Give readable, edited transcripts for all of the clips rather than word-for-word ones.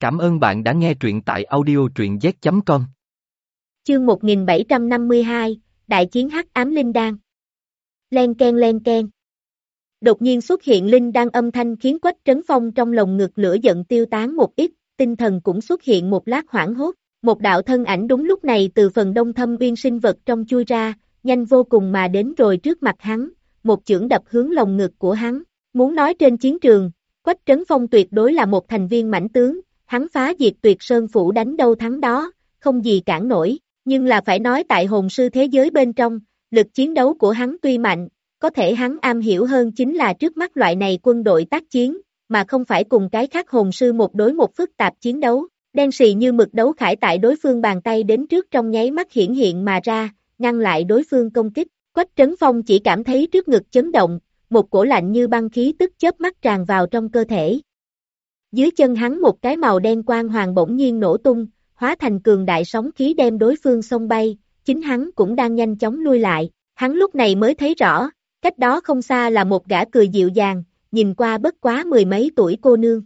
Cảm ơn bạn đã nghe truyện tại audio truyện z.com. Chương 1752, Đại chiến hắc ám linh đan. Len ken len ken. Đột nhiên xuất hiện linh đan âm thanh khiến Quách Trấn Phong trong lồng ngực lửa giận tiêu tán một ít, tinh thần cũng xuất hiện một lát hoảng hốt. Một đạo thân ảnh đúng lúc này từ phần đông thâm uyên sinh vật trong chui ra, nhanh vô cùng mà đến rồi trước mặt hắn, một chưởng đập hướng lồng ngực của hắn. Muốn nói trên chiến trường, Quách Trấn Phong tuyệt đối là một thành viên mãnh tướng, hắn phá diệt tuyệt sơn phủ đánh đâu thắng đó, không gì cản nổi, nhưng là phải nói tại hồn sư thế giới bên trong, lực chiến đấu của hắn tuy mạnh, có thể hắn am hiểu hơn chính là trước mắt loại này quân đội tác chiến, mà không phải cùng cái khác hồn sư một đối một phức tạp chiến đấu. Đen xì như mực đấu khải tại đối phương bàn tay đến trước trong nháy mắt hiển hiện mà ra, ngăn lại đối phương công kích. Quách Trấn Phong chỉ cảm thấy trước ngực chấn động, một cổ lạnh như băng khí tức chớp mắt tràn vào trong cơ thể. Dưới chân hắn một cái màu đen quang hoàng bỗng nhiên nổ tung, hóa thành cường đại sóng khí đem đối phương xông bay, chính hắn cũng đang nhanh chóng lui lại. Hắn lúc này mới thấy rõ, cách đó không xa là một gã cười dịu dàng, nhìn qua bất quá mười mấy tuổi cô nương.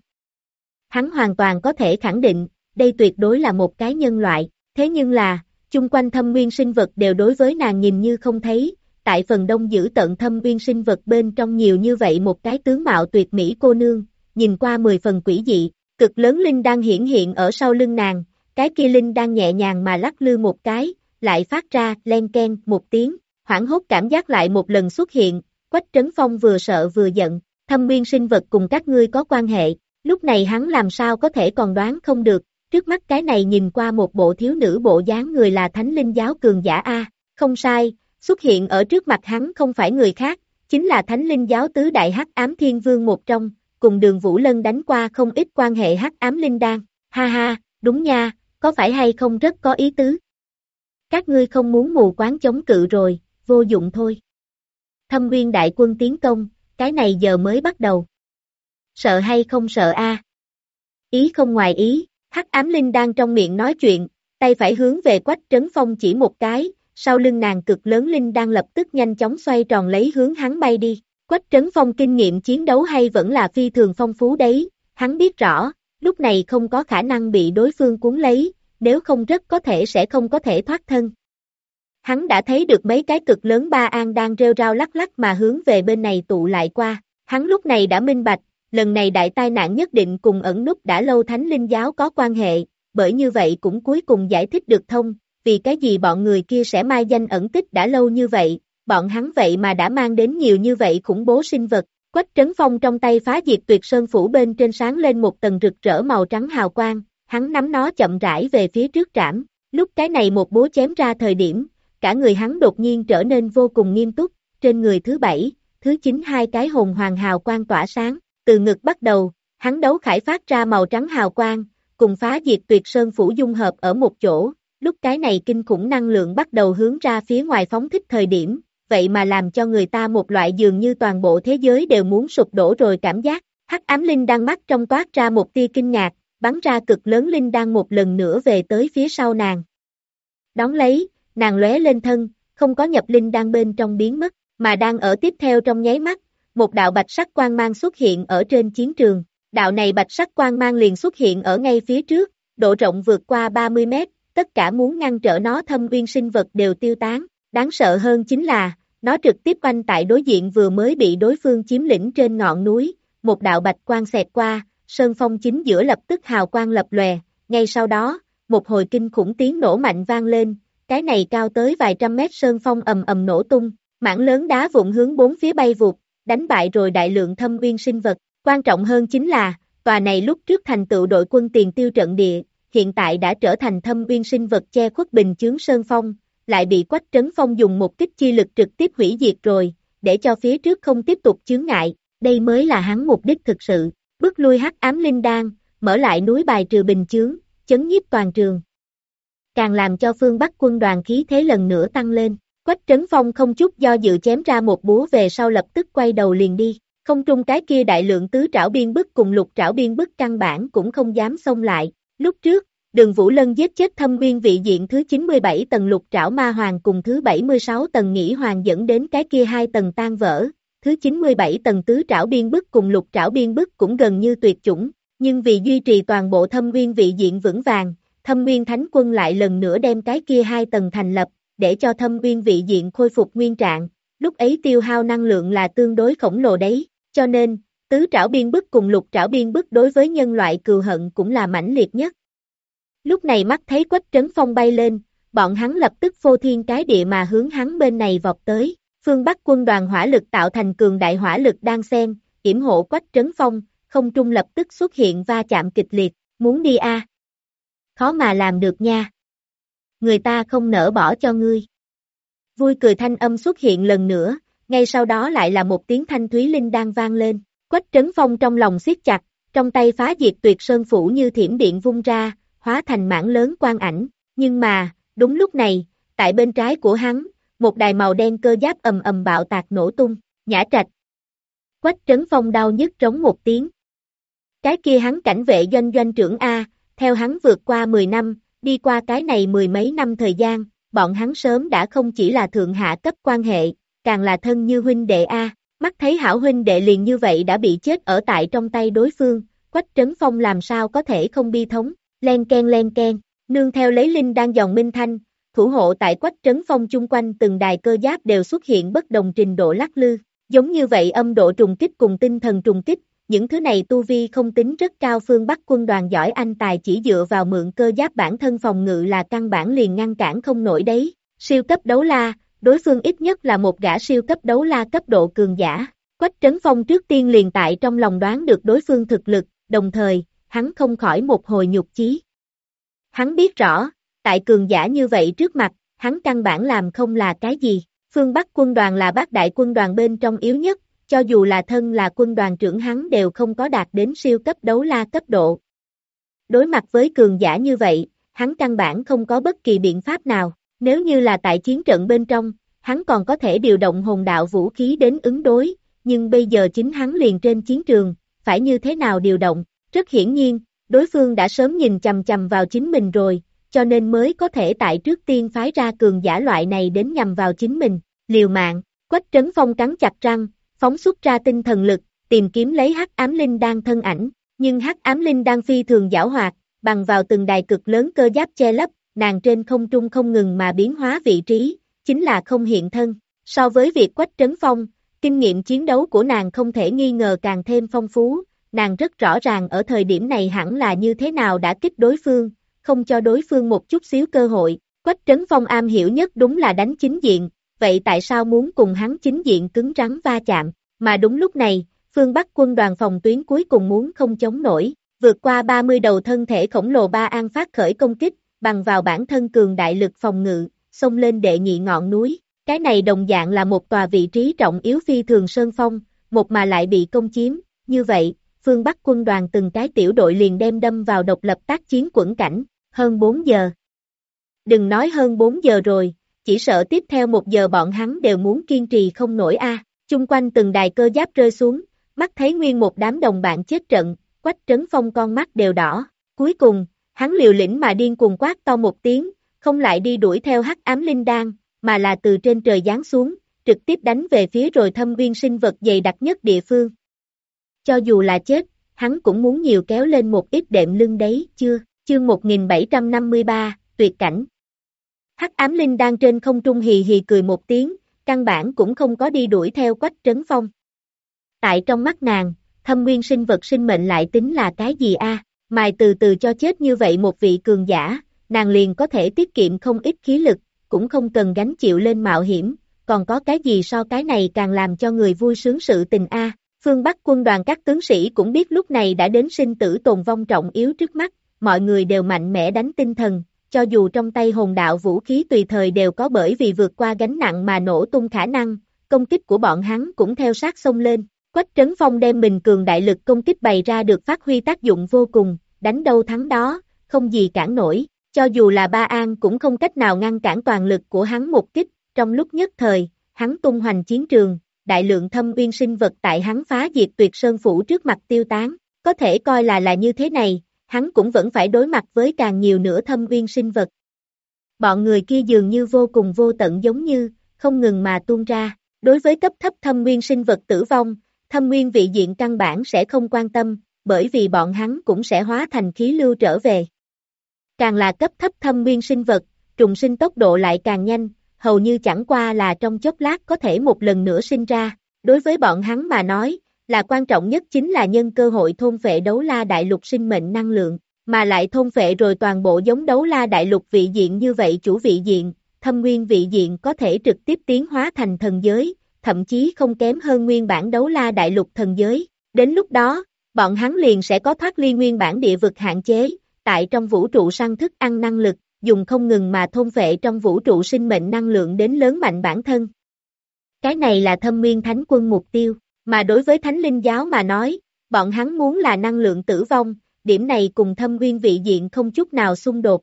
Hắn hoàn toàn có thể khẳng định, đây tuyệt đối là một cái nhân loại, thế nhưng là, chung quanh thâm nguyên sinh vật đều đối với nàng nhìn như không thấy, tại phần đông giữ tận thâm nguyên sinh vật bên trong nhiều như vậy một cái tướng mạo tuyệt mỹ cô nương, nhìn qua 10 phần quỷ dị, cực lớn linh đang hiển hiện ở sau lưng nàng, cái kia linh đang nhẹ nhàng mà lắc lư một cái, lại phát ra len ken một tiếng, hoảng hốt cảm giác lại một lần xuất hiện, Quách Trấn Phong vừa sợ vừa giận, thâm nguyên sinh vật cùng các ngươi có quan hệ, lúc này hắn làm sao có thể còn đoán không được, trước mắt cái này nhìn qua một bộ thiếu nữ bộ dáng người là thánh linh giáo cường giả A, không sai, xuất hiện ở trước mặt hắn không phải người khác, chính là thánh linh giáo tứ đại hắc ám thiên vương một trong, cùng Đường Vũ Lân đánh qua không ít quan hệ hắc ám linh đan, ha ha, đúng nha, có phải hay không rất có ý tứ. Các ngươi không muốn mù quáng chống cự rồi, vô dụng thôi. Thâm Nguyên đại quân tiến công, cái này giờ mới bắt đầu. Sợ hay không sợ a? Ý không ngoài ý, hắc ám linh đang trong miệng nói chuyện, tay phải hướng về Quách Trấn Phong chỉ một cái, sau lưng nàng cực lớn linh đang lập tức nhanh chóng xoay tròn lấy hướng hắn bay đi. Quách Trấn Phong kinh nghiệm chiến đấu hay vẫn là phi thường phong phú đấy, hắn biết rõ, lúc này không có khả năng bị đối phương cuốn lấy, nếu không rất có thể sẽ không có thể thoát thân. Hắn đã thấy được mấy cái cực lớn ba an đang rêu rao lắc lắc mà hướng về bên này tụ lại qua, hắn lúc này đã minh bạch, lần này đại tai nạn nhất định cùng ẩn núp đã lâu thánh linh giáo có quan hệ, bởi như vậy cũng cuối cùng giải thích được thông, vì cái gì bọn người kia sẽ mai danh ẩn tích đã lâu như vậy, bọn hắn vậy mà đã mang đến nhiều như vậy khủng bố sinh vật. Quách Trấn Phong trong tay phá diệt tuyệt sơn phủ bên trên sáng lên một tầng rực rỡ màu trắng hào quang, hắn nắm nó chậm rãi về phía trước trảm, lúc cái này một búa chém ra thời điểm, cả người hắn đột nhiên trở nên vô cùng nghiêm túc, trên người thứ 7, thứ 9 hai cái hồn hoàng hào quang tỏa sáng, từ ngực bắt đầu, hắn đấu khải phát ra màu trắng hào quang, cùng phá diệt tuyệt sơn phủ dung hợp ở một chỗ, lúc cái này kinh khủng năng lượng bắt đầu hướng ra phía ngoài phóng thích thời điểm, vậy mà làm cho người ta một loại dường như toàn bộ thế giới đều muốn sụp đổ rồi cảm giác. Hắc ám linh đang mắt trong toát ra một tia kinh ngạc, bắn ra cực lớn linh đang một lần nữa về tới phía sau nàng. Đón lấy, nàng lóe lên thân, không có nhập linh đang bên trong biến mất, mà đang ở tiếp theo trong nháy mắt, một đạo bạch sắc quang mang xuất hiện ở trên chiến trường. Đạo này bạch sắc quang mang liền xuất hiện ở ngay phía trước, độ rộng vượt qua 30 mét, tất cả muốn ngăn trở nó thâm uyên sinh vật đều tiêu tán. Đáng sợ hơn chính là, nó trực tiếp oanh tại đối diện vừa mới bị đối phương chiếm lĩnh trên ngọn núi, một đạo bạch quang xẹt qua, sơn phong chính giữa lập tức hào quang lập lòe, ngay sau đó, một hồi kinh khủng tiếng nổ mạnh vang lên, cái này cao tới vài trăm mét sơn phong ầm ầm nổ tung, mảng lớn đá vụn hướng bốn phía bay vụt, đánh bại rồi đại lượng thâm uyên sinh vật, quan trọng hơn chính là, tòa này lúc trước thành tựu đội quân tiền tiêu trận địa, hiện tại đã trở thành thâm uyên sinh vật che khuất bình chướng sơn phong, lại bị Quách Trấn Phong dùng một kích chi lực trực tiếp hủy diệt rồi, để cho phía trước không tiếp tục chướng ngại, đây mới là hắn mục đích thực sự, bước lui hắc ám linh đan, mở lại núi bài trừ bình chướng, chấn nhiếp toàn trường. Càng làm cho phương Bắc quân đoàn khí thế lần nữa tăng lên, Quách Trấn Phong không chút do dự chém ra một búa về sau lập tức quay đầu liền đi, không trung cái kia đại lượng tứ trảo biên bức cùng lục trảo biên bức căn bản cũng không dám xông lại, lúc trước, Đường Vũ Lân giết chết thâm nguyên vị diện thứ 97 tầng lục trảo ma hoàng cùng thứ 76 tầng nghĩ hoàng dẫn đến cái kia hai tầng tan vỡ, thứ 97 tầng tứ trảo biên bức cùng lục trảo biên bức cũng gần như tuyệt chủng, Nhưng vì duy trì toàn bộ thâm nguyên vị diện vững vàng, thâm nguyên thánh quân lại lần nữa đem cái kia 2 tầng thành lập, để cho thâm nguyên vị diện khôi phục nguyên trạng, lúc ấy tiêu hao năng lượng là tương đối khổng lồ đấy, cho nên, tứ trảo biên bức cùng lục trảo biên bức đối với nhân loại cừu hận cũng là mãnh liệt nhất. Lúc này mắt thấy Quách Trấn Phong bay lên, bọn hắn lập tức phô thiên cái địa mà hướng hắn bên này vọt tới, phương Bắc quân đoàn hỏa lực tạo thành cường đại hỏa lực đan xen, yểm hộ Quách Trấn Phong, không trung lập tức xuất hiện va chạm kịch liệt, muốn đi a? Khó mà làm được nha. Người ta không nỡ bỏ cho ngươi. Vui cười thanh âm xuất hiện lần nữa, ngay sau đó lại là một tiếng thanh thúy linh đang vang lên, Quách Trấn Phong trong lòng siết chặt, trong tay phá diệt tuyệt sơn phủ như thiểm điện vung ra, hóa thành mảng lớn quang ảnh, nhưng mà, đúng lúc này, tại bên trái của hắn, một đài màu đen cơ giáp ầm ầm bạo tạc nổ tung, nhã trạch. Quách Trấn Phong đau nhức trống một tiếng. Cái kia hắn cảnh vệ doanh doanh trưởng A, theo hắn vượt qua 10 năm, đi qua cái này mười mấy năm thời gian, bọn hắn sớm đã không chỉ là thượng hạ cấp quan hệ, càng là thân như huynh đệ A, mắt thấy hảo huynh đệ liền như vậy đã bị chết ở tại trong tay đối phương, Quách Trấn Phong làm sao có thể không bi thống, len ken, nương theo lấy linh đang dòng minh thanh, thủ hộ tại Quách Trấn Phong chung quanh từng đài cơ giáp đều xuất hiện bất đồng trình độ lắc lư, giống như vậy âm độ trùng kích cùng tinh thần trùng kích, những thứ này tu vi không tính rất cao phương Bắc quân đoàn giỏi anh tài chỉ dựa vào mượn cơ giáp bản thân phòng ngự là căn bản liền ngăn cản không nổi đấy, siêu cấp đấu la, đối phương ít nhất là một gã siêu cấp đấu la cấp độ cường giả, Quách Trấn Phong trước tiên liền tại trong lòng đoán được đối phương thực lực, đồng thời, hắn không khỏi một hồi nhục chí. Hắn biết rõ, tại cường giả như vậy trước mặt, hắn căn bản làm không là cái gì, phương Bắc quân đoàn là bát đại quân đoàn bên trong yếu nhất, cho dù là thân là quân đoàn trưởng hắn đều không có đạt đến siêu cấp đấu la cấp độ. Đối mặt với cường giả như vậy, hắn căn bản không có bất kỳ biện pháp nào, nếu như là tại chiến trận bên trong, hắn còn có thể điều động hồn đạo vũ khí đến ứng đối, nhưng bây giờ chính hắn liền trên chiến trường, phải như thế nào điều động, rất hiển nhiên, đối phương đã sớm nhìn chằm chằm vào chính mình rồi, cho nên mới có thể tại trước tiên phái ra cường giả loại này đến nhằm vào chính mình, liều mạng, Quách Trấn Phong cắn chặt răng, phóng xuất ra tinh thần lực, tìm kiếm lấy hắc ám linh đan thân ảnh, nhưng hắc ám linh đan phi thường giảo hoạt, bằng vào từng đài cực lớn cơ giáp che lấp, nàng trên không trung không ngừng mà biến hóa vị trí, chính là không hiện thân, so với việc Quách Trấn Phong, kinh nghiệm chiến đấu của nàng không thể nghi ngờ càng thêm phong phú, nàng rất rõ ràng ở thời điểm này hẳn là như thế nào đã kích đối phương, không cho đối phương một chút xíu cơ hội, Quách Trấn Phong am hiểu nhất đúng là đánh chính diện, vậy tại sao muốn cùng hắn chính diện cứng rắn va chạm, mà đúng lúc này, phương Bắc quân đoàn phòng tuyến cuối cùng muốn không chống nổi, vượt qua 30 đầu thân thể khổng lồ Ba An phát khởi công kích, bằng vào bản thân cường đại lực phòng ngự, xông lên đệ nhị ngọn núi, cái này đồng dạng là một tòa vị trí trọng yếu phi thường sơn phong, một mà lại bị công chiếm, như vậy, phương Bắc quân đoàn từng cái tiểu đội liền đem đâm vào độc lập tác chiến quẫn cảnh, hơn 4 giờ. Đừng nói hơn 4 giờ rồi, chỉ sợ tiếp theo 1 giờ bọn hắn đều muốn kiên trì không nổi a. Chung quanh từng đài cơ giáp rơi xuống, mắt thấy nguyên một đám đồng bạn chết trận, Quách Trấn Phong con mắt đều đỏ, cuối cùng, hắn liều lĩnh mà điên cuồng quát to một tiếng, không lại đi đuổi theo hắc ám linh đan, mà là từ trên trời giáng xuống, trực tiếp đánh về phía rồi thâm uyên sinh vật dày đặc nhất địa phương. Cho dù là chết, hắn cũng muốn nhiều kéo lên một ít đệm lưng đấy, chưa, chương 1753, tuyệt cảnh. Hắc ám linh đan trên không trung hì hì cười một tiếng, căn bản cũng không có đi đuổi theo Quách Trấn Phong. Tại trong mắt nàng, thâm nguyên sinh vật sinh mệnh lại tính là cái gì a? Mài từ từ cho chết như vậy một vị cường giả, nàng liền có thể tiết kiệm không ít khí lực, cũng không cần gánh chịu lên mạo hiểm, còn có cái gì so cái này càng làm cho người vui sướng sự tình a? Phương Bắc quân đoàn các tướng sĩ cũng biết lúc này đã đến sinh tử tồn vong trọng yếu trước mắt, mọi người đều mạnh mẽ đánh tinh thần, cho dù trong tay hồn đạo vũ khí tùy thời đều có bởi vì vượt qua gánh nặng mà nổ tung khả năng, công kích của bọn hắn cũng theo sát xông lên. Quách Trấn Phong đem mình cường đại lực công kích bày ra được phát huy tác dụng vô cùng, đánh đâu thắng đó, không gì cản nổi, cho dù là Ba An cũng không cách nào ngăn cản toàn lực của hắn một kích, trong lúc nhất thời, hắn tung hoành chiến trường, đại lượng thâm uyên sinh vật tại hắn phá diệt tuyệt sơn phủ trước mặt tiêu tán, có thể coi là như thế này, hắn cũng vẫn phải đối mặt với càng nhiều nữa thâm uyên sinh vật. Bọn người kia dường như vô cùng vô tận giống như, không ngừng mà tuôn ra, đối với cấp thấp thâm uyên sinh vật tử vong, thâm nguyên vị diện căn bản sẽ không quan tâm, bởi vì bọn hắn cũng sẽ hóa thành khí lưu trở về. Càng là cấp thấp thâm nguyên sinh vật, trùng sinh tốc độ lại càng nhanh, hầu như chẳng qua là trong chốc lát có thể một lần nữa sinh ra. Đối với bọn hắn mà nói, là quan trọng nhất chính là nhân cơ hội thôn phệ đấu la đại lục sinh mệnh năng lượng, mà lại thôn phệ rồi toàn bộ giống đấu la đại lục vị diện như vậy chủ vị diện, thâm nguyên vị diện có thể trực tiếp tiến hóa thành thần giới, thậm chí không kém hơn nguyên bản đấu la đại lục thần giới. Đến lúc đó, bọn hắn liền sẽ có thoát ly nguyên bản địa vực hạn chế, tại trong vũ trụ săn thức ăn năng lực, dùng không ngừng mà thôn phệ trong vũ trụ sinh mệnh năng lượng đến lớn mạnh bản thân. Cái này là thâm nguyên thánh quân mục tiêu, mà đối với thánh linh giáo mà nói, bọn hắn muốn là năng lượng tử vong, điểm này cùng thâm nguyên vị diện không chút nào xung đột.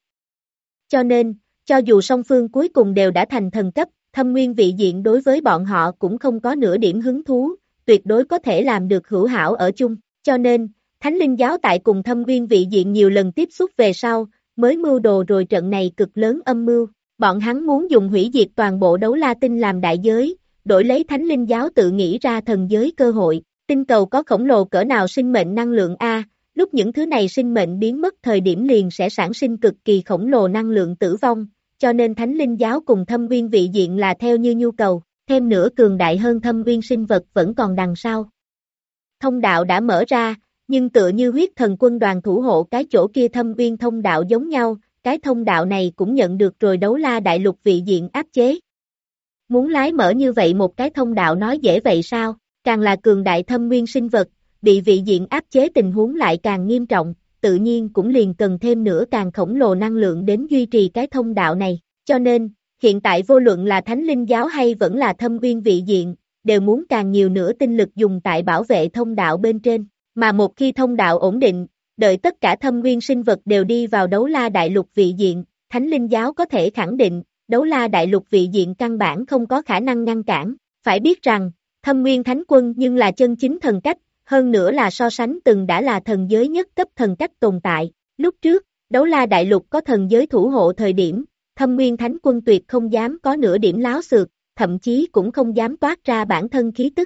Cho nên, cho dù song phương cuối cùng đều đã thành thần cấp, thâm nguyên vị diện đối với bọn họ cũng không có nửa điểm hứng thú, tuyệt đối có thể làm được hữu hảo ở chung. Cho nên, thánh linh giáo tại cùng thâm nguyên vị diện nhiều lần tiếp xúc về sau, mới mưu đồ rồi trận này cực lớn âm mưu. Bọn hắn muốn dùng hủy diệt toàn bộ đấu la tinh làm đại giới, đổi lấy thánh linh giáo tự nghĩ ra thần giới cơ hội. Tinh cầu có khổng lồ cỡ nào sinh mệnh năng lượng A, lúc những thứ này sinh mệnh biến mất thời điểm liền sẽ sản sinh cực kỳ khổng lồ năng lượng tử vong, cho nên thánh linh giáo cùng thâm nguyên vị diện là theo như nhu cầu, thêm nữa cường đại hơn thâm nguyên sinh vật vẫn còn đằng sau. Thông đạo đã mở ra, nhưng tựa như huyết thần quân đoàn thủ hộ cái chỗ kia thâm nguyên thông đạo giống nhau, cái thông đạo này cũng nhận được rồi đấu la đại lục vị diện áp chế. Muốn lái mở như vậy một cái thông đạo nói dễ vậy sao, càng là cường đại thâm nguyên sinh vật, bị vị diện áp chế tình huống lại càng nghiêm trọng, tự nhiên cũng liền cần thêm nữa càng khổng lồ năng lượng đến duy trì cái thông đạo này, cho nên, hiện tại vô luận là thánh linh giáo hay vẫn là thâm nguyên vị diện, đều muốn càng nhiều nữa tinh lực dùng tại bảo vệ thông đạo bên trên, mà một khi thông đạo ổn định, đợi tất cả thâm nguyên sinh vật đều đi vào đấu la đại lục vị diện, thánh linh giáo có thể khẳng định, đấu la đại lục vị diện căn bản không có khả năng ngăn cản, phải biết rằng, thâm nguyên thánh quân nhưng là chân chính thần cách, hơn nữa là so sánh từng đã là thần giới nhất cấp thần cách tồn tại, lúc trước, đấu la đại lục có thần giới thủ hộ thời điểm, thâm nguyên thánh quân tuyệt không dám có nửa điểm láo xược, thậm chí cũng không dám toát ra bản thân khí tức.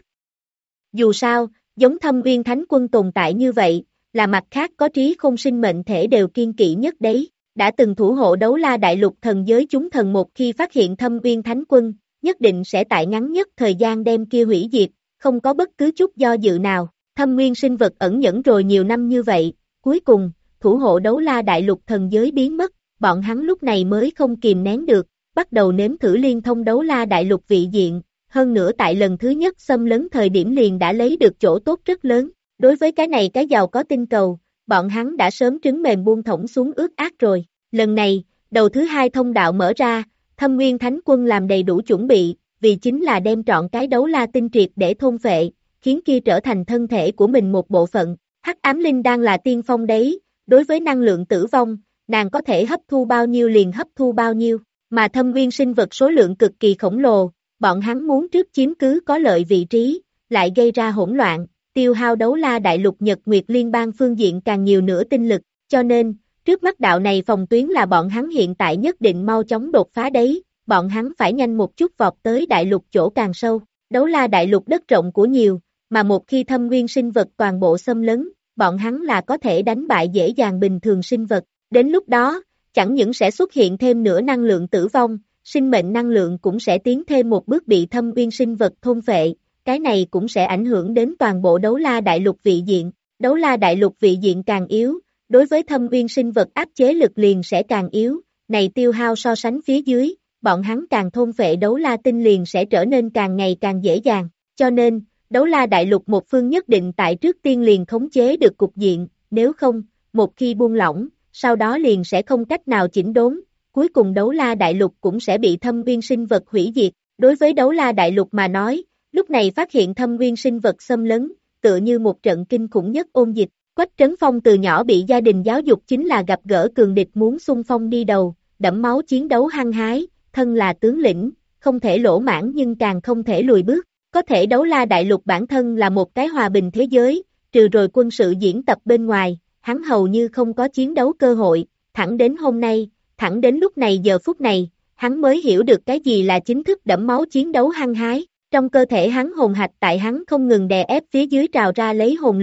Dù sao, giống thâm nguyên thánh quân tồn tại như vậy, là mặt khác có trí khôn sinh mệnh thể đều kiên kỵ nhất đấy, đã từng thủ hộ đấu la đại lục thần giới chúng thần một khi phát hiện thâm nguyên thánh quân, nhất định sẽ tại ngắn nhất thời gian đem kia hủy diệt, không có bất cứ chút do dự nào. Thâm nguyên sinh vật ẩn nhẫn rồi nhiều năm như vậy, cuối cùng, thủ hộ đấu la đại lục thần giới biến mất, bọn hắn lúc này mới không kìm nén được, bắt đầu nếm thử liên thông đấu la đại lục vị diện, hơn nữa tại lần thứ nhất xâm lấn thời điểm liền đã lấy được chỗ tốt rất lớn. Đối với cái này cái giàu có tinh cầu, bọn hắn đã sớm trứng mềm buông thõng xuống ướt át rồi. Lần này, đầu thứ hai thông đạo mở ra, thâm nguyên thánh quân làm đầy đủ chuẩn bị, vì chính là đem trọn cái đấu la tinh triệt để thôn phệ, khiến kia trở thành thân thể của mình một bộ phận. Hắc ám linh đang là tiên phong đấy, đối với năng lượng tử vong, nàng có thể hấp thu bao nhiêu liền hấp thu bao nhiêu, mà thâm nguyên sinh vật số lượng cực kỳ khổng lồ, bọn hắn muốn trước chiếm cứ có lợi vị trí, lại gây ra hỗn loạn, tiêu hao đấu la đại lục Nhật Nguyệt Liên bang phương diện càng nhiều nữa tinh lực, cho nên, trước mắt đạo này phòng tuyến là bọn hắn hiện tại nhất định mau chóng đột phá đấy, bọn hắn phải nhanh một chút vọt tới đại lục chỗ càng sâu, đấu la đại lục đất rộng của nhiều, mà một khi thâm nguyên sinh vật toàn bộ xâm lấn, bọn hắn là có thể đánh bại dễ dàng bình thường sinh vật, đến lúc đó, chẳng những sẽ xuất hiện thêm nữa năng lượng tử vong, sinh mệnh năng lượng cũng sẽ tiến thêm một bước bị thâm nguyên sinh vật thôn phệ, cái này cũng sẽ ảnh hưởng đến toàn bộ đấu la đại lục vị diện, đấu la đại lục vị diện càng yếu, đối với thâm nguyên sinh vật áp chế lực liền sẽ càng yếu, này tiêu hao so sánh phía dưới, bọn hắn càng thôn phệ đấu la tinh liền sẽ trở nên càng ngày càng dễ dàng, cho nên, đấu la đại lục một phương nhất định tại trước tiên liền khống chế được cục diện, nếu không, một khi buông lỏng, sau đó liền sẽ không cách nào chỉnh đốn, cuối cùng đấu la đại lục cũng sẽ bị thâm nguyên sinh vật hủy diệt, đối với đấu la đại lục mà nói, lúc này phát hiện thâm nguyên sinh vật xâm lấn, tựa như một trận kinh khủng nhất ôn dịch, Quách Trấn Phong từ nhỏ bị gia đình giáo dục chính là gặp gỡ cường địch muốn xung phong đi đầu, đẫm máu chiến đấu hăng hái, thân là tướng lĩnh, không thể lỗ mãn nhưng càng không thể lùi bước. Có thể đấu la đại lục bản thân là một cái hòa bình thế giới, trừ rồi quân sự diễn tập bên ngoài, hắn hầu như không có chiến đấu cơ hội, thẳng đến hôm nay, thẳng đến lúc này giờ phút này, hắn mới hiểu được cái gì là chính thức đẫm máu chiến đấu hăng hái, trong cơ thể hắn hồn hạch tại hắn không ngừng đè ép phía dưới trào ra lấy hồn lực,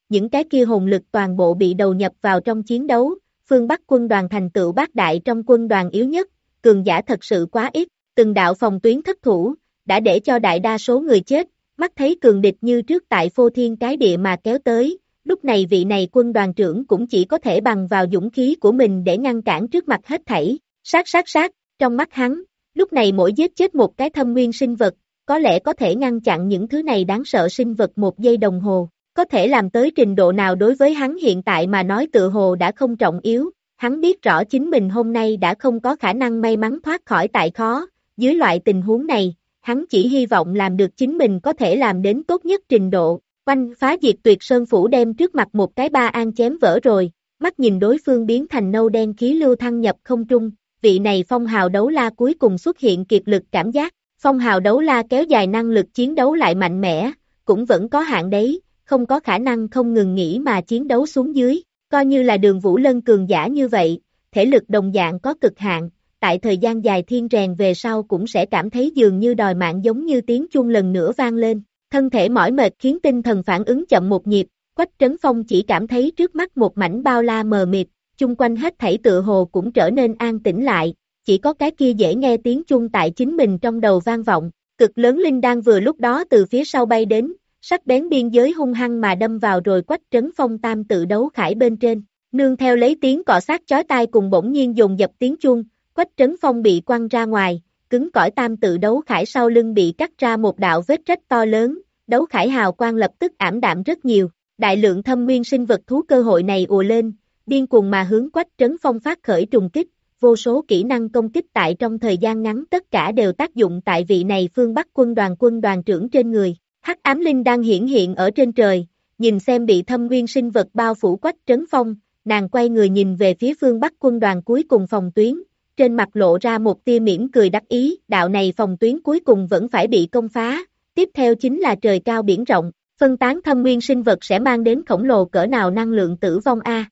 những cái kia hồn lực toàn bộ bị đầu nhập vào trong chiến đấu, phương Bắc quân đoàn thành tựu bát đại trong quân đoàn yếu nhất, cường giả thật sự quá ít, từng đạo phòng tuyến thất thủ, đã để cho đại đa số người chết, mắt thấy cường địch như trước tại phô thiên cái địa mà kéo tới, lúc này vị này quân đoàn trưởng cũng chỉ có thể bằng vào dũng khí của mình để ngăn cản trước mặt hết thảy, sát, trong mắt hắn, lúc này mỗi giết chết một cái thâm nguyên sinh vật, có lẽ có thể ngăn chặn những thứ này đáng sợ sinh vật 1 giây đồng hồ, có thể làm tới trình độ nào đối với hắn hiện tại mà nói tự hồ đã không trọng yếu, hắn biết rõ chính mình hôm nay đã không có khả năng may mắn thoát khỏi tại khó, dưới loại tình huống này, hắn chỉ hy vọng làm được chính mình có thể làm đến tốt nhất trình độ, oanh phá diệt tuyệt sơn phủ đem trước mặt một cái ba an chém vỡ rồi, mắt nhìn đối phương biến thành nâu đen khí lưu thăng nhập không trung, vị này phong hào đấu la cuối cùng xuất hiện kiệt lực cảm giác, phong hào đấu la kéo dài năng lực chiến đấu lại mạnh mẽ, cũng vẫn có hạn đấy, không có khả năng không ngừng nghỉ mà chiến đấu xuống dưới, coi như là Đường Vũ Lân cường giả như vậy, thể lực đồng dạng có cực hạn, tại thời gian dài thiên rèn về sau cũng sẽ cảm thấy dường như đòi mạng giống như tiếng chuông lần nữa vang lên, thân thể mỏi mệt khiến tinh thần phản ứng chậm một nhịp, Quách Trấn Phong chỉ cảm thấy trước mắt một mảnh bao la mờ mịt, chung quanh hết thảy tựa hồ cũng trở nên an tĩnh lại, chỉ có cái kia dễ nghe tiếng chuông tại chính mình trong đầu vang vọng, cực lớn linh đan vừa lúc đó từ phía sau bay đến, sắc bén biên giới hung hăng mà đâm vào rồi Quách Trấn Phong tam tự đấu khải bên trên, nương theo lấy tiếng cọ sát chói tai cùng bỗng nhiên dồn dập tiếng chuông, Quách Trấn Phong bị quăng ra ngoài, cứng cỏi tam tự đấu khải sau lưng bị cắt ra một đạo vết rách to lớn, đấu khải hào quang lập tức ảm đạm rất nhiều, đại lượng thâm nguyên sinh vật thú cơ hội này ùa lên, điên cuồng mà hướng Quách Trấn Phong phát khởi trùng kích, vô số kỹ năng công kích tại trong thời gian ngắn tất cả đều tác dụng tại vị này phương Bắc quân đoàn trưởng trên người. Hắc ám linh đang hiển hiện ở trên trời, nhìn xem bị thâm nguyên sinh vật bao phủ Quách Trấn Phong, nàng quay người nhìn về phía phương Bắc quân đoàn cuối cùng phòng tuyến, trên mặt lộ ra một tia mỉm cười đắc ý, đạo này phòng tuyến cuối cùng vẫn phải bị công phá, tiếp theo chính là trời cao biển rộng, phân tán thâm nguyên sinh vật sẽ mang đến khổng lồ cỡ nào năng lượng tử vong a.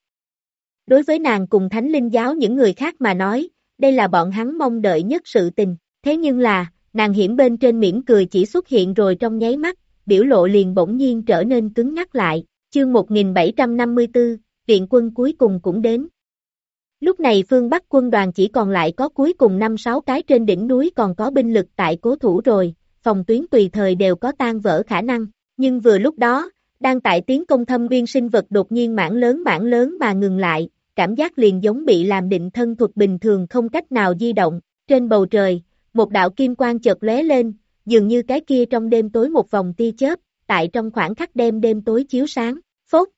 Đối với nàng cùng Thánh Linh giáo những người khác mà nói, đây là bọn hắn mong đợi nhất sự tình, thế nhưng là, nàng hiểm bên trên mỉm cười chỉ xuất hiện rồi trong nháy mắt, biểu lộ liền bỗng nhiên trở nên cứng nhắc lại, chương 1754, viện quân cuối cùng cũng đến. Lúc này phương Bắc quân đoàn chỉ còn lại có cuối cùng 5-6 cái trên đỉnh núi còn có binh lực tại cố thủ rồi, phòng tuyến tùy thời đều có tan vỡ khả năng, nhưng vừa lúc đó, đang tại tiến công thâm nguyên sinh vật đột nhiên mảng lớn mà ngừng lại, cảm giác liền giống bị làm định thân thuật bình thường không cách nào di động, trên bầu trời, một đạo kim quang chợt lóe lên, dường như cái kia trong đêm tối một vòng tia chớp, tại trong khoảng khắc đêm tối chiếu sáng, phốt.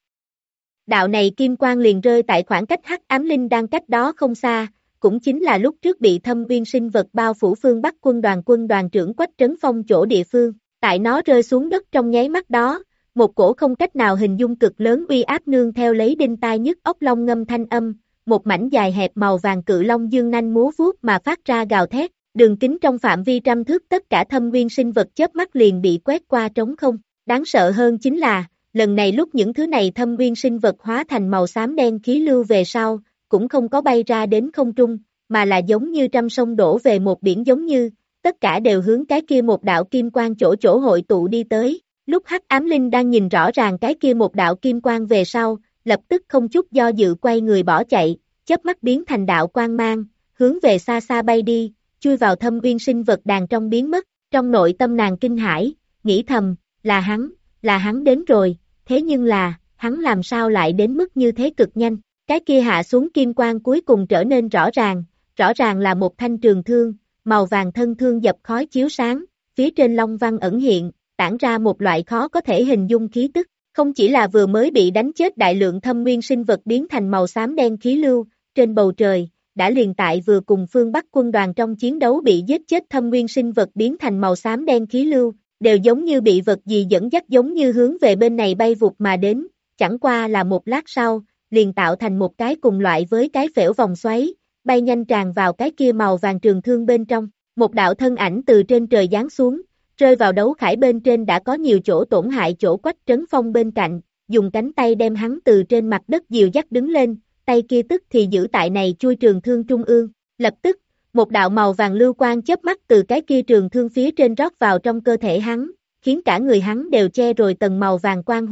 Đạo này kim quang liền rơi tại khoảng cách hắc ám linh đang cách đó không xa, cũng chính là lúc trước bị thâm viên sinh vật bao phủ phương Bắc quân đoàn trưởng Quách Trấn Phong chỗ địa phương, tại nó rơi xuống đất trong nháy mắt đó, một cổ không cách nào hình dung cực lớn uy áp nương theo lấy đinh tai nhức óc long ngâm thanh âm, một mảnh dài hẹp màu vàng cự long dương nanh múa vuốt mà phát ra gào thét, đường kính trong phạm vi trăm thước tất cả thâm nguyên sinh vật chớp mắt liền bị quét qua trống không, đáng sợ hơn chính là, lần này lúc những thứ này thâm nguyên sinh vật hóa thành màu xám đen khí lưu về sau, cũng không có bay ra đến không trung, mà là giống như trăm sông đổ về một biển giống như, tất cả đều hướng cái kia một đạo kim quang chỗ hội tụ đi tới. Lúc hắc ám linh đang nhìn rõ ràng cái kia một đạo kim quang về sau, lập tức không chút do dự quay người bỏ chạy, chớp mắt biến thành đạo quang mang, hướng về xa xa bay đi, chui vào thâm nguyên sinh vật đàn trong biến mất, trong nội tâm nàng kinh hãi, nghĩ thầm, là hắn đến rồi, thế nhưng là, hắn làm sao lại đến mức như thế cực nhanh, cái kia hạ xuống kim quang cuối cùng trở nên rõ ràng là một thanh trường thương, màu vàng thân thương dập khói chiếu sáng, phía trên long văn ẩn hiện, tản ra một loại khó có thể hình dung khí tức, không chỉ là vừa mới bị đánh chết đại lượng thâm nguyên sinh vật biến thành màu xám đen khí lưu, trên bầu trời, đã liền tại vừa cùng phương Bắc quân đoàn trong chiến đấu bị giết chết thâm nguyên sinh vật biến thành màu xám đen khí lưu, đều giống như bị vật gì dẫn dắt giống như hướng về bên này bay vụt mà đến, chẳng qua là một lát sau, liền tạo thành một cái cùng loại với cái phễu vòng xoáy, bay nhanh tràn vào cái kia màu vàng trường thương bên trong, một đạo thân ảnh từ trên trời giáng xuống, rơi vào đấu khải bên trên đã có nhiều chỗ tổn hại chỗ Quách Trấn Phong bên cạnh, dùng cánh tay đem hắn từ trên mặt đất dìu dắt đứng lên, tay kia tức thì giữ tại này chui trường thương trung ương, lập tức, một đạo màu vàng lưu quang chớp mắt từ cái kia trường thương phía trên rót vào trong cơ thể hắn, khiến cả người hắn đều che rồi tầng màu vàng quang huy,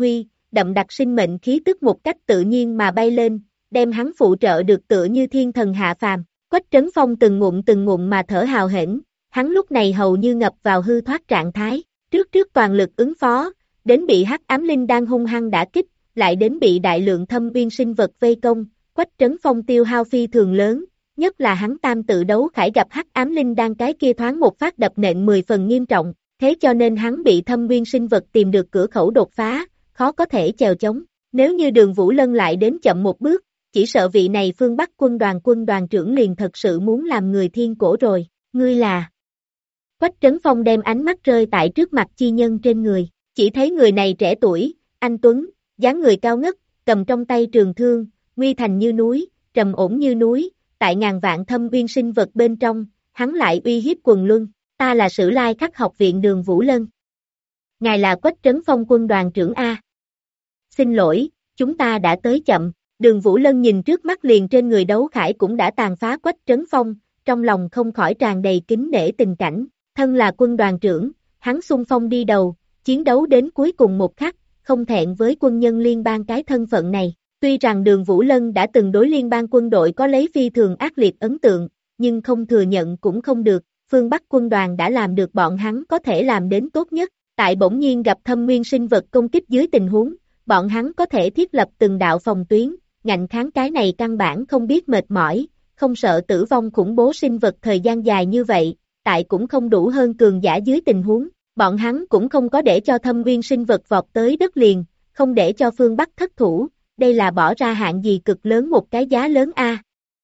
đậm đặc sinh mệnh khí tức một cách tự nhiên mà bay lên, đem hắn phụ trợ được tựa như thiên thần hạ phàm. Quách Trấn Phong từng ngụm mà thở hào hển, hắn lúc này hầu như ngập vào hư thoát trạng thái, trước toàn lực ứng phó, đến bị hắc ám linh đan hung hăng đả kích, lại đến bị đại lượng thâm uyên sinh vật vây công, Quách Trấn Phong tiêu hao phi thường lớn, nhất là hắn tam tự đấu khải gặp hắc ám linh đan cái kia thoáng một phát đập nện 10 phần nghiêm trọng, thế cho nên hắn bị thâm uyên sinh vật tìm được cửa khẩu đột phá, khó có thể chèo chống. Nếu như Đường Vũ Lân lại đến chậm một bước, chỉ sợ vị này phương Bắc quân đoàn trưởng liền thật sự muốn làm người thiên cổ rồi. Ngươi là... Quách Trấn Phong đem ánh mắt rơi tại trước mặt chi nhân trên người, chỉ thấy người này trẻ tuổi, anh tuấn, dáng người cao ngất, cầm trong tay trường thương, nguy thành như núi, trầm ổn như núi, tại ngàn vạn thâm uyên sinh vật bên trong, hắn lại uy hiếp quần luân. Ta là Sử Lai Khắc học viện Đường Vũ Lân. Ngài là Quách Trấn Phong quân đoàn trưởng A. Xin lỗi, chúng ta đã tới chậm. Đường Vũ Lân nhìn trước mắt liền trên người đấu khải cũng đã tàn phá Quách Trấn Phong, trong lòng không khỏi tràn đầy kính nể tình cảnh. Thân là quân đoàn trưởng, hắn xung phong đi đầu, chiến đấu đến cuối cùng một khắc, không thẹn với quân nhân liên bang cái thân phận này. Tuy rằng Đường Vũ Lân đã từng đối liên bang quân đội có lấy phi thường ác liệt ấn tượng, nhưng không thừa nhận cũng không được. Phương Bắc quân đoàn đã làm được bọn hắn có thể làm đến tốt nhất, tại bỗng nhiên gặp thâm nguyên sinh vật công kích dưới tình huống, bọn hắn có thể thiết lập từng đạo phòng tuyến, ngạnh kháng cái này căn bản không biết mệt mỏi, không sợ tử vong khủng bố sinh vật thời gian dài như vậy, tại cũng không đủ hơn cường giả dưới tình huống, bọn hắn cũng không có để cho thâm nguyên sinh vật vọt tới đất liền, không để cho phương Bắc thất thủ, đây là bỏ ra hạng gì cực lớn một cái giá lớn a.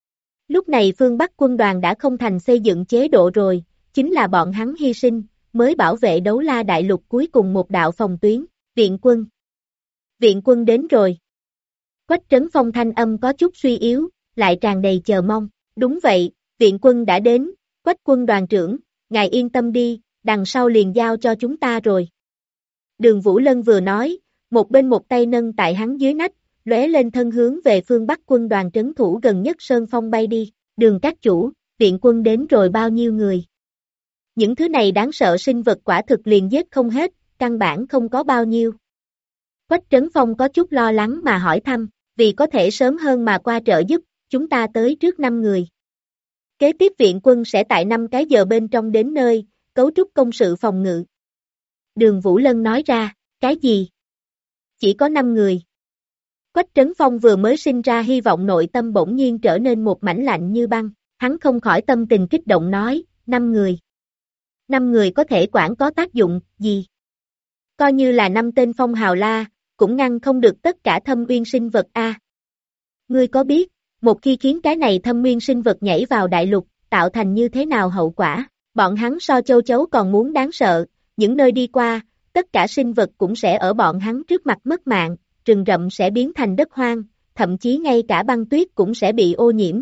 Lúc này phương Bắc quân đoàn đã không thành xây dựng chế độ rồi, chính là bọn hắn hy sinh, mới bảo vệ Đấu La Đại Lục cuối cùng một đạo phòng tuyến, viện quân. Viện quân đến rồi. Quách Trấn Phong thanh âm có chút suy yếu, lại tràn đầy chờ mong. Đúng vậy, viện quân đã đến, Quách quân đoàn trưởng, ngài yên tâm đi, đằng sau liền giao cho chúng ta rồi. Đường Vũ Lân vừa nói, một bên một tay nâng tại hắn dưới nách, lóe lên thân hướng về phương Bắc quân đoàn trấn thủ gần nhất Sơn Phong bay đi. Đường các chủ, viện quân đến rồi bao nhiêu người? Những thứ này đáng sợ sinh vật quả thực liền giết không hết, căn bản không có bao nhiêu. Quách Trấn Phong có chút lo lắng mà hỏi thăm, vì có thể sớm hơn mà qua trợ giúp, chúng ta tới trước 5 người. Kế tiếp viện quân sẽ tại 5 cái giờ bên trong đến nơi, cấu trúc công sự phòng ngự. Đường Vũ Lân nói ra, cái gì? Chỉ có 5 người. Quách Trấn Phong vừa mới sinh ra hy vọng nội tâm bỗng nhiên trở nên một mảnh lạnh như băng, hắn không khỏi tâm tình kích động nói, 5 người. 5 người có thể quản có tác dụng gì? Coi như là 5 tên phong hào la, cũng ngăn không được tất cả thâm uyên sinh vật a. Ngươi có biết, một khi khiến cái này thâm uyên sinh vật nhảy vào đại lục, tạo thành như thế nào hậu quả? Bọn hắn so châu chấu còn muốn đáng sợ, những nơi đi qua, tất cả sinh vật cũng sẽ ở bọn hắn trước mặt mất mạng, rừng rậm sẽ biến thành đất hoang, thậm chí ngay cả băng tuyết cũng sẽ bị ô nhiễm.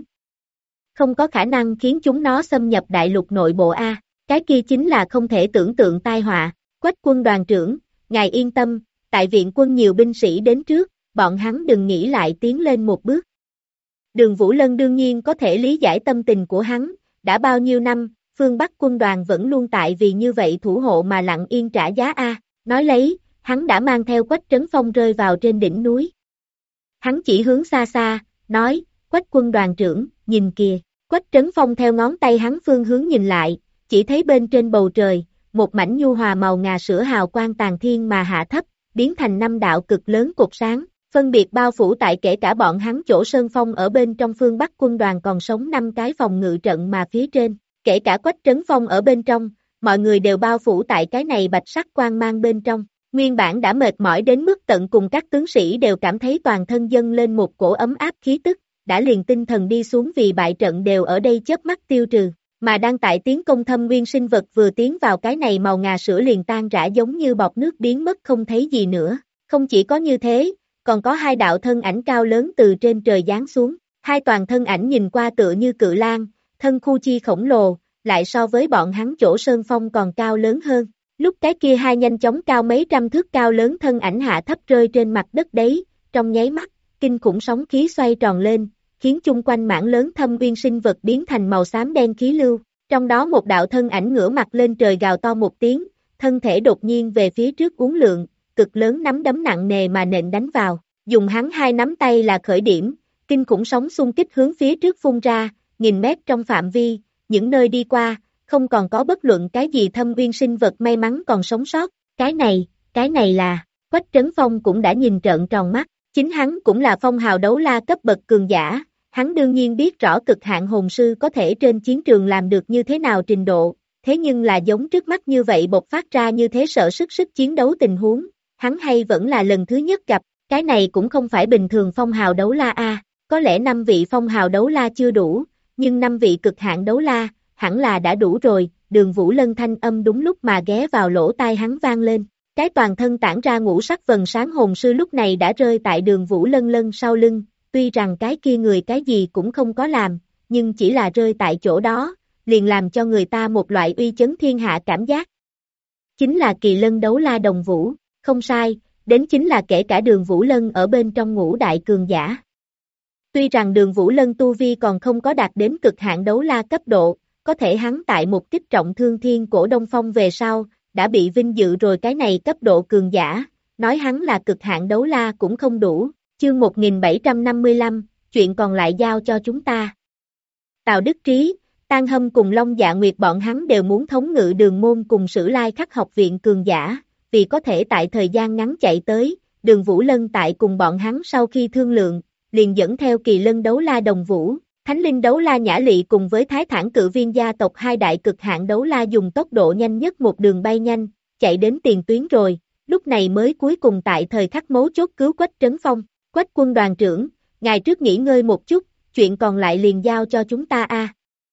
Không có khả năng khiến chúng nó xâm nhập đại lục nội bộ a. Cái kia chính là không thể tưởng tượng tai họa. Quách quân đoàn trưởng, ngài yên tâm, tại viện quân nhiều binh sĩ đến trước, bọn hắn đừng nghĩ lại tiến lên một bước. Đường Vũ Lân đương nhiên có thể lý giải tâm tình của hắn, đã bao nhiêu năm, phương Bắc quân đoàn vẫn luôn tại vì như vậy thủ hộ mà lặng yên trả giá a. Nói lấy, hắn đã mang theo Quách Trấn Phong rơi vào trên đỉnh núi. Hắn chỉ hướng xa xa, nói, Quách quân đoàn trưởng, nhìn kìa. Quách Trấn Phong theo ngón tay hắn phương hướng nhìn lại, chỉ thấy bên trên bầu trời, một mảnh nhu hòa màu ngà sữa hào quang tàn thiên mà hạ thấp, biến thành 5 đạo cực lớn cột sáng, phân biệt bao phủ tại kể cả bọn hắn chỗ Sơn Phong ở bên trong phương Bắc quân đoàn còn sống 5 cái phòng ngự trận mà phía trên, kể cả Quách Trấn Phong ở bên trong, mọi người đều bao phủ tại cái này bạch sắc quang mang bên trong. Nguyên bản đã mệt mỏi đến mức tận cùng các tướng sĩ đều cảm thấy toàn thân dâng lên một cổ ấm áp khí tức, đã liền tinh thần đi xuống vì bại trận đều ở đây chớp mắt tiêu trừ, mà đang tại tiến công thâm nguyên sinh vật vừa tiến vào cái này màu ngà sữa liền tan rã giống như bọt nước biến mất không thấy gì nữa. Không chỉ có như thế, còn có 2 đạo thân ảnh cao lớn từ trên trời giáng xuống, 2 toàn thân ảnh nhìn qua tựa như cự lang, thân khu chi khổng lồ, lại so với bọn hắn chỗ Sơn Phong còn cao lớn hơn. Lúc cái kia 2 nhanh chóng cao mấy trăm thước cao lớn thân ảnh hạ thấp rơi trên mặt đất đấy, trong nháy mắt, kinh khủng sóng khí xoay tròn lên, khiến chung quanh mảng lớn thâm uyên sinh vật biến thành màu xám đen khí lưu, trong đó một đạo thân ảnh ngửa mặt lên trời gào to một tiếng, thân thể đột nhiên về phía trước uốn lượn, cực lớn nắm đấm nặng nề mà nện đánh vào, dùng hắn hai nắm tay là khởi điểm, kinh khủng sóng xung kích hướng phía trước phun ra, nghìn mét trong phạm vi, những nơi đi qua, không còn có bất luận cái gì thâm uyên sinh vật may mắn còn sống sót, cái này là, Quách Trấn Phong cũng đã nhìn trợn tròn mắt, chính hắn cũng là phong hào đấu la cấp bậc cường giả, hắn đương nhiên biết rõ cực hạn hồn sư có thể trên chiến trường làm được như thế nào trình độ, thế nhưng là giống trước mắt như vậy bộc phát ra như thế sợ sức chiến đấu tình huống, hắn hay vẫn là lần thứ nhất gặp, cái này cũng không phải bình thường phong hào đấu la a, có lẽ 5 vị phong hào đấu la chưa đủ, nhưng 5 vị cực hạn đấu la, hẳn là đã đủ rồi, Đường Vũ Lân thanh âm đúng lúc mà ghé vào lỗ tai hắn vang lên. Cái toàn thân tản ra ngũ sắc vầng sáng hồn sư lúc này đã rơi tại Đường Vũ Lân sau lưng, tuy rằng cái kia người cái gì cũng không có làm, nhưng chỉ là rơi tại chỗ đó, liền làm cho người ta một loại uy chấn thiên hạ cảm giác. Chính là Kỳ Lân đấu la Đồng Vũ, không sai, đến chính là kể cả Đường Vũ Lân ở bên trong ngũ đại cường giả. Tuy rằng Đường Vũ Lân tu vi còn không có đạt đến cực hạn đấu la cấp độ, có thể hắn tại một kích trọng thương thiên cổ Đông Phong về sau, đã bị vinh dự rồi cái này cấp độ cường giả, nói hắn là cực hạn đấu la cũng không đủ, chương 1755, chuyện còn lại giao cho chúng ta. Tào Đức Trí, Tan Hâm cùng Long Dạ Nguyệt bọn hắn đều muốn thống ngự Đường Môn cùng Sử Lai Khắc học viện cường giả, vì có thể tại thời gian ngắn chạy tới, Đường Vũ Lân tại cùng bọn hắn sau khi thương lượng, liền dẫn theo Kỳ Lân đấu la Đồng Vũ, Thánh Linh đấu la Nhã Lị cùng với Thái Thản Cự Viên gia tộc hai đại cực hạn đấu la dùng tốc độ nhanh nhất một đường bay nhanh, chạy đến tiền tuyến rồi, lúc này mới cuối cùng tại thời khắc mấu chốt cứu Quách Trấn Phong. Quách quân đoàn trưởng, ngài trước nghỉ ngơi một chút, chuyện còn lại liền giao cho chúng ta a.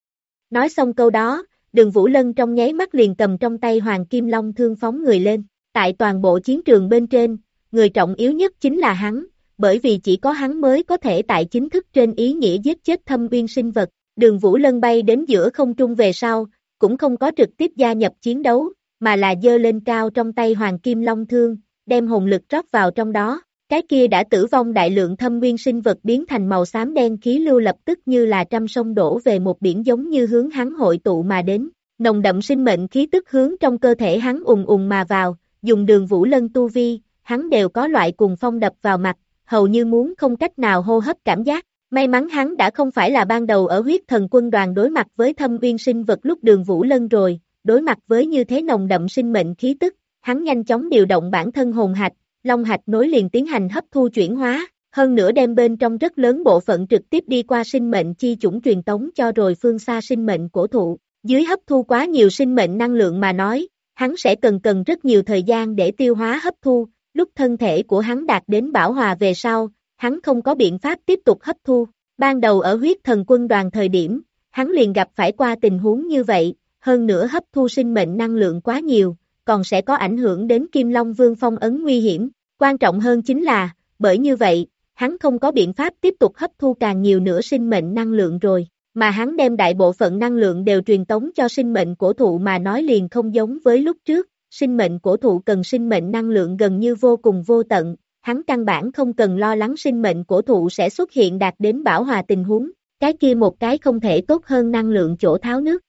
Nói xong câu đó, Đường Vũ Lân trong nháy mắt liền cầm trong tay Hoàng Kim Long thương phóng người lên, tại toàn bộ chiến trường bên trên, người trọng yếu nhất chính là hắn, bởi vì chỉ có hắn mới có thể tại chính thức trên ý nghĩa giết chết thâm uyên sinh vật. Đường Vũ Lân bay đến giữa không trung về sau, cũng không có trực tiếp gia nhập chiến đấu, mà là giơ lên cao trong tay Hoàng Kim Long thương, đem hồn lực rót vào trong đó. Cái kia đã tử vong đại lượng thâm uyên sinh vật biến thành màu xám đen khí lưu lập tức như là trăm sông đổ về một biển giống như hướng hắn hội tụ mà đến. Nồng đậm sinh mệnh khí tức hướng trong cơ thể hắn ùn mà vào, dùng Đường Vũ Lân tu vi, hắn đều có loại cùng phong đập vào mặt, hầu như muốn không cách nào hô hấp cảm giác. May mắn hắn đã không phải là ban đầu ở huyết thần quân đoàn đối mặt với thâm uyên sinh vật lúc Đường Vũ Lân rồi, đối mặt với như thế nồng đậm sinh mệnh khí tức, hắn nhanh chóng điều động bản thân hồn hạch, long hạch nối liền tiến hành hấp thu chuyển hóa, hơn nữa đem bên trong rất lớn bộ phận trực tiếp đi qua sinh mệnh chi chủng truyền tống cho rồi phương xa sinh mệnh cổ thụ. Dưới hấp thu quá nhiều sinh mệnh năng lượng mà nói, hắn sẽ cần rất nhiều thời gian để tiêu hóa hấp thu, lúc thân thể của hắn đạt đến bảo hòa về sau, hắn không có biện pháp tiếp tục hấp thu. Ban đầu ở huyết thần quân đoàn thời điểm, hắn liền gặp phải qua tình huống như vậy, hơn nữa hấp thu sinh mệnh năng lượng quá nhiều, còn sẽ có ảnh hưởng đến Kim Long Vương phong ấn nguy hiểm. Quan trọng hơn chính là, bởi như vậy, hắn không có biện pháp tiếp tục hấp thu càng nhiều nữa sinh mệnh năng lượng rồi, mà hắn đem đại bộ phận năng lượng đều truyền tống cho sinh mệnh cổ thụ mà nói liền không giống với lúc trước, sinh mệnh cổ thụ cần sinh mệnh năng lượng gần như vô cùng vô tận, hắn căn bản không cần lo lắng sinh mệnh cổ thụ sẽ xuất hiện đạt đến bảo hòa tình huống, cái kia một cái không thể tốt hơn năng lượng chỗ tháo nước.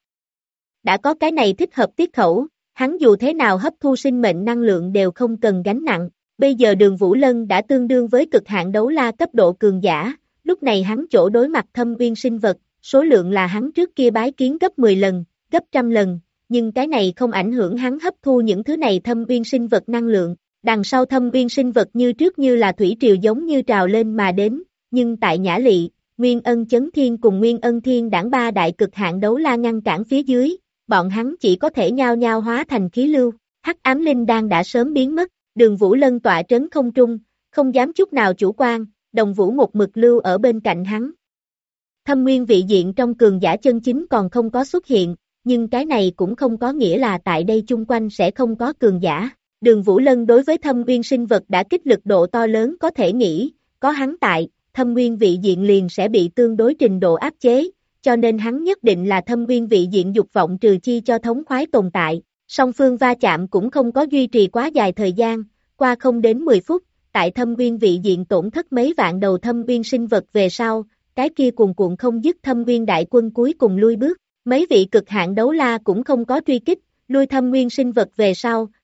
Đã có cái này thích hợp tiết khẩu, hắn dù thế nào hấp thu sinh mệnh năng lượng đều không cần gánh nặng. Bây giờ Đường Vũ Lân đã tương đương với cực hạn đấu la cấp độ cường giả, lúc này hắn chỗ đối mặt thâm uyên sinh vật, số lượng là hắn trước kia bái kiến gấp 10 lần, gấp trăm lần, nhưng cái này không ảnh hưởng hắn hấp thu những thứ này thâm uyên sinh vật năng lượng. Đằng sau thâm uyên sinh vật như trước như là thủy triều giống như trào lên mà đến, nhưng tại Nhã Lị, Nguyên Ân Chấn Thiên cùng Nguyên Ân Thiên đảng ba đại cực hạn đấu la ngăn cản phía dưới, bọn hắn chỉ có thể nhao nhao hóa thành khí lưu. Hắc ám linh đan đã sớm biến mất. Đường Vũ Lân tọa trấn không trung, không dám chút nào chủ quan, Đồng Vũ một mực lưu ở bên cạnh hắn. Thâm nguyên vị diện trong cường giả chân chính còn không có xuất hiện, nhưng cái này cũng không có nghĩa là tại đây chung quanh sẽ không có cường giả. Đường Vũ Lân đối với thâm nguyên sinh vật đã kích lực độ to lớn có thể nghĩ, có hắn tại, thâm nguyên vị diện liền sẽ bị tương đối trình độ áp chế, cho nên hắn nhất định là thâm nguyên vị diện dục vọng trừ chi cho thống khoái tồn tại. Song phương va chạm cũng không có duy trì quá dài thời gian, qua không đến 10 phút, tại thâm uyên vị diện tổn thất mấy vạn đầu thâm uyên sinh vật về sau, cái kia cuồn cuộn không dứt thâm uyên đại quân cuối cùng lui bước, mấy vị cực hạn đấu la cũng không có truy kích, lui thâm uyên sinh vật về sau,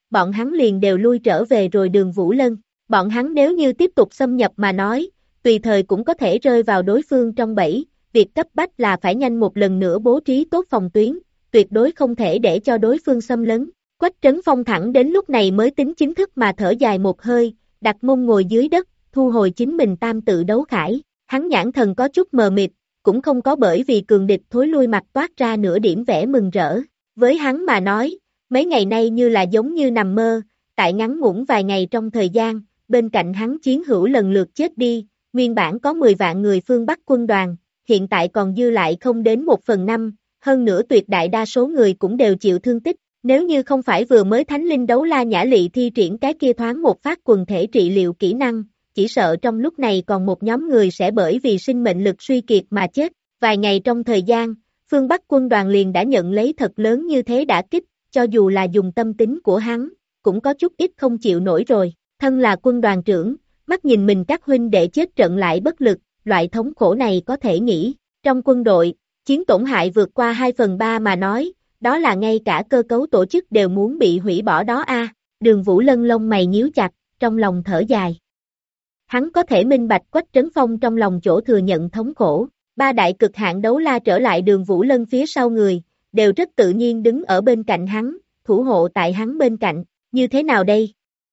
bọn hắn liền đều lui trở về rồi Đường Vũ Lân. Bọn hắn nếu như tiếp tục xâm nhập mà nói, tùy thời cũng có thể rơi vào đối phương trong bẫy, việc cấp bách là phải nhanh một lần nữa bố trí tốt phòng tuyến, tuyệt đối không thể để cho đối phương xâm lấn. Quách Trấn Phong thẳng đến lúc này mới tính chính thức mà thở dài một hơi, đặt mông ngồi dưới đất, thu hồi chính mình tam tự đấu khải. Hắn nhãn thần có chút mờ mịt, cũng không có bởi vì cường địch thối lui mặt toát ra nửa điểm vẻ mừng rỡ. Với hắn mà nói, mấy ngày nay như là giống như nằm mơ, tại ngắn ngủn vài ngày trong thời gian, bên cạnh hắn chiến hữu lần lượt chết đi, nguyên bản có 10 vạn người phương Bắc quân đoàn, hiện tại còn dư lại không đến 1/5, hơn nữa tuyệt đại đa số người cũng đều chịu thương tích. Nếu như không phải vừa mới Thánh Linh Đấu La Nhã Lị thi triển cái kia thoáng một phát quần thể trị liệu kỹ năng, chỉ sợ trong lúc này còn một nhóm người sẽ bởi vì sinh mệnh lực suy kiệt mà chết. Vài ngày trong thời gian, phương Bắc quân đoàn liền đã nhận lấy thật lớn như thế đả kích, cho dù là dùng tâm tính của hắn, cũng có chút ít không chịu nổi rồi. Thân là quân đoàn trưởng, mắt nhìn mình các huynh đệ chết trận lại bất lực, loại thống khổ này có thể nghĩ. Trong quân đội, chiến tổn hại vượt qua 2/3 mà nói, đó là ngay cả cơ cấu tổ chức đều muốn bị hủy bỏ đó a. Đường Vũ Lân lông mày nhíu chặt, trong lòng thở dài. Hắn có thể minh bạch Quách Trấn Phong trong lòng chỗ thừa nhận thống khổ. Ba đại cực hạn đấu la trở lại Đường Vũ Lân phía sau người, đều rất tự nhiên đứng ở bên cạnh hắn, thủ hộ tại hắn bên cạnh. Như thế nào đây?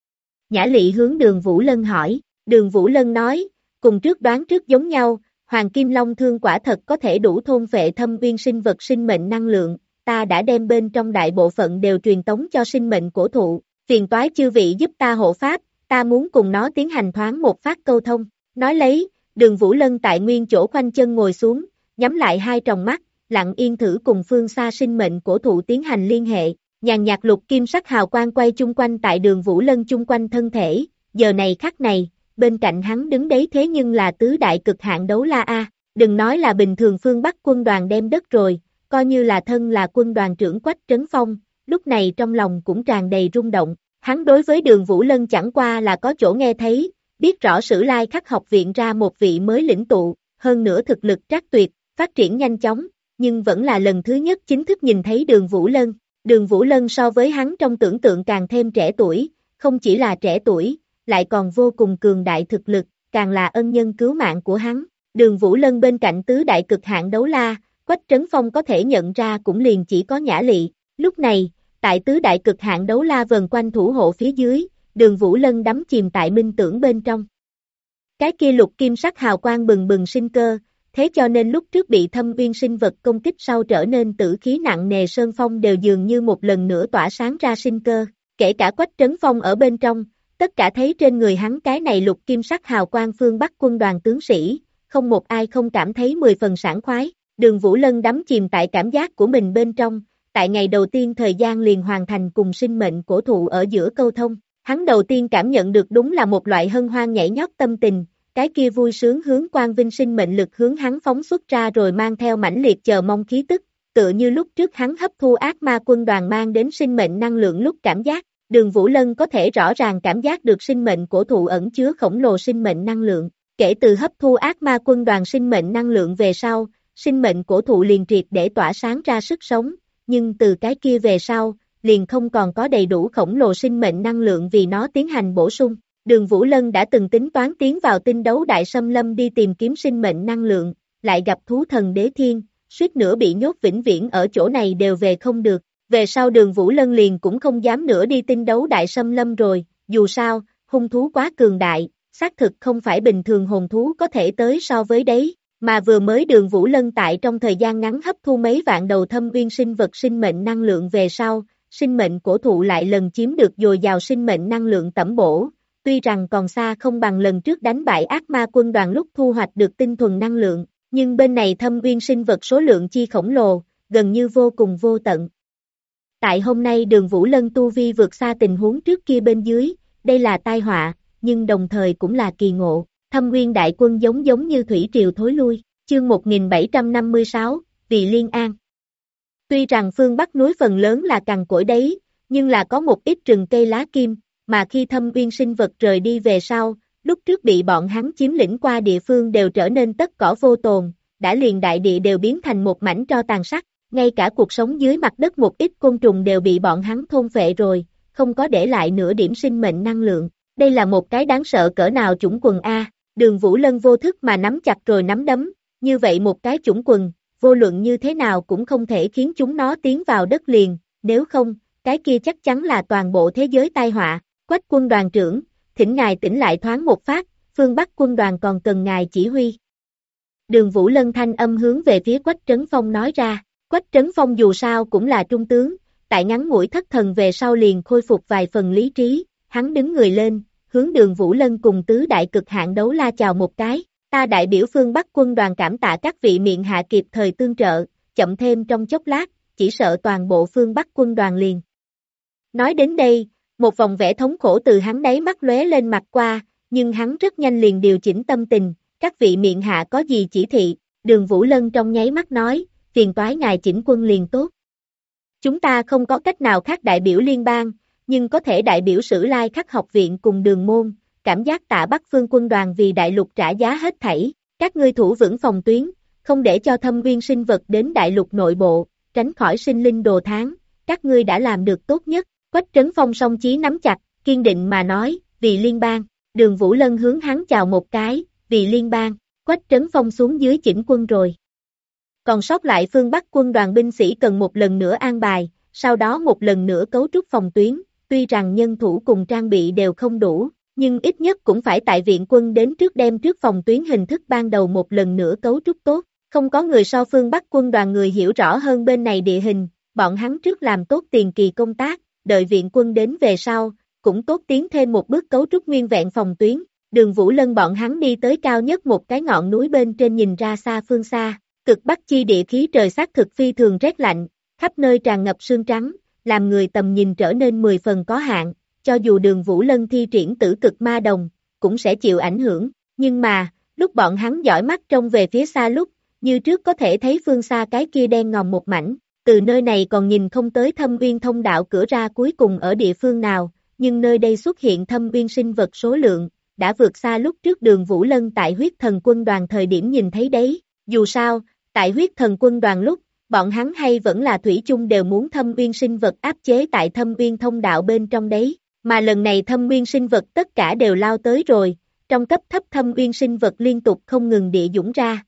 Nhã Lị hướng Đường Vũ Lân hỏi. Đường Vũ Lân nói, cùng trước đoán trước giống nhau, Hoàng Kim Long thương quả thật có thể đủ thôn phệ thâm uyên sinh vật sinh mệnh năng lượng, ta đã đem bên trong đại bộ phận đều truyền tống cho sinh mệnh cổ thụ, phiền toái chư vị giúp ta hộ pháp, ta muốn cùng nó tiến hành thoáng một phát câu thông. Nói lấy, Đường Vũ Lân tại nguyên chỗ khoanh chân ngồi xuống, nhắm lại hai tròng mắt, lặng yên thử cùng phương xa sinh mệnh cổ thụ tiến hành liên hệ. Nhàn nhạt lục kim sắc hào quang quay chung quanh tại Đường Vũ Lân chung quanh thân thể, giờ này khắc này, bên cạnh hắn đứng đấy thế nhưng là tứ đại cực hạn đấu la A, đừng nói là bình thường phương Bắc quân đoàn đem đất rồi, coi như là thân là quân đoàn trưởng Quách Trấn Phong, lúc này trong lòng cũng tràn đầy rung động. Hắn đối với Đường Vũ Lân chẳng qua là có chỗ nghe thấy, biết rõ Sử Lai Khắc học viện ra một vị mới lĩnh tụ, hơn nữa thực lực trác tuyệt, phát triển nhanh chóng, nhưng vẫn là lần thứ nhất chính thức nhìn thấy Đường Vũ Lân. Đường Vũ Lân so với hắn trong tưởng tượng càng thêm trẻ tuổi, không chỉ là trẻ tuổi, lại còn vô cùng cường đại thực lực, càng là ân nhân cứu mạng của hắn. Đường Vũ Lân bên cạnh tứ đại cực hạn đấu la, Quách Trấn Phong có thể nhận ra cũng liền chỉ có Nhã Lị. Lúc này, tại tứ đại cực hạn đấu la vần quanh thủ hộ phía dưới, Đường Vũ Lân đắm chìm tại minh tưởng bên trong. Cái kia lục kim sắc hào quang bừng bừng sinh cơ, thế cho nên lúc trước bị thâm uyên sinh vật công kích sau trở nên tử khí nặng nề sơn phong đều dường như một lần nữa tỏa sáng ra sinh cơ, kể cả Quách Trấn Phong ở bên trong, tất cả thấy trên người hắn cái này lục kim sắc hào quang phương Bắc quân đoàn tướng sĩ, không một ai không cảm thấy 10 phần sảng khoái. Đường Vũ Lân đắm chìm tại cảm giác của mình bên trong, tại ngày đầu tiên thời gian liền hoàn thành cùng sinh mệnh cổ thụ ở giữa câu thông, hắn đầu tiên cảm nhận được đúng là một loại hân hoan nhảy nhót tâm tình, cái kia vui sướng hướng quang vinh sinh mệnh lực hướng hắn phóng xuất ra rồi mang theo mãnh liệt chờ mong khí tức, tựa như lúc trước hắn hấp thu ác ma quân đoàn mang đến sinh mệnh năng lượng lúc cảm giác. Đường Vũ Lân có thể rõ ràng cảm giác được sinh mệnh cổ thụ ẩn chứa khổng lồ sinh mệnh năng lượng, kể từ hấp thu ác ma quân đoàn sinh mệnh năng lượng về sau, sinh mệnh cổ thụ liền triệt để tỏa sáng ra sức sống, nhưng từ cái kia về sau, liền không còn có đầy đủ khổng lồ sinh mệnh năng lượng vì nó tiến hành bổ sung. Đường Vũ Lân đã từng tính toán tiến vào tinh đấu đại xâm lâm đi tìm kiếm sinh mệnh năng lượng, lại gặp thú thần đế thiên, suýt nữa bị nhốt vĩnh viễn ở chỗ này đều về không được. Về sau Đường Vũ Lân liền cũng không dám nữa đi tinh đấu đại xâm lâm rồi, dù sao, hung thú quá cường đại, xác thực không phải bình thường hồn thú có thể tới so với đấy, mà vừa mới Đường Vũ Lân tại trong thời gian ngắn hấp thu mấy vạn đầu thâm uyên sinh vật sinh mệnh năng lượng về sau, sinh mệnh cổ thụ lại lần chiếm được dồi dào sinh mệnh năng lượng tẩm bổ, tuy rằng còn xa không bằng lần trước đánh bại ác ma quân đoàn lúc thu hoạch được tinh thuần năng lượng, nhưng bên này thâm uyên sinh vật số lượng chi khổng lồ, gần như vô cùng vô tận. Tại hôm nay Đường Vũ Lân tu vi vượt xa tình huống trước kia bên dưới, đây là tai họa, nhưng đồng thời cũng là kỳ ngộ. Thâm Uyên đại quân giống như thủy triều thối lui, chương 1756, vì Liên An. Tuy rằng phương Bắc núi phần lớn là cằn cỗi đấy, nhưng là có một ít rừng cây lá kim, mà khi Thâm Uyên sinh vật rời đi về sau, lúc trước bị bọn hắn chiếm lĩnh qua địa phương đều trở nên tất cỏ vô tồn, đã liền đại địa đều biến thành một mảnh tro tàn sắc. Ngay cả cuộc sống dưới mặt đất một ít côn trùng đều bị bọn hắn thôn phệ rồi, không có để lại nửa điểm sinh mệnh năng lượng. Đây là một cái đáng sợ cỡ nào chủng quần A, Đường Vũ Lân vô thức mà nắm chặt rồi nắm đấm, như vậy một cái chủng quần, vô luận như thế nào cũng không thể khiến chúng nó tiến vào đất liền, nếu không, cái kia chắc chắn là toàn bộ thế giới tai họa. Quách quân đoàn trưởng, thỉnh ngài tỉnh lại thoáng một phát, phương Bắc quân đoàn còn cần ngài chỉ huy. Đường Vũ Lân thanh âm hướng về phía Quách Trấn Phong nói ra, Quách Trấn Phong dù sao cũng là trung tướng, tại ngắn ngủi thất thần về sau liền khôi phục vài phần lý trí, hắn đứng người lên, hướng Đường Vũ Lân cùng tứ đại cực hạn đấu la chào một cái, ta đại biểu phương Bắc quân đoàn cảm tạ các vị miện hạ kịp thời tương trợ, chậm thêm trong chốc lát, chỉ sợ toàn bộ phương Bắc quân đoàn liền. Nói đến đây, một vòng vẻ thống khổ từ hắn đáy mắt lóe lên mặt qua, nhưng hắn rất nhanh liền điều chỉnh tâm tình, các vị miện hạ có gì chỉ thị, Đường Vũ Lân trong nháy mắt nói, phiền toái ngài chỉnh quân liền tốt. Chúng ta không có cách nào khác đại biểu liên bang, nhưng có thể đại biểu Sử Lai Khắc học viện cùng Đường môn, cảm giác tạ Bắc phương quân đoàn vì đại lục trả giá hết thảy, các ngươi thủ vững phòng tuyến, không để cho thâm uyên sinh vật đến đại lục nội bộ, tránh khỏi sinh linh đồ tháng, các ngươi đã làm được tốt nhất. Quách Trấn Phong song chí nắm chặt, kiên định mà nói, vì liên bang, Đường Vũ Lân hướng hắn chào một cái, vì liên bang, Quách Trấn Phong xuống dưới chỉnh quân rồi. Còn sót lại phương Bắc quân đoàn binh sĩ cần một lần nữa an bài, sau đó một lần nữa cấu trúc phòng tuyến, tuy rằng nhân thủ cùng trang bị đều không đủ, nhưng ít nhất cũng phải tại viện quân đến trước đem trước phòng tuyến hình thức ban đầu một lần nữa cấu trúc tốt, không có người so phương Bắc quân đoàn người hiểu rõ hơn bên này địa hình, bọn hắn trước làm tốt tiền kỳ công tác, đợi viện quân đến về sau, cũng tốt tiến thêm một bước cấu trúc nguyên vẹn phòng tuyến. Đường Vũ Lân bọn hắn đi tới cao nhất một cái ngọn núi bên trên nhìn ra xa phương xa, cực bắc chi địa khí trời xác thực phi thường rét lạnh, khắp nơi tràn ngập sương trắng, làm người tầm nhìn trở nên 10 phần có hạn, cho dù Đường Vũ Lân thi triển tử cực ma đồng, cũng sẽ chịu ảnh hưởng, nhưng mà, lúc bọn hắn dõi mắt trông về phía xa lúc, như trước có thể thấy phương xa cái kia đen ngòm một mảnh, từ nơi này còn nhìn không tới Thâm Uyên thông đạo cửa ra cuối cùng ở địa phương nào, nhưng nơi đây xuất hiện Thâm Uyên sinh vật số lượng, đã vượt xa lúc trước Đường Vũ Lân tại huyết thần quân đoàn thời điểm nhìn thấy đấy, dù sao, tại huyết thần quân đoàn lúc, bọn hắn hay vẫn là thủy chung đều muốn Thâm Uyên sinh vật áp chế tại Thâm Uyên thông đạo bên trong đấy, mà lần này Thâm Uyên sinh vật tất cả đều lao tới rồi, trong cấp thấp Thâm Uyên sinh vật liên tục không ngừng địa dũng ra.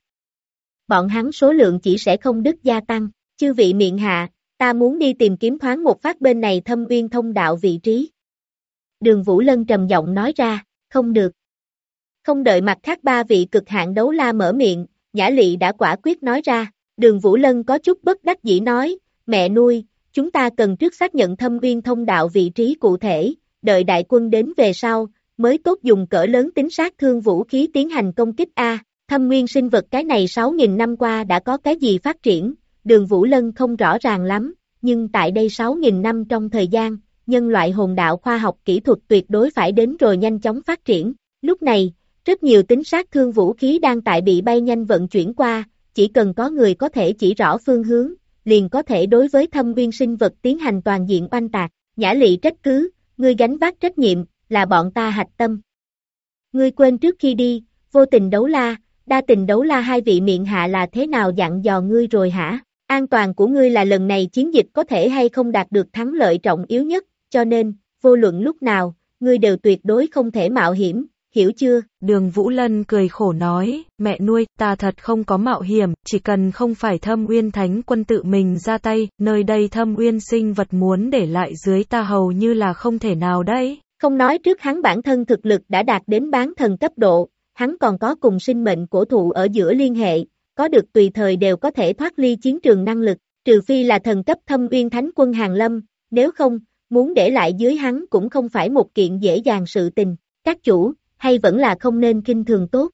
Bọn hắn số lượng chỉ sẽ không đứt gia tăng, chư vị miện hạ, ta muốn đi tìm kiếm thoáng một phát bên này Thâm Uyên thông đạo vị trí. Đường Vũ Lân trầm giọng nói ra, không được. Không đợi mặt khác ba vị cực hạn đấu la mở miệng, Nhã Lị đã quả quyết nói ra, Đường Vũ Lân có chút bất đắc dĩ nói, mẹ nuôi, chúng ta cần trước xác nhận Thâm Uyên thông đạo vị trí cụ thể, đợi đại quân đến về sau, mới tốt dùng cỡ lớn tính sát thương vũ khí tiến hành công kích A, Thâm Uyên sinh vật cái này 6.000 năm qua đã có cái gì phát triển, Đường Vũ Lân không rõ ràng lắm, nhưng tại đây 6.000 năm trong thời gian, nhân loại hồn đạo khoa học kỹ thuật tuyệt đối phải đến rồi nhanh chóng phát triển, lúc này, rất nhiều tính sát thương vũ khí đang tại bị bay nhanh vận chuyển qua, chỉ cần có người có thể chỉ rõ phương hướng, liền có thể đối với Thâm Uyên sinh vật tiến hành toàn diện oanh tạc. Nhã Lị trách cứ, ngươi gánh vác trách nhiệm, là bọn ta hạch tâm. Ngươi quên trước khi đi, vô tình đấu la, đa tình đấu la hai vị miện hạ là thế nào dặn dò ngươi rồi hả? An toàn của ngươi là lần này chiến dịch có thể hay không đạt được thắng lợi trọng yếu nhất, cho nên, vô luận lúc nào, ngươi đều tuyệt đối không thể mạo hiểm, hiểu chưa? Đường Vũ Lân cười khổ nói, mẹ nuôi, ta thật không có mạo hiểm, chỉ cần không phải Thâm Uyên Thánh Quân tự mình ra tay, nơi đây Thâm Uyên sinh vật muốn để lại dưới ta hầu như là không thể nào đấy. Không nói trước hắn bản thân thực lực đã đạt đến bán thần cấp độ, hắn còn có cùng sinh mệnh cổ thụ ở giữa liên hệ, có được tùy thời đều có thể thoát ly chiến trường năng lực, trừ phi là thần cấp Thâm Uyên Thánh Quân Hàn Lâm, nếu không, muốn để lại dưới hắn cũng không phải một kiện dễ dàng sự tình, các chủ, hay vẫn là không nên khinh thường tốt.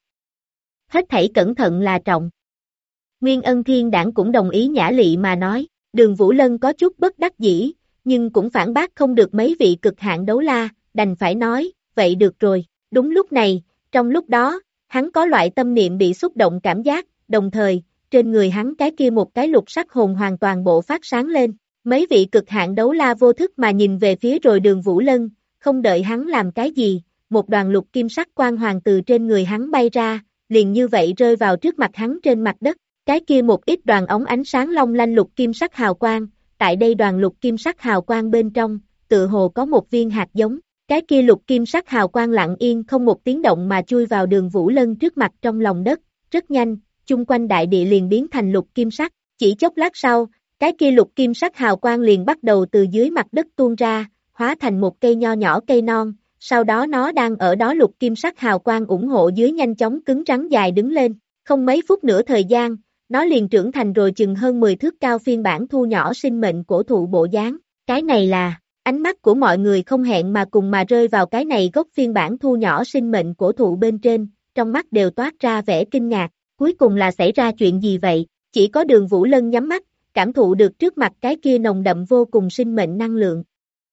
Hết thảy cẩn thận là trọng. Nguyên Ân Thiên Đảng cũng đồng ý Nhã Lị mà nói, Đường Vũ Lân có chút bất đắc dĩ, nhưng cũng phản bác không được mấy vị cực hạn đấu la, đành phải nói, vậy được rồi, đúng lúc này, trong lúc đó, hắn có loại tâm niệm bị xúc động cảm giác, đồng thời, trên người hắn cái kia một cái lục sắc hồn hoàn toàn bộ phát sáng lên, mấy vị cực hạn đấu la vô thức mà nhìn về phía rồi Đường Vũ Lân, không đợi hắn làm cái gì, một đoàn lục kim sắc quang hoàng từ trên người hắn bay ra, liền như vậy rơi vào trước mặt hắn trên mặt đất, cái kia một ít đoàn ống ánh sáng long lanh lục kim sắc hào quang, tại đây đoàn lục kim sắc hào quang bên trong, tự hồ có một viên hạt giống. Cái kia lục kim sắc hào quang lặng yên không một tiếng động mà chui vào Đường Vũ Lân trước mặt trong lòng đất, rất nhanh, chung quanh đại địa liền biến thành lục kim sắc, chỉ chốc lát sau, cái kia lục kim sắc hào quang liền bắt đầu từ dưới mặt đất tuôn ra, hóa thành một cây nho nhỏ cây non, sau đó nó đang ở đó lục kim sắc hào quang ủng hộ dưới nhanh chóng cứng rắn dài đứng lên, không mấy phút nữa thời gian, nó liền trưởng thành rồi chừng hơn 10 thước cao phiên bản thu nhỏ sinh mệnh cổ thụ bộ dáng, cái này là... Ánh mắt của mọi người không hẹn mà cùng mà rơi vào cái này gốc phiên bản thu nhỏ sinh mệnh cổ thụ bên trên, trong mắt đều toát ra vẻ kinh ngạc, cuối cùng là xảy ra chuyện gì vậy, chỉ có Đường Vũ Lân nhắm mắt, cảm thụ được trước mặt cái kia nồng đậm vô cùng sinh mệnh năng lượng.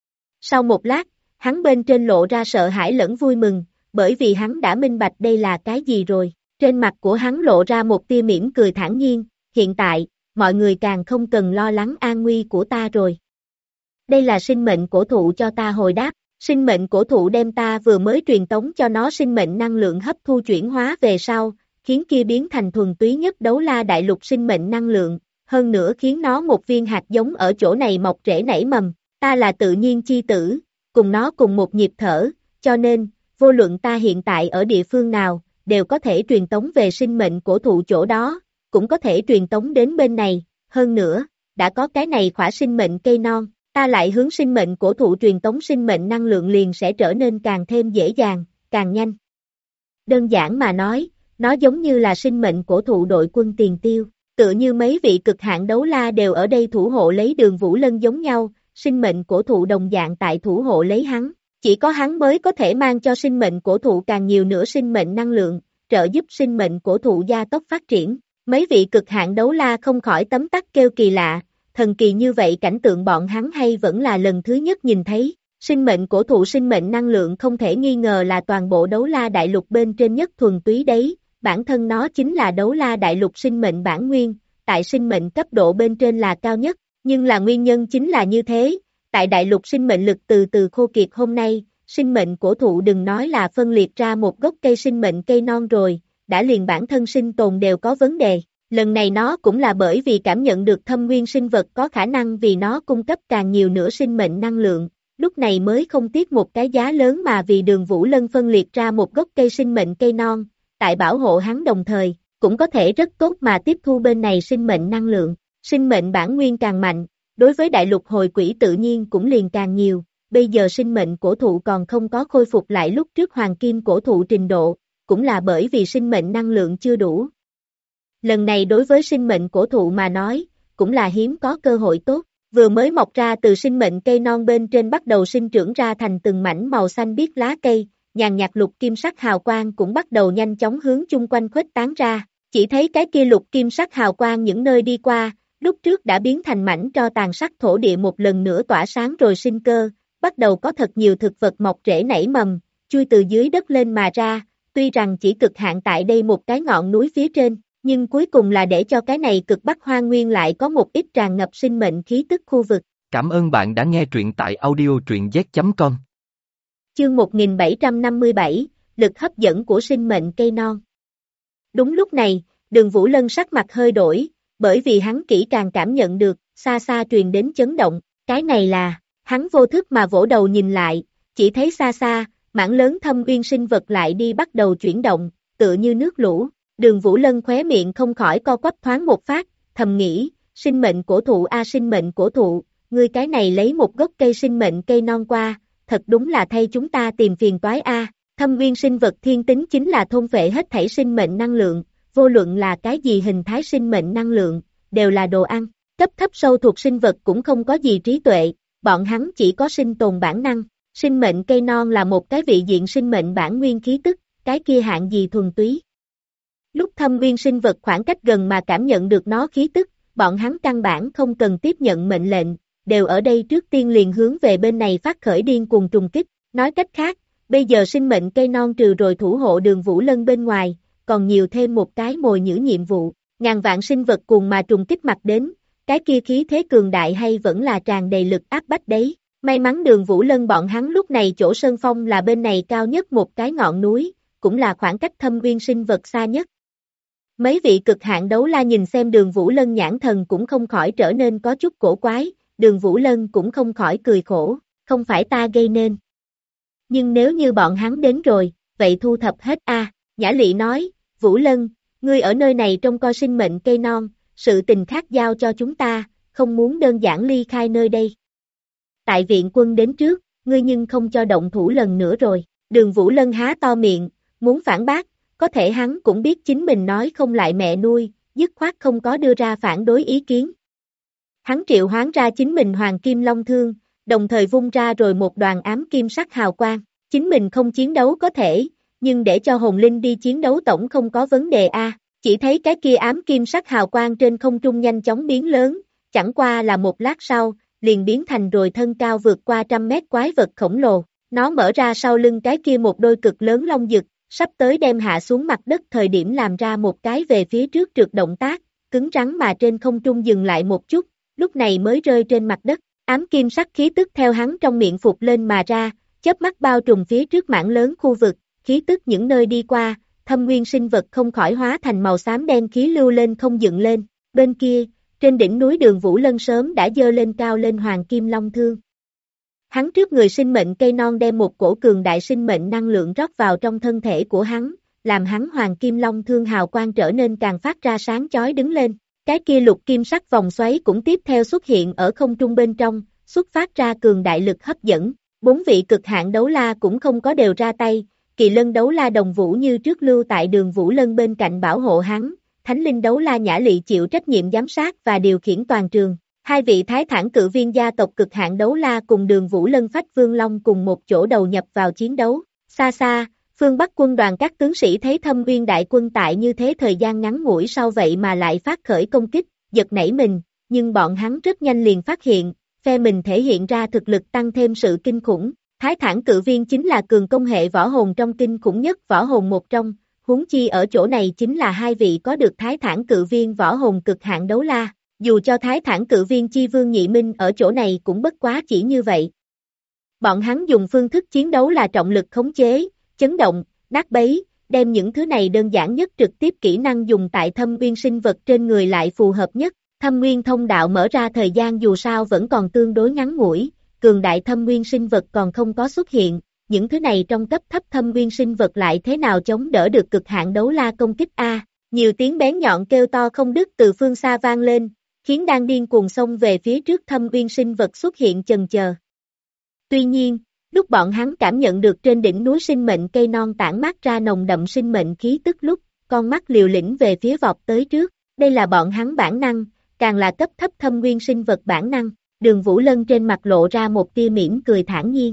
Sau một lát, hắn bên trên lộ ra sợ hãi lẫn vui mừng, bởi vì hắn đã minh bạch đây là cái gì rồi, trên mặt của hắn lộ ra một tia mỉm cười thản nhiên, hiện tại, mọi người càng không cần lo lắng an nguy của ta rồi. Đây là sinh mệnh cổ thụ cho ta hồi đáp, sinh mệnh cổ thụ đem ta vừa mới truyền tống cho nó sinh mệnh năng lượng hấp thu chuyển hóa về sau, khiến kia biến thành thuần túy nhất Đấu La Đại Lục sinh mệnh năng lượng, hơn nữa khiến nó một viên hạt giống ở chỗ này mọc rễ nảy mầm, ta là tự nhiên chi tử, cùng nó cùng một nhịp thở, cho nên, vô luận ta hiện tại ở địa phương nào, đều có thể truyền tống về sinh mệnh cổ thụ chỗ đó, cũng có thể truyền tống đến bên này, hơn nữa, đã có cái này khỏa sinh mệnh cây non. Ta lại hướng sinh mệnh cổ thụ truyền tống sinh mệnh năng lượng liền sẽ trở nên càng thêm dễ dàng, càng nhanh. Đơn giản mà nói, nó giống như là sinh mệnh cổ thụ đội quân tiền tiêu, tựa như mấy vị cực hạn đấu la đều ở đây thủ hộ lấy Đường Vũ Lân giống nhau, sinh mệnh cổ thụ đồng dạng tại thủ hộ lấy hắn, chỉ có hắn mới có thể mang cho sinh mệnh cổ thụ càng nhiều nữa sinh mệnh năng lượng, trợ giúp sinh mệnh cổ thụ gia tốc phát triển. Mấy vị cực hạn đấu la không khỏi tấm tắc kêu kỳ lạ. Thần kỳ như vậy cảnh tượng bọn hắn hay vẫn là lần thứ nhất nhìn thấy, sinh mệnh cổ thụ sinh mệnh năng lượng không thể nghi ngờ là toàn bộ Đấu La Đại Lục bên trên nhất thuần túy đấy, bản thân nó chính là Đấu La Đại Lục sinh mệnh bản nguyên, tại sinh mệnh cấp độ bên trên là cao nhất, nhưng là nguyên nhân chính là như thế, tại Đại Lục sinh mệnh lực từ từ khô kiệt hôm nay, sinh mệnh cổ thụ đừng nói là phân liệt ra một gốc cây sinh mệnh cây non rồi, đã liền bản thân sinh tồn đều có vấn đề. Lần này nó cũng là bởi vì cảm nhận được thâm nguyên sinh vật có khả năng vì nó cung cấp càng nhiều nữa sinh mệnh năng lượng, lúc này mới không tiếc một cái giá lớn mà vì Đường Vũ Lân phân liệt ra một gốc cây sinh mệnh cây non, tại bảo hộ hắn đồng thời, cũng có thể rất tốt mà tiếp thu bên này sinh mệnh năng lượng, sinh mệnh bản nguyên càng mạnh, đối với đại lục hồi quỹ tự nhiên cũng liền càng nhiều, bây giờ sinh mệnh cổ thụ còn không có khôi phục lại lúc trước hoàng kim cổ thụ trình độ, cũng là bởi vì sinh mệnh năng lượng chưa đủ. Lần này đối với sinh mệnh cổ thụ mà nói, cũng là hiếm có cơ hội tốt, vừa mới mọc ra từ sinh mệnh cây non bên trên bắt đầu sinh trưởng ra thành từng mảnh màu xanh biếc lá cây, nhàn nhạt lục kim sắc hào quang cũng bắt đầu nhanh chóng hướng chung quanh khuếch tán ra, chỉ thấy cái kia lục kim sắc hào quang những nơi đi qua, lúc trước đã biến thành mảnh tro tàn sắc thổ địa một lần nữa tỏa sáng rồi sinh cơ, bắt đầu có thật nhiều thực vật mọc rễ nảy mầm, chui từ dưới đất lên mà ra, tuy rằng chỉ cực hạn tại đây một cái ngọn núi phía trên. Nhưng cuối cùng là để cho cái này cực Bắc Hoang Nguyên lại có một ít tràn ngập sinh mệnh khí tức khu vực. Cảm ơn bạn đã nghe truyện tại audio truyện z.com. Chương 1757, lực hấp dẫn của sinh mệnh cây non. Đúng lúc này, Đường Vũ Lân sắc mặt hơi đổi, bởi vì hắn kỹ càng cảm nhận được, xa xa truyền đến chấn động, cái này là, hắn vô thức mà vỗ đầu nhìn lại, chỉ thấy xa xa, mảng lớn thâm uyên sinh vật lại đi bắt đầu chuyển động, tựa như nước lũ. Đường Vũ Lân khóe miệng không khỏi co quắp thoáng một phát, thầm nghĩ, sinh mệnh cổ thụ sinh mệnh cổ thụ, ngươi cái này lấy một gốc cây sinh mệnh cây non qua, thật đúng là thay chúng ta tìm phiền toái thâm nguyên sinh vật thiên tính chính là thôn phệ hết thảy sinh mệnh năng lượng, vô luận là cái gì hình thái sinh mệnh năng lượng, đều là đồ ăn, cấp thấp sâu thuộc sinh vật cũng không có gì trí tuệ, bọn hắn chỉ có sinh tồn bản năng, sinh mệnh cây non là một cái vị diện sinh mệnh bản nguyên khí tức, cái kia hạng gì thuần túy. Lúc thâm nguyên sinh vật khoảng cách gần mà cảm nhận được nó khí tức, bọn hắn căn bản không cần tiếp nhận mệnh lệnh, đều ở đây trước tiên liền hướng về bên này phát khởi điên cuồng trùng kích, nói cách khác, bây giờ sinh mệnh cây non trừ rồi thủ hộ Đường Vũ Lân bên ngoài, còn nhiều thêm một cái mồi nhử nhiệm vụ, ngàn vạn sinh vật cuồng mà trùng kích mặt đến, cái kia khí thế cường đại hay vẫn là tràn đầy lực áp bách đấy, may mắn Đường Vũ Lân bọn hắn lúc này chỗ sơn phong là bên này cao nhất một cái ngọn núi, cũng là khoảng cách thâm nguyên sinh vật xa nhất. Mấy vị cực hạn đấu la nhìn xem Đường Vũ Lân nhãn thần cũng không khỏi trở nên có chút cổ quái, Đường Vũ Lân cũng không khỏi cười khổ, không phải ta gây nên. Nhưng nếu như bọn hắn đến rồi, vậy thu thập hết a. Nhã Lị nói, Vũ Lân, ngươi ở nơi này trông coi sinh mệnh cây non, sự tình khác giao cho chúng ta, không muốn đơn giản ly khai nơi đây. Tại viện quân đến trước, ngươi nhưng không cho động thủ lần nữa rồi. Đường Vũ Lân há to miệng, muốn phản bác, có thể hắn cũng biết chính mình nói không lại mẹ nuôi, dứt khoát không có đưa ra phản đối ý kiến. Hắn triệu hoán ra chính mình Hoàng Kim Long Thương, đồng thời vung ra rồi một đoàn ám kim sắc hào quang. Chính mình không chiến đấu có thể, nhưng để cho hồn linh đi chiến đấu tổng không có vấn đề a. Chỉ thấy cái kia ám kim sắc hào quang trên không trung nhanh chóng biến lớn, chẳng qua là một lát sau, liền biến thành rồi thân cao vượt qua 100 mét quái vật khổng lồ. Nó mở ra sau lưng cái kia một đôi cực lớn long dực, sắp tới đem hạ xuống mặt đất thời điểm làm ra một cái về phía trước trượt động tác, cứng rắn mà trên không trung dừng lại một chút, lúc này mới rơi trên mặt đất. Ám kim sắc khí tức theo hắn trong miệng phục lên mà ra, chớp mắt bao trùm phía trước mảng lớn khu vực, khí tức những nơi đi qua, thâm nguyên sinh vật không khỏi hóa thành màu xám đen khí lưu lên không dựng lên. Bên kia, trên đỉnh núi Đường Vũ Lân sớm đã dơ lên cao lên Hoàng Kim Long Thương. Hắn trước người sinh mệnh cây non đem một cổ cường đại sinh mệnh năng lượng rót vào trong thân thể của hắn, làm hắn Hoàng Kim Long Thương hào quang trở nên càng phát ra sáng chói đứng lên. Cái kia lục kim sắc vòng xoáy cũng tiếp theo xuất hiện ở không trung bên trong, xuất phát ra cường đại lực hấp dẫn. 4 vị cực hạn đấu la cũng không có đều ra tay, Kỳ Lân đấu la Đồng Vũ như trước lưu tại Đường Vũ Lân bên cạnh bảo hộ hắn, Thánh Linh đấu la Nhã Lị chịu trách nhiệm giám sát và điều khiển toàn trường. 2 vị thái thản cự viên gia tộc cực hạn đấu la cùng Đường Vũ Lân Phách Vương Long cùng một chỗ đầu nhập vào chiến đấu. Xa xa, phương Bắc quân đoàn các tướng sĩ thấy Thâm Uyên đại quân tại như thế thời gian ngắn ngủi sau vậy mà lại phát khởi công kích, giật nảy mình, nhưng bọn hắn rất nhanh liền phát hiện, phe mình thể hiện ra thực lực tăng thêm sự kinh khủng. Thái thản cự viên chính là cường công hệ võ hồn trong kinh khủng nhất võ hồn một trong, huống chi ở chỗ này chính là 2 vị có được thái thản cự viên võ hồn cực hạn đấu la, dù cho thái thản cự viên chi vương nhị minh ở chỗ này cũng bất quá chỉ như vậy. Bọn hắn dùng phương thức chiến đấu là trọng lực khống chế, chấn động, nát bấy, đem những thứ này đơn giản nhất trực tiếp kỹ năng dùng tại thâm uyên sinh vật trên người lại phù hợp nhất. Thâm nguyên thông đạo mở ra thời gian dù sao vẫn còn tương đối ngắn ngủi, cường đại thâm nguyên sinh vật còn không có xuất hiện, những thứ này trong cấp thấp thâm nguyên sinh vật lại thế nào chống đỡ được cực hạn đấu la công kích a. Nhiều tiếng bén nhọn kêu to không đứt từ phương xa vang lên, khiến đang điên cuồng xông về phía trước thâm nguyên sinh vật xuất hiện chần chờ. Tuy nhiên, lúc bọn hắn cảm nhận được trên đỉnh núi sinh mệnh cây non tản mát ra nồng đậm sinh mệnh khí tức lúc, con mắt liều lĩnh về phía vọt tới trước, đây là bọn hắn bản năng, càng là cấp thấp thâm nguyên sinh vật bản năng. Đường Vũ Lân trên mặt lộ ra một tia mỉm cười thản nhiên.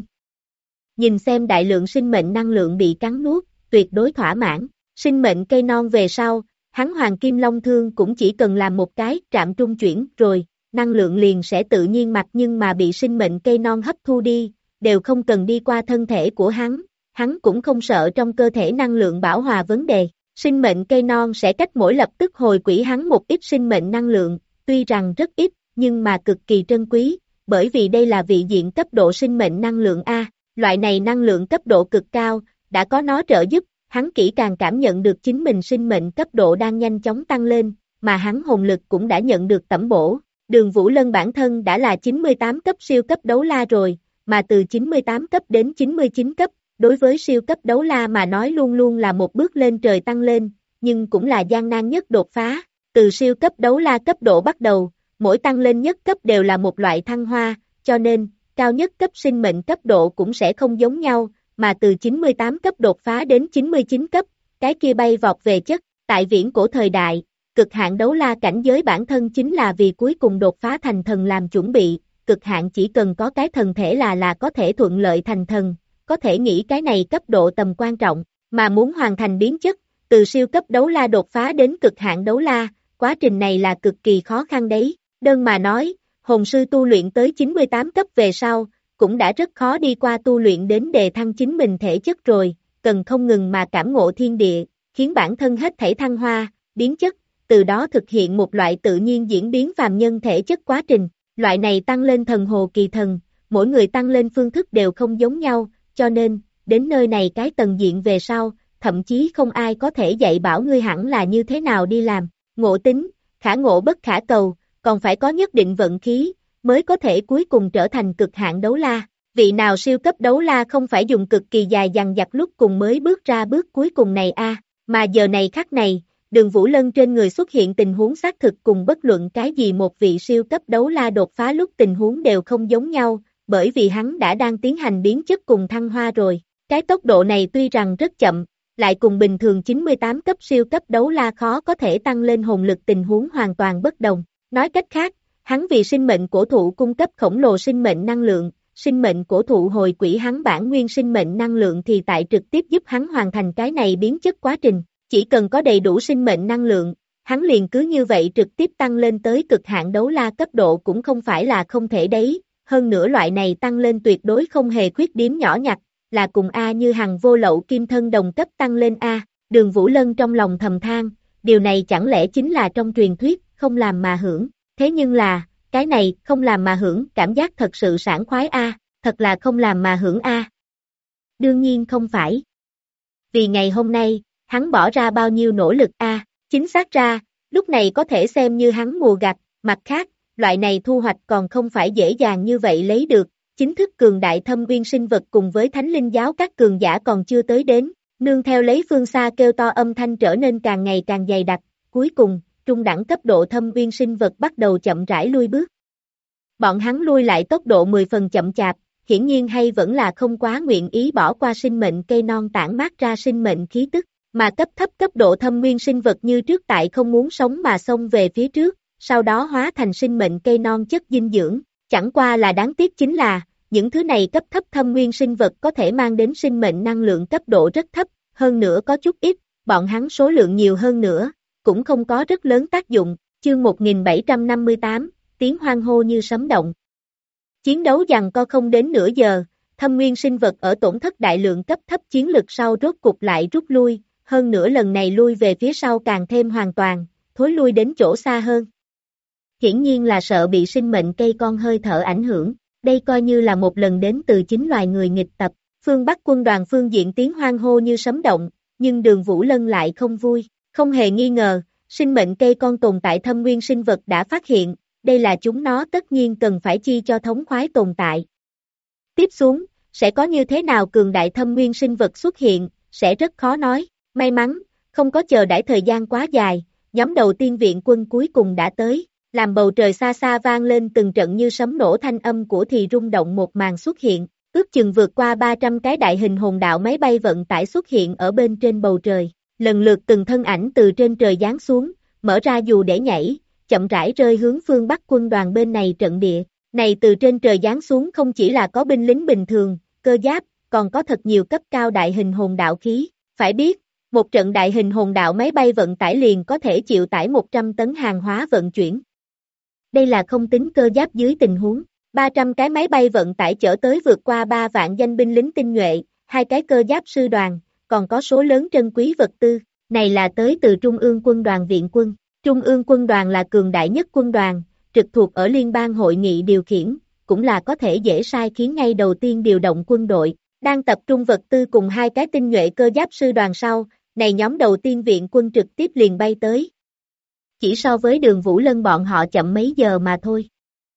Nhìn xem đại lượng sinh mệnh năng lượng bị cắn nuốt, tuyệt đối thỏa mãn. Sinh mệnh cây non về sau, hắn Hoàng Kim Long Thương cũng chỉ cần làm một cái trạm trung chuyển rồi, năng lượng liền sẽ tự nhiên mặc nhưng mà bị sinh mệnh cây non hấp thu đi, đều không cần đi qua thân thể của hắn cũng không sợ trong cơ thể năng lượng bão hòa vấn đề. Sinh mệnh cây non sẽ cách mỗi lập tức hồi quỹ hắn một ít sinh mệnh năng lượng, tuy rằng rất ít, nhưng mà cực kỳ trân quý, bởi vì đây là vị diện cấp độ sinh mệnh năng lượng A, loại này năng lượng cấp độ cực cao, đã có nó trợ giúp, hắn kỹ càng cảm nhận được chính mình sinh mệnh cấp độ đang nhanh chóng tăng lên, mà hắn hồn lực cũng đã nhận được tẩm bổ. Đường Vũ Lân bản thân đã là 98 cấp siêu cấp đấu la rồi, mà từ 98 cấp đến 99 cấp, đối với siêu cấp đấu la mà nói luôn luôn là một bước lên trời tăng lên, nhưng cũng là gian nan nhất đột phá. Từ siêu cấp đấu la cấp độ bắt đầu, mỗi tăng lên nhất cấp đều là một loại thăng hoa, cho nên, cao nhất cấp sinh mệnh cấp độ cũng sẽ không giống nhau, mà từ 98 cấp đột phá đến 99 cấp, cái kia bay vọt về chất. Tại viễn cổ thời đại, cực hạn đấu la cảnh giới bản thân chính là vì cuối cùng đột phá thành thần làm chuẩn bị, cực hạn chỉ cần có cái thần thể là có thể thuận lợi thành thần, có thể nghĩ cái này cấp độ tầm quan trọng, mà muốn hoàn thành biến chất, từ siêu cấp đấu la đột phá đến cực hạn đấu la, quá trình này là cực kỳ khó khăn đấy. Đơn mà nói, hồn sư tu luyện tới 98 cấp về sau, cũng đã rất khó đi qua tu luyện đến đề thăng chính mình thể chất rồi, cần không ngừng mà cảm ngộ thiên địa, khiến bản thân hết thảy thăng hoa, biến chất, từ đó thực hiện một loại tự nhiên diễn biến phàm nhân thể chất quá trình. Loại này tăng lên thần hồ kỳ thần, mỗi người tăng lên phương thức đều không giống nhau, cho nên, đến nơi này cái tầng diện về sau, thậm chí không ai có thể dạy bảo ngươi hẳn là như thế nào đi làm. Ngộ tính, khả ngộ bất khả cầu, còn phải có nhất định vận khí, mới có thể cuối cùng trở thành cực hạn đấu la. Vị nào siêu cấp đấu la không phải dùng cực kỳ dài dằng dặc lúc cùng mới bước ra bước cuối cùng này mà giờ này khắc này, Đường Vũ Lân trên người xuất hiện tình huống xác thực cùng bất luận cái gì một vị siêu cấp đấu la đột phá lúc tình huống đều không giống nhau, bởi vì hắn đã đang tiến hành biến chất cùng thăng hoa rồi. Cái tốc độ này tuy rằng rất chậm, lại cùng bình thường 98 cấp siêu cấp đấu la khó có thể tăng lên hồn lực tình huống hoàn toàn bất đồng. Nói cách khác, hắn vì sinh mệnh cổ thụ cung cấp khổng lồ sinh mệnh năng lượng, sinh mệnh cổ thụ hồi quỹ hắn bản nguyên sinh mệnh năng lượng thì tại trực tiếp giúp hắn hoàn thành cái này biến chất quá trình. Chỉ cần có đầy đủ sinh mệnh năng lượng, hắn liền cứ như vậy trực tiếp tăng lên tới cực hạn đấu la cấp độ cũng không phải là không thể đấy, hơn nữa loại này tăng lên tuyệt đối không hề khuyết điểm nhỏ nhặt, là cùng A Như Hằng vô lậu kim thân đồng cấp tăng lên A. Đường Vũ Lân trong lòng thầm than, điều này chẳng lẽ chính là trong truyền thuyết, không làm mà hưởng, thế nhưng là, cái này, không làm mà hưởng, cảm giác thật sự sảng khoái thật là không làm mà hưởng Đương nhiên không phải. Vì ngày hôm nay, hắn bỏ ra bao nhiêu nỗ lực chính xác ra, lúc này có thể xem như hắn mùa gặt, mặt khác, loại này thu hoạch còn không phải dễ dàng như vậy lấy được, chính thức cường đại thâm uyên sinh vật cùng với thánh linh giáo các cường giả còn chưa tới đến, nương theo lấy phương xa kêu to âm thanh trở nên càng ngày càng dày đặc, cuối cùng, trung đẳng cấp độ thâm uyên sinh vật bắt đầu chậm rãi lui bước. Bọn hắn lui lại tốc độ 10 phần chậm chạp, hiển nhiên hay vẫn là không quá nguyện ý bỏ qua sinh mệnh cây non tản mát ra sinh mệnh khí tức, mà cấp thấp cấp độ thâm nguyên sinh vật như trước tại không muốn sống mà xông về phía trước, sau đó hóa thành sinh mệnh cây non chất dinh dưỡng, chẳng qua là đáng tiếc chính là, những thứ này cấp thấp thâm nguyên sinh vật có thể mang đến sinh mệnh năng lượng cấp độ rất thấp, hơn nữa có chút ít, bọn hắn số lượng nhiều hơn nữa, cũng không có rất lớn tác dụng, chương 1758, tiếng hoan hô như sấm động. Chiến đấu giằng co không đến nửa giờ, thâm nguyên sinh vật ở tổn thất đại lượng cấp thấp chiến lực sau rốt cục lại rút lui, hơn nữa lần này lui về phía sau càng thêm hoàn toàn, thối lui đến chỗ xa hơn. Hiển nhiên là sợ bị sinh mệnh cây con hơi thở ảnh hưởng, đây coi như là một lần đến từ chính loài người nghịch tập, phương Bắc quân đoàn phương diện tiếng hoan hô như sấm động, nhưng Đường Vũ Lân lại không vui, không hề nghi ngờ, sinh mệnh cây con tồn tại thâm nguyên sinh vật đã phát hiện, đây là chúng nó tất nhiên cần phải chi cho thống khoái tồn tại. Tiếp xuống, sẽ có như thế nào cường đại thâm nguyên sinh vật xuất hiện, sẽ rất khó nói, may mắn, không có chờ đãi thời gian quá dài, nhóm đầu tiên viện quân cuối cùng đã tới, làm bầu trời xa xa vang lên từng trận như sấm nổ thanh âm của thì rung động một màn xuất hiện, ước chừng vượt qua 300 cái đại hình hồn đạo máy bay vận tải xuất hiện ở bên trên bầu trời, lần lượt từng thân ảnh từ trên trời giáng xuống, mở ra dù để nhảy, chậm rãi rơi hướng phương Bắc quân đoàn bên này trận địa, này từ trên trời giáng xuống không chỉ là có binh lính bình thường, cơ giáp, còn có thật nhiều cấp cao đại hình hồn đạo khí, phải biết, một trận đại hình hồn đạo máy bay vận tải liền có thể chịu tải 100 tấn hàng hóa vận chuyển. Đây là không tính cơ giáp dưới tình huống, 300 cái máy bay vận tải chở tới vượt qua 3 vạn danh binh lính tinh nhuệ, 2 cái cơ giáp sư đoàn, còn có số lớn trân quý vật tư, này là tới từ Trung ương quân đoàn viện quân. Trung ương quân đoàn là cường đại nhất quân đoàn, trực thuộc ở liên bang hội nghị điều khiển, cũng là có thể dễ sai khiến ngay đầu tiên điều động quân đội, đang tập trung vật tư cùng 2 cái tinh nhuệ cơ giáp sư đoàn sau, này nhóm đầu tiên viện quân trực tiếp liền bay tới. Chỉ so với Đường Vũ Lân bọn họ chậm mấy giờ mà thôi.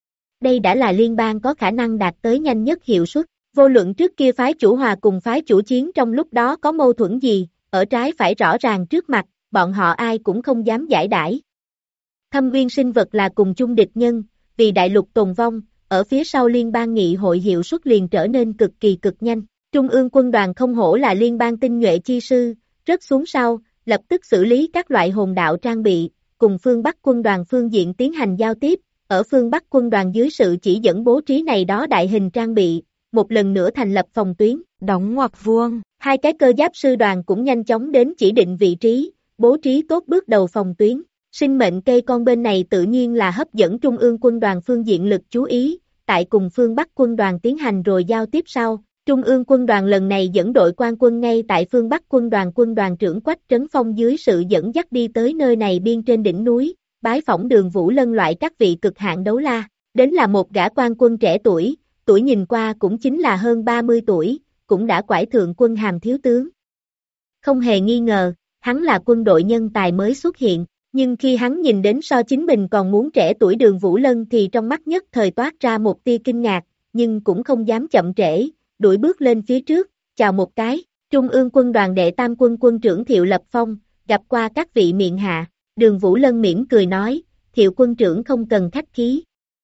Đây đã là liên bang có khả năng đạt tới nhanh nhất hiệu suất, vô luận trước kia phái chủ hòa cùng phái chủ chiến trong lúc đó có mâu thuẫn gì, ở trái phải rõ ràng trước mặt, bọn họ ai cũng không dám giải đãi. Thâm uyên sinh vật là cùng chung địch nhân, vì đại lục tồn vong, ở phía sau liên bang nghị hội hiệu suất liền trở nên cực kỳ cực nhanh. Trung ương quân đoàn không hổ là liên bang tinh nhuệ chi sư, rớt xuống sau, lập tức xử lý các loại hồn đạo trang bị, cùng phương Bắc quân đoàn phương diện tiến hành giao tiếp, ở phương Bắc quân đoàn dưới sự chỉ dẫn bố trí này đó đại hình trang bị, một lần nữa thành lập phòng tuyến, đóng ngoặc vuông. 2 cái cơ giáp sư đoàn cũng nhanh chóng đến chỉ định vị trí, bố trí tốt bước đầu phòng tuyến. Sinh mệnh cây con bên này tự nhiên là hấp dẫn Trung ương quân đoàn phương diện lực chú ý, tại cùng phương Bắc quân đoàn tiến hành rồi giao tiếp sau, Trung ương quân đoàn lần này dẫn đội quan quân ngay tại phương Bắc quân đoàn trưởng Quách Trấn Phong dưới sự dẫn dắt đi tới nơi này biên trên đỉnh núi, bái phỏng Đường Vũ Lân loại các vị cực hạn đấu la, đến là một gã quan quân trẻ tuổi, tuổi nhìn qua cũng chính là hơn 30 tuổi, cũng đã quải thượng quân hàm thiếu tướng. Không hề nghi ngờ, hắn là quân đội nhân tài mới xuất hiện. Nhưng khi hắn nhìn đến so chính mình còn muốn trẻ tuổi Đường Vũ Lân thì trong mắt nhất thời toát ra một tia kinh ngạc, nhưng cũng không dám chậm trễ, đuổi bước lên phía trước, chào một cái, Trung ương quân đoàn đệ tam quân quân trưởng Thiệu Lập Phong, gặp qua các vị miện hạ, Đường Vũ Lân mỉm cười nói, Thiệu quân trưởng không cần khách khí.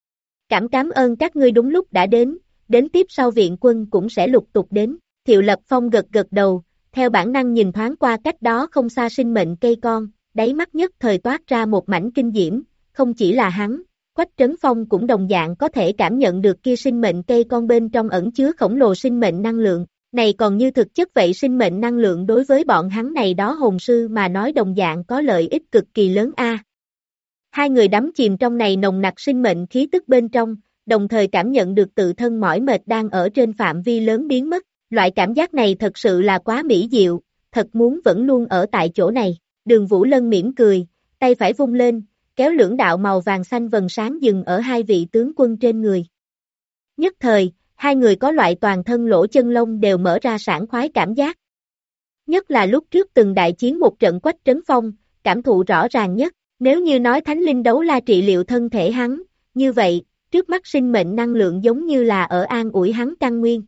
Cảm ơn các ngươi đúng lúc đã đến tiếp sau viện quân cũng sẽ lục tục đến, Thiệu Lập Phong gật gật đầu, theo bản năng nhìn thoáng qua cách đó không xa sinh mệnh cây con, đáy mắt nhất thời toát ra một mảnh kinh diễm, không chỉ là hắn, Quách Trấn Phong cũng đồng dạng có thể cảm nhận được kia sinh mệnh cây con bên trong ẩn chứa khổng lồ sinh mệnh năng lượng, này còn như thực chất vậy sinh mệnh năng lượng đối với bọn hắn này đó hồn sư mà nói đồng dạng có lợi ích cực kỳ lớn a. Hai người đắm chìm trong này nồng nặc sinh mệnh khí tức bên trong, đồng thời cảm nhận được tự thân mỏi mệt đang ở trên phạm vi lớn biến mất, loại cảm giác này thật sự là quá mỹ diệu, thật muốn vẫn luôn ở tại chỗ này, Đường Vũ Lân mỉm cười, tay phải vung lên, kéo lưỡng đạo màu vàng xanh vầng sáng dừng ở hai vị tướng quân trên người. Nhất thời, hai người có loại toàn thân lỗ chân lông đều mở ra sảng khoái cảm giác. Nhất là lúc trước từng đại chiến một trận Quách Trấn Phong, cảm thụ rõ ràng nhất, nếu như nói thánh linh đấu la trị liệu thân thể hắn, như vậy, trước mắt sinh mệnh năng lượng giống như là ở an ủi hắn căn nguyên.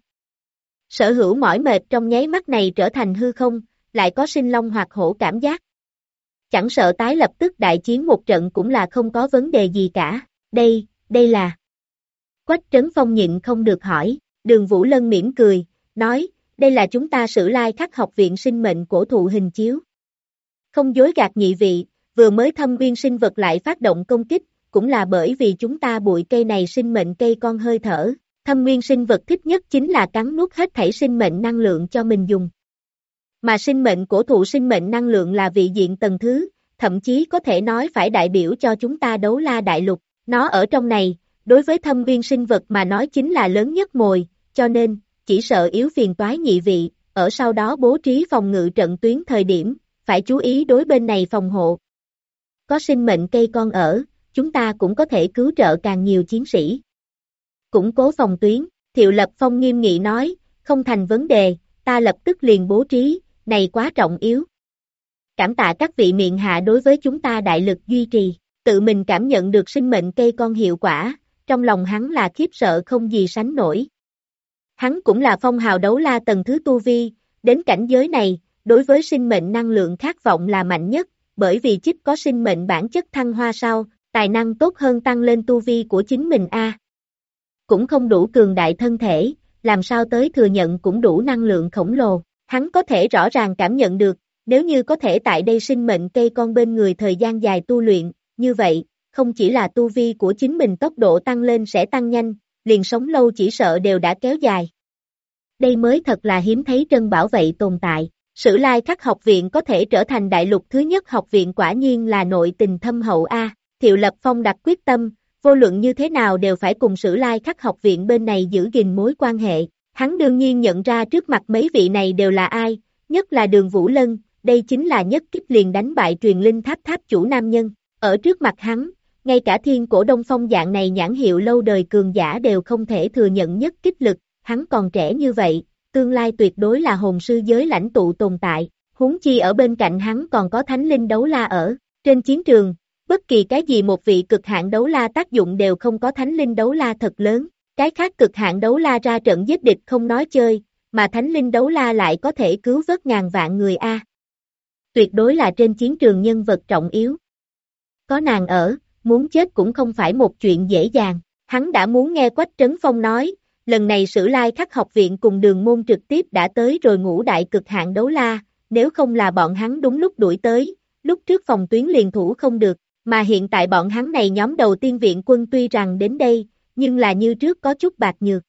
Sở hữu mỏi mệt trong nháy mắt này trở thành hư không, lại có sinh long hoặc hổ cảm giác. Chẳng sợ tái lập tức đại chiến một trận cũng là không có vấn đề gì cả, đây là... Quách Trấn Phong nhịn không được hỏi, Đường Vũ Lân mỉm cười, nói, đây là chúng ta Sử Lai Khắc học viện sinh mệnh cổ thụ hình chiếu. Không dối gạt nhị vị, vừa mới thâm uyên sinh vật lại phát động công kích, cũng là bởi vì chúng ta bụi cây này sinh mệnh cây con hơi thở, thâm nguyên sinh vật thích nhất chính là cắn nuốt hết thảy sinh mệnh năng lượng cho mình dùng. Mà sinh mệnh cổ thụ sinh mệnh năng lượng là vị diện tầng thứ, thậm chí có thể nói phải đại biểu cho chúng ta đấu la đại lục, nó ở trong này, đối với thâm viên sinh vật mà nói chính là lớn nhất mồi, cho nên, chỉ sợ yếu phiền toái nhị vị, ở sau đó bố trí phòng ngự trận tuyến thời điểm, phải chú ý đối bên này phòng hộ. Có sinh mệnh cây con ở, chúng ta cũng có thể cứu trợ càng nhiều chiến sĩ. Củng cố phòng tuyến, Thiệu Lập Phong nghiêm nghị nói, không thành vấn đề, ta lập tức liền bố trí, này quá trọng yếu. Cảm tạ các vị miện hạ đối với chúng ta đại lực duy trì, tự mình cảm nhận được sinh mệnh cây con hiệu quả, trong lòng hắn là khiếp sợ không gì sánh nổi. Hắn cũng là phong hào đấu la tầng thứ tu vi, đến cảnh giới này, đối với sinh mệnh năng lượng khát vọng là mạnh nhất, bởi vì chip có sinh mệnh bản chất thăng hoa sau, tài năng tốt hơn tăng lên tu vi của chính mình a. Cũng không đủ cường đại thân thể, làm sao tới thừa nhận cũng đủ năng lượng khổng lồ, hắn có thể rõ ràng cảm nhận được, nếu như có thể tại đây sinh mệnh cây con bên người thời gian dài tu luyện, như vậy, không chỉ là tu vi của chính mình tốc độ tăng lên sẽ tăng nhanh, liền sống lâu chỉ sợ đều đã kéo dài. Đây mới thật là hiếm thấy trân bảo vậy tồn tại, Sử Lai Khắc học viện có thể trở thành đại lục thứ nhất học viện quả nhiên là nội tình thâm hậu a. Thiệu Lập Phong đặt quyết tâm, vô luận như thế nào đều phải cùng Sử Lai Khắc học viện bên này giữ gìn mối quan hệ, hắn đương nhiên nhận ra trước mặt mấy vị này đều là ai, nhất là Đường Vũ Lân, đây chính là nhất kích liền đánh bại truyền linh tháp tháp chủ nam nhân, ở trước mặt hắn, ngay cả thiên cổ Đông Phong dạng này nhãn hiệu lâu đời cường giả đều không thể thừa nhận nhất kích lực, hắn còn trẻ như vậy, tương lai tuyệt đối là hồn sư giới lãnh tụ tồn tại, huống chi ở bên cạnh hắn còn có thánh linh đấu la ở, trên chiến trường, bất kỳ cái gì một vị cực hạn đấu la tác dụng đều không có thánh linh đấu la thật lớn, cái khác cực hạn đấu la ra trận giết địch không nói chơi, mà thánh linh đấu la lại có thể cứu vớt ngàn vạn người a. Tuyệt đối là trên chiến trường nhân vật trọng yếu. Có nàng ở, muốn chết cũng không phải một chuyện dễ dàng, hắn đã muốn nghe Quách Trấn Phong nói, lần này Sử Lai Khắc học viện cùng Đường môn trực tiếp đã tới rồi ngũ đại cực hạn đấu la, nếu không là bọn hắn đúng lúc đuổi tới, lúc trước phòng tuyến liền thủ không được, mà hiện tại bọn hắn này nhóm đầu tiên viện quân tuy rằng đến đây, nhưng là như trước có chút bạc nhược.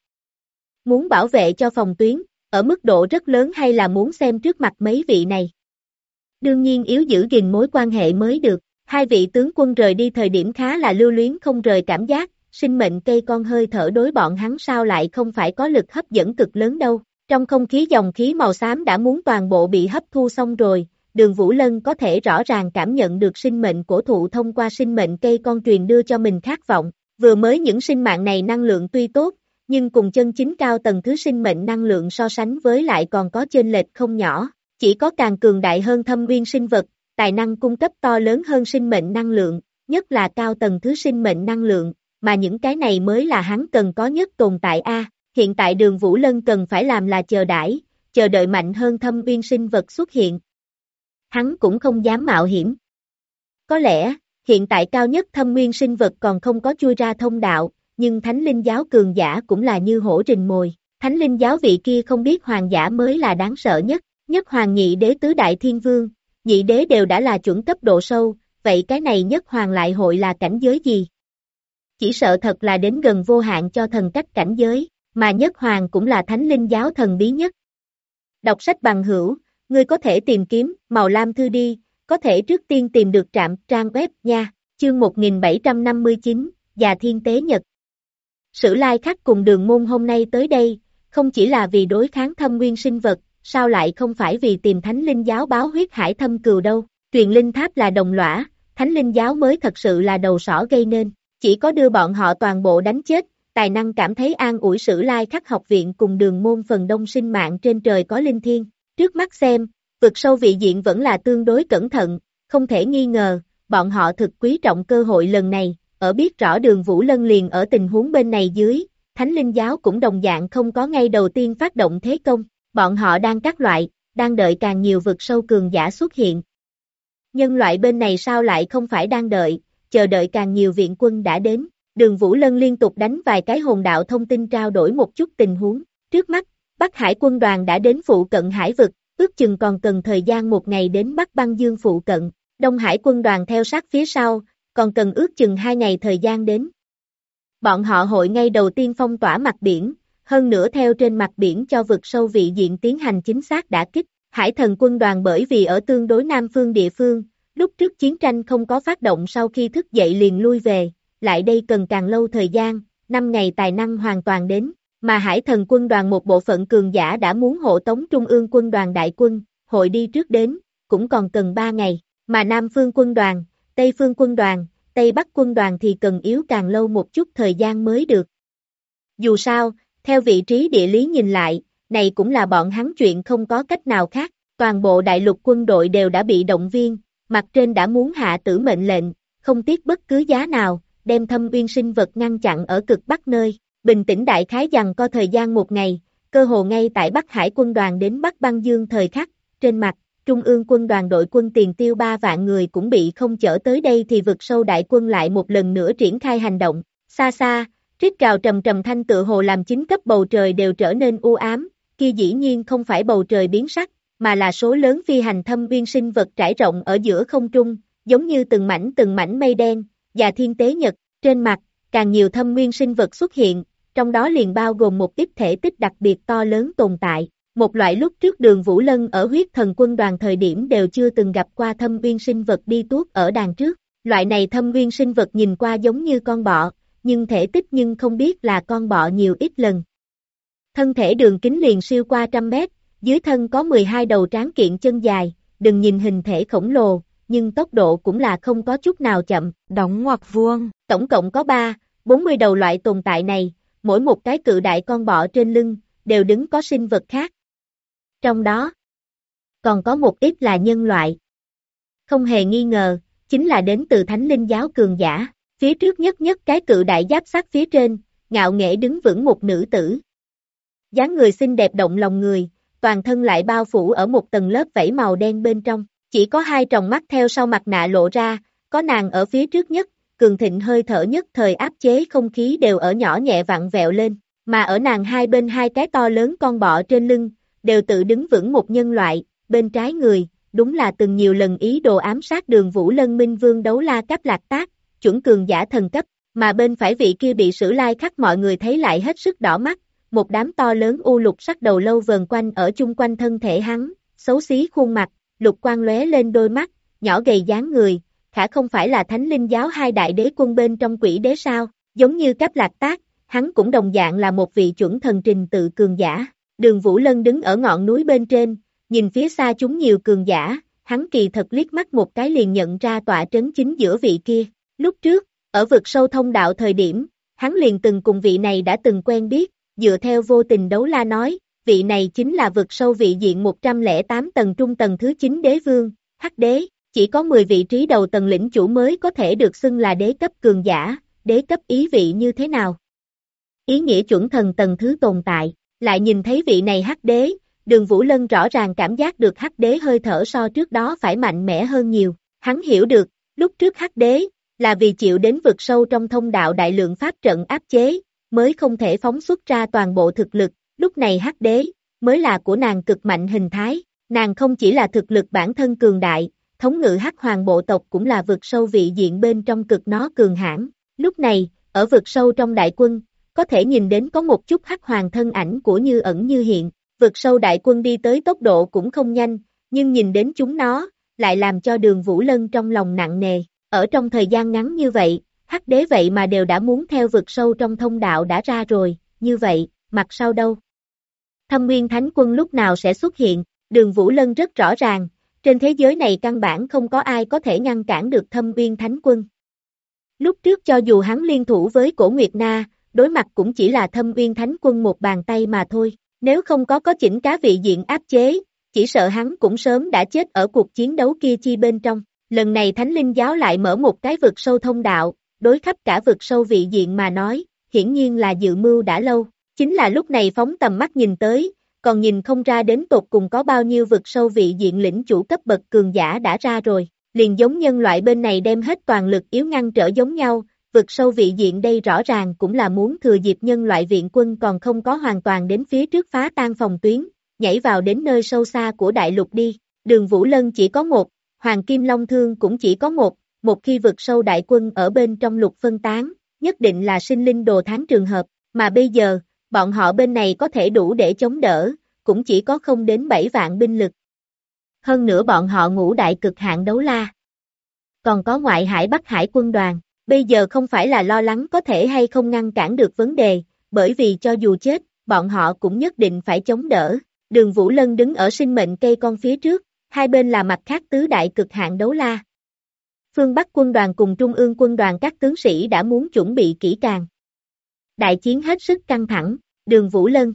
Muốn bảo vệ cho phòng tuyến, ở mức độ rất lớn hay là muốn xem trước mặt mấy vị này. Đương nhiên yếu giữ gìn mối quan hệ mới được, hai vị tướng quân rời đi thời điểm khá là lưu luyến không rời cảm giác, sinh mệnh cây con hơi thở đối bọn hắn sao lại không phải có lực hấp dẫn cực lớn đâu. Trong không khí dòng khí màu xám đã muốn toàn bộ bị hấp thu xong rồi, Đường Vũ Lân có thể rõ ràng cảm nhận được sinh mệnh cổ thụ thông qua sinh mệnh cây con truyền đưa cho mình khát vọng, vừa mới những sinh mạng này năng lượng tuy tốt, nhưng cùng chân chính cao tầng thứ sinh mệnh năng lượng so sánh với lại còn có chênh lệch không nhỏ, chỉ có càng cường đại hơn thâm uyên sinh vật, tài năng cung cấp to lớn hơn sinh mệnh năng lượng, nhất là cao tầng thứ sinh mệnh năng lượng, mà những cái này mới là hắn cần có nhất tồn tại a. Hiện tại Đường Vũ Lân cần phải làm là chờ đợi mạnh hơn thâm uyên sinh vật xuất hiện. Hắn cũng không dám mạo hiểm. Có lẽ, hiện tại cao nhất thâm nguyên sinh vật còn không có chui ra thông đạo, nhưng Thánh Linh Giáo cường giả cũng là như hổ rình mồi. Thánh Linh Giáo vị kia không biết hoàng giả mới là đáng sợ nhất, nhất hoàng nhị đế tứ đại thiên vương, nhị đế đều đã là chuẩn cấp độ sâu, vậy cái này nhất hoàng lại hội là cảnh giới gì? Chỉ sợ thật là đến gần vô hạn cho thần cách cảnh giới, mà nhất hoàng cũng là Thánh Linh Giáo thần bí nhất. Đọc sách bằng hữu, ngươi có thể tìm kiếm màu lam thư đi, có thể trước tiên tìm được trạm trang web nha, chương 1759, Già Thiên Tế Nhật. Sử Lai Khắc cùng Đường Môn hôm nay tới đây, không chỉ là vì đối kháng thâm nguyên sinh vật, sao lại không phải vì tìm Thánh Linh Giáo báo huyết hải thâm cừu đâu, truyền linh tháp là đồng lõa, Thánh Linh Giáo mới thật sự là đầu sỏ gây nên, chỉ có đưa bọn họ toàn bộ đánh chết, tài năng cảm thấy an ủi Sử Lai Khắc học viện cùng Đường Môn phần đông sinh mạng trên trời có linh thiêng, trước mắt xem, vực sâu vị diện vẫn là tương đối cẩn thận, không thể nghi ngờ, bọn họ thực quý trọng cơ hội lần này, ở biết rõ Đường Vũ Lân liền ở tình huống bên này dưới, Thánh Linh Giáo cũng đồng dạng không có ngay đầu tiên phát động thế công, bọn họ đang các loại, đang đợi càng nhiều vực sâu cường giả xuất hiện. Nhân loại bên này sao lại không phải đang đợi, chờ đợi càng nhiều viện quân đã đến, Đường Vũ Lân liên tục đánh vài cái hồn đạo thông tin trao đổi một chút tình huống, trước mắt, Bắc Hải quân đoàn đã đến phụ cận hải vực, ước chừng còn cần thời gian một ngày đến Bắc Băng Dương phụ cận, Đông Hải quân đoàn theo sát phía sau, còn cần ước chừng 2 ngày thời gian đến. Bọn họ hội ngay đầu tiên phong tỏa mặt biển, hơn nữa theo trên mặt biển cho vực sâu vị diện tiến hành chính xác đả kích. Hải thần quân đoàn bởi vì ở tương đối nam phương địa phương, lúc trước chiến tranh không có phát động sau khi thức dậy liền lui về, lại đây cần càng lâu thời gian, 5 ngày tài năng hoàn toàn đến. Mà Hải thần quân đoàn một bộ phận cường giả đã muốn hộ tống Trung ương quân đoàn đại quân, hội đi trước đến, cũng còn cần 3 ngày, mà Nam phương quân đoàn, Tây phương quân đoàn, Tây Bắc quân đoàn thì cần yếu càng lâu một chút thời gian mới được. Dù sao, theo vị trí địa lý nhìn lại, này cũng là bọn hắn chuyện không có cách nào khác, toàn bộ đại lục quân đội đều đã bị động viên, mặt trên đã muốn hạ tử mệnh lệnh, không tiếc bất cứ giá nào, đem thâm uyên sinh vật ngăn chặn ở cực Bắc nơi. Bình tĩnh đại khái giằng co thời gian một ngày, cơ hồ ngay tại Bắc Hải quân đoàn đến Bắc Băng Dương thời khắc, trên mặt, Trung ương quân đoàn đội quân tiền tiêu 3 vạn người cũng bị không chở tới đây thì vực sâu đại quân lại một lần nữa triển khai hành động, xa xa, rít gào trầm trầm thanh tựa hồ làm 9 cấp bầu trời đều trở nên u ám, kia dĩ nhiên không phải bầu trời biến sắc, mà là số lớn phi hành thâm uyên sinh vật trải rộng ở giữa không trung, giống như từng mảnh mây đen, Già Thiên Tế Nhật, trên mặt, càng nhiều thâm nguyên sinh vật xuất hiện, trong đó liền bao gồm một ít thể tích đặc biệt to lớn tồn tại, một loại lúc trước Đường Vũ Lân ở huyết thần quân đoàn thời điểm đều chưa từng gặp qua thâm uyên sinh vật đi tuốt ở đàn trước, loại này thâm uyên sinh vật nhìn qua giống như con bọ, nhưng thể tích nhưng không biết là con bọ nhiều ít lần. Thân thể đường kính liền siêu qua 100 mét, dưới thân có 12 đầu tráng kiện chân dài, đừng nhìn hình thể khổng lồ, nhưng tốc độ cũng là không có chút nào chậm, đóng ngoặc vuông, tổng cộng có 40 đầu loại tồn tại này, mỗi một cái cự đại con bọ trên lưng, đều đứng có sinh vật khác. Trong đó, còn có một ít là nhân loại. Không hề nghi ngờ, chính là đến từ Thánh Linh Giáo cường giả, phía trước nhất cái cự đại giáp sắt phía trên, ngạo nghễ đứng vững một nữ tử. Dáng người xinh đẹp động lòng người, toàn thân lại bao phủ ở một tầng lớp vảy màu đen bên trong, chỉ có 2 tròng mắt theo sau mặt nạ lộ ra, có nàng ở phía trước nhất, cường thịnh hơi thở nhất thời áp chế không khí đều ở nhỏ nhẹ vặn vẹo lên, mà ở nàng hai bên 2 cái to lớn con bọ trên lưng, đều tự đứng vững một nhân loại, bên trái người, đúng là từng nhiều lần ý đồ ám sát Đường Vũ Lân Minh Vương Đấu La Cáp Lạc Tác, chuẩn cường giả thần cấp, mà bên phải vị kia bị Sử Lai Khắc mọi người thấy lại hết sức đỏ mắt, một đám to lớn u lục sắc đầu lâu vờn quanh ở chung quanh thân thể hắn, xấu xí khuôn mặt, lục quang lóe lên đôi mắt, nhỏ gầy dáng người, khả không phải là Thánh Linh Giáo 2 đại đế quân bên trong quỷ đế sao, giống như Cáp Lạc Tác, hắn cũng đồng dạng là một vị chuẩn thần trình tự cường giả. Đường Vũ Lân đứng ở ngọn núi bên trên, nhìn phía xa chúng nhiều cường giả, hắn kỳ thật liếc mắt một cái liền nhận ra tọa trấn chính giữa vị kia. Lúc trước, ở vực sâu thông đạo thời điểm, hắn liền từng cùng vị này đã từng quen biết, dựa theo Vô Tình Đấu La nói, vị này chính là vực sâu vị diện 108 tầng trung tầng thứ 9 đế vương, Hắc đế, chỉ có 10 vị trí đầu tầng lĩnh chủ mới có thể được xưng là đế cấp cường giả, đế cấp ý vị như thế nào? Ý nghĩa chuẩn thần tầng thứ tồn tại, lại nhìn thấy vị này hắc đế, Đường Vũ Lân rõ ràng cảm giác được hắc đế hơi thở so trước đó phải mạnh mẽ hơn nhiều, hắn hiểu được, lúc trước hắc đế, là vì chịu đến vực sâu trong thông đạo đại lượng pháp trận áp chế, mới không thể phóng xuất ra toàn bộ thực lực, lúc này hắc đế, mới là của nàng cực mạnh hình thái, nàng không chỉ là thực lực bản thân cường đại, thống ngự hắc hoàng bộ tộc cũng là vực sâu vị diện bên trong cực nó cường hãn, lúc này, ở vực sâu trong đại quân, có thể nhìn đến có một chút hắc hoàng thân ảnh của như ẩn như hiện, vực sâu đại quân đi tới tốc độ cũng không nhanh, nhưng nhìn đến chúng nó, lại làm cho Đường Vũ Lân trong lòng nặng nề, ở trong thời gian ngắn như vậy, hắc đế vậy mà đều đã muốn theo vực sâu trong thông đạo đã ra rồi, như vậy, mặt sau đâu? Thâm Nguyên Thánh Quân lúc nào sẽ xuất hiện? Đường Vũ Lân rất rõ ràng, trên thế giới này căn bản không có ai có thể ngăn cản được Thâm Nguyên Thánh Quân. Lúc trước cho dù hắn liên thủ với Cổ Nguyệt Na, đối mặt cũng chỉ là Thâm Nguyên Thánh Quân một bàn tay mà thôi, nếu không có chỉnh cá vị diện áp chế, chỉ sợ hắn cũng sớm đã chết ở cuộc chiến đấu kia chi bên trong. Lần này Thánh Linh Giáo lại mở một cái vực sâu thông đạo, đối khắp cả vực sâu vị diện mà nói, hiển nhiên là dự mưu đã lâu, chính là lúc này phóng tầm mắt nhìn tới, còn nhìn không ra đến tột cùng có bao nhiêu vực sâu vị diện lĩnh chủ cấp bậc cường giả đã ra rồi, liền giống nhân loại bên này đem hết toàn lực yếu ngăn trở giống nhau, vực sâu vị diện đây rõ ràng cũng là muốn thừa dịp nhân loại viện quân còn không có hoàn toàn đến phía trước phá tan phòng tuyến, nhảy vào đến nơi sâu xa của đại lục đi, Đường Vũ Lân chỉ có một, Hoàng Kim Long Thương cũng chỉ có một khi vực sâu đại quân ở bên trong lục phân tán, nhất định là sinh linh đồ thán trường hợp, mà bây giờ, bọn họ bên này có thể đủ để chống đỡ, cũng chỉ có không đến 7 vạn binh lực. Hơn nữa bọn họ ngũ đại cực hạn đấu la. Còn có ngoại hải Bắc Hải quân đoàn, bây giờ không phải là lo lắng có thể hay không ngăn cản được vấn đề, bởi vì cho dù chết, bọn họ cũng nhất định phải chống đỡ. Đường Vũ Lân đứng ở sinh mệnh cây con phía trước, hai bên là mặt khác tứ đại cực hạn đấu la. Phương Bắc quân đoàn cùng Trung ương quân đoàn các tướng sĩ đã muốn chuẩn bị kỹ càng. Đại chiến hết sức căng thẳng, Đường Vũ Lân.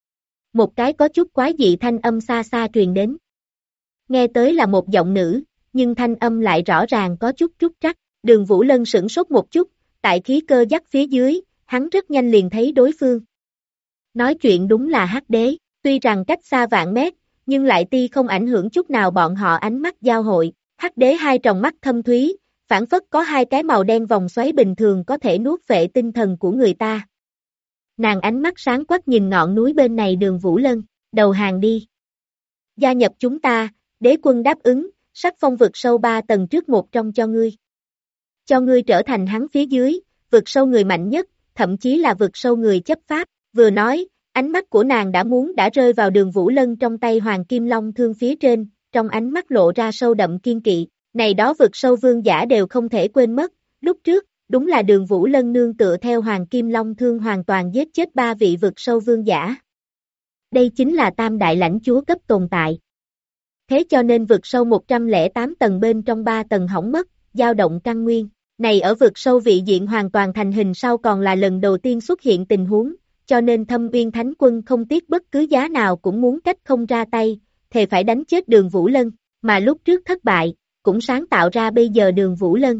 Một cái có chút quái dị thanh âm xa xa truyền đến. Nghe tới là một giọng nữ, nhưng thanh âm lại rõ ràng có chút trúc trắc. Đường Vũ Lân sửng sốt một chút, tại khí cơ dắt phía dưới, hắn rất nhanh liền thấy đối phương. Nói chuyện đúng là hắc đế, tuy rằng cách xa vạn mét, nhưng lại ti không ảnh hưởng chút nào bọn họ ánh mắt giao hội. Hắc đế hai tròng mắt thâm thúy, phảng phất có hai cái màu đen vòng xoáy bình thường có thể nuốt phệ tinh thần của người ta. Nàng ánh mắt sáng quắc nhìn ngọn núi bên này Đường Vũ Lân, đầu hàng đi. Gia nhập chúng ta, đế quân đáp ứng, sắc phong vực sâu 3 tầng trước một trong cho ngươi. Cho ngươi trở thành hắn phía dưới, vực sâu người mạnh nhất, thậm chí là vực sâu người chấp pháp, vừa nói, ánh mắt của nàng đã rơi vào Đường Vũ Lân trong tay Hoàng Kim Long Thương phía trên, trong ánh mắt lộ ra sâu đậm kiên kỵ, này đó vực sâu vương giả đều không thể quên mất, lúc trước, đúng là Đường Vũ Lân nương tựa theo Hoàng Kim Long Thương hoàn toàn giết chết 3 vị vực sâu vương giả. Đây chính là tam đại lãnh chúa cấp tồn tại. Thế cho nên vực sâu 108 tầng bên trong 3 tầng hỏng mất, dao động căn nguyên, này ở vực sâu vị diện hoàn toàn thành hình sau còn là lần đầu tiên xuất hiện tình huống, cho nên Thâm Nguyên Thánh Quân không tiếc bất cứ giá nào cũng muốn cách không ra tay, thề phải đánh chết Đường Vũ Lân, mà lúc trước thất bại, cũng sáng tạo ra bây giờ Đường Vũ Lân.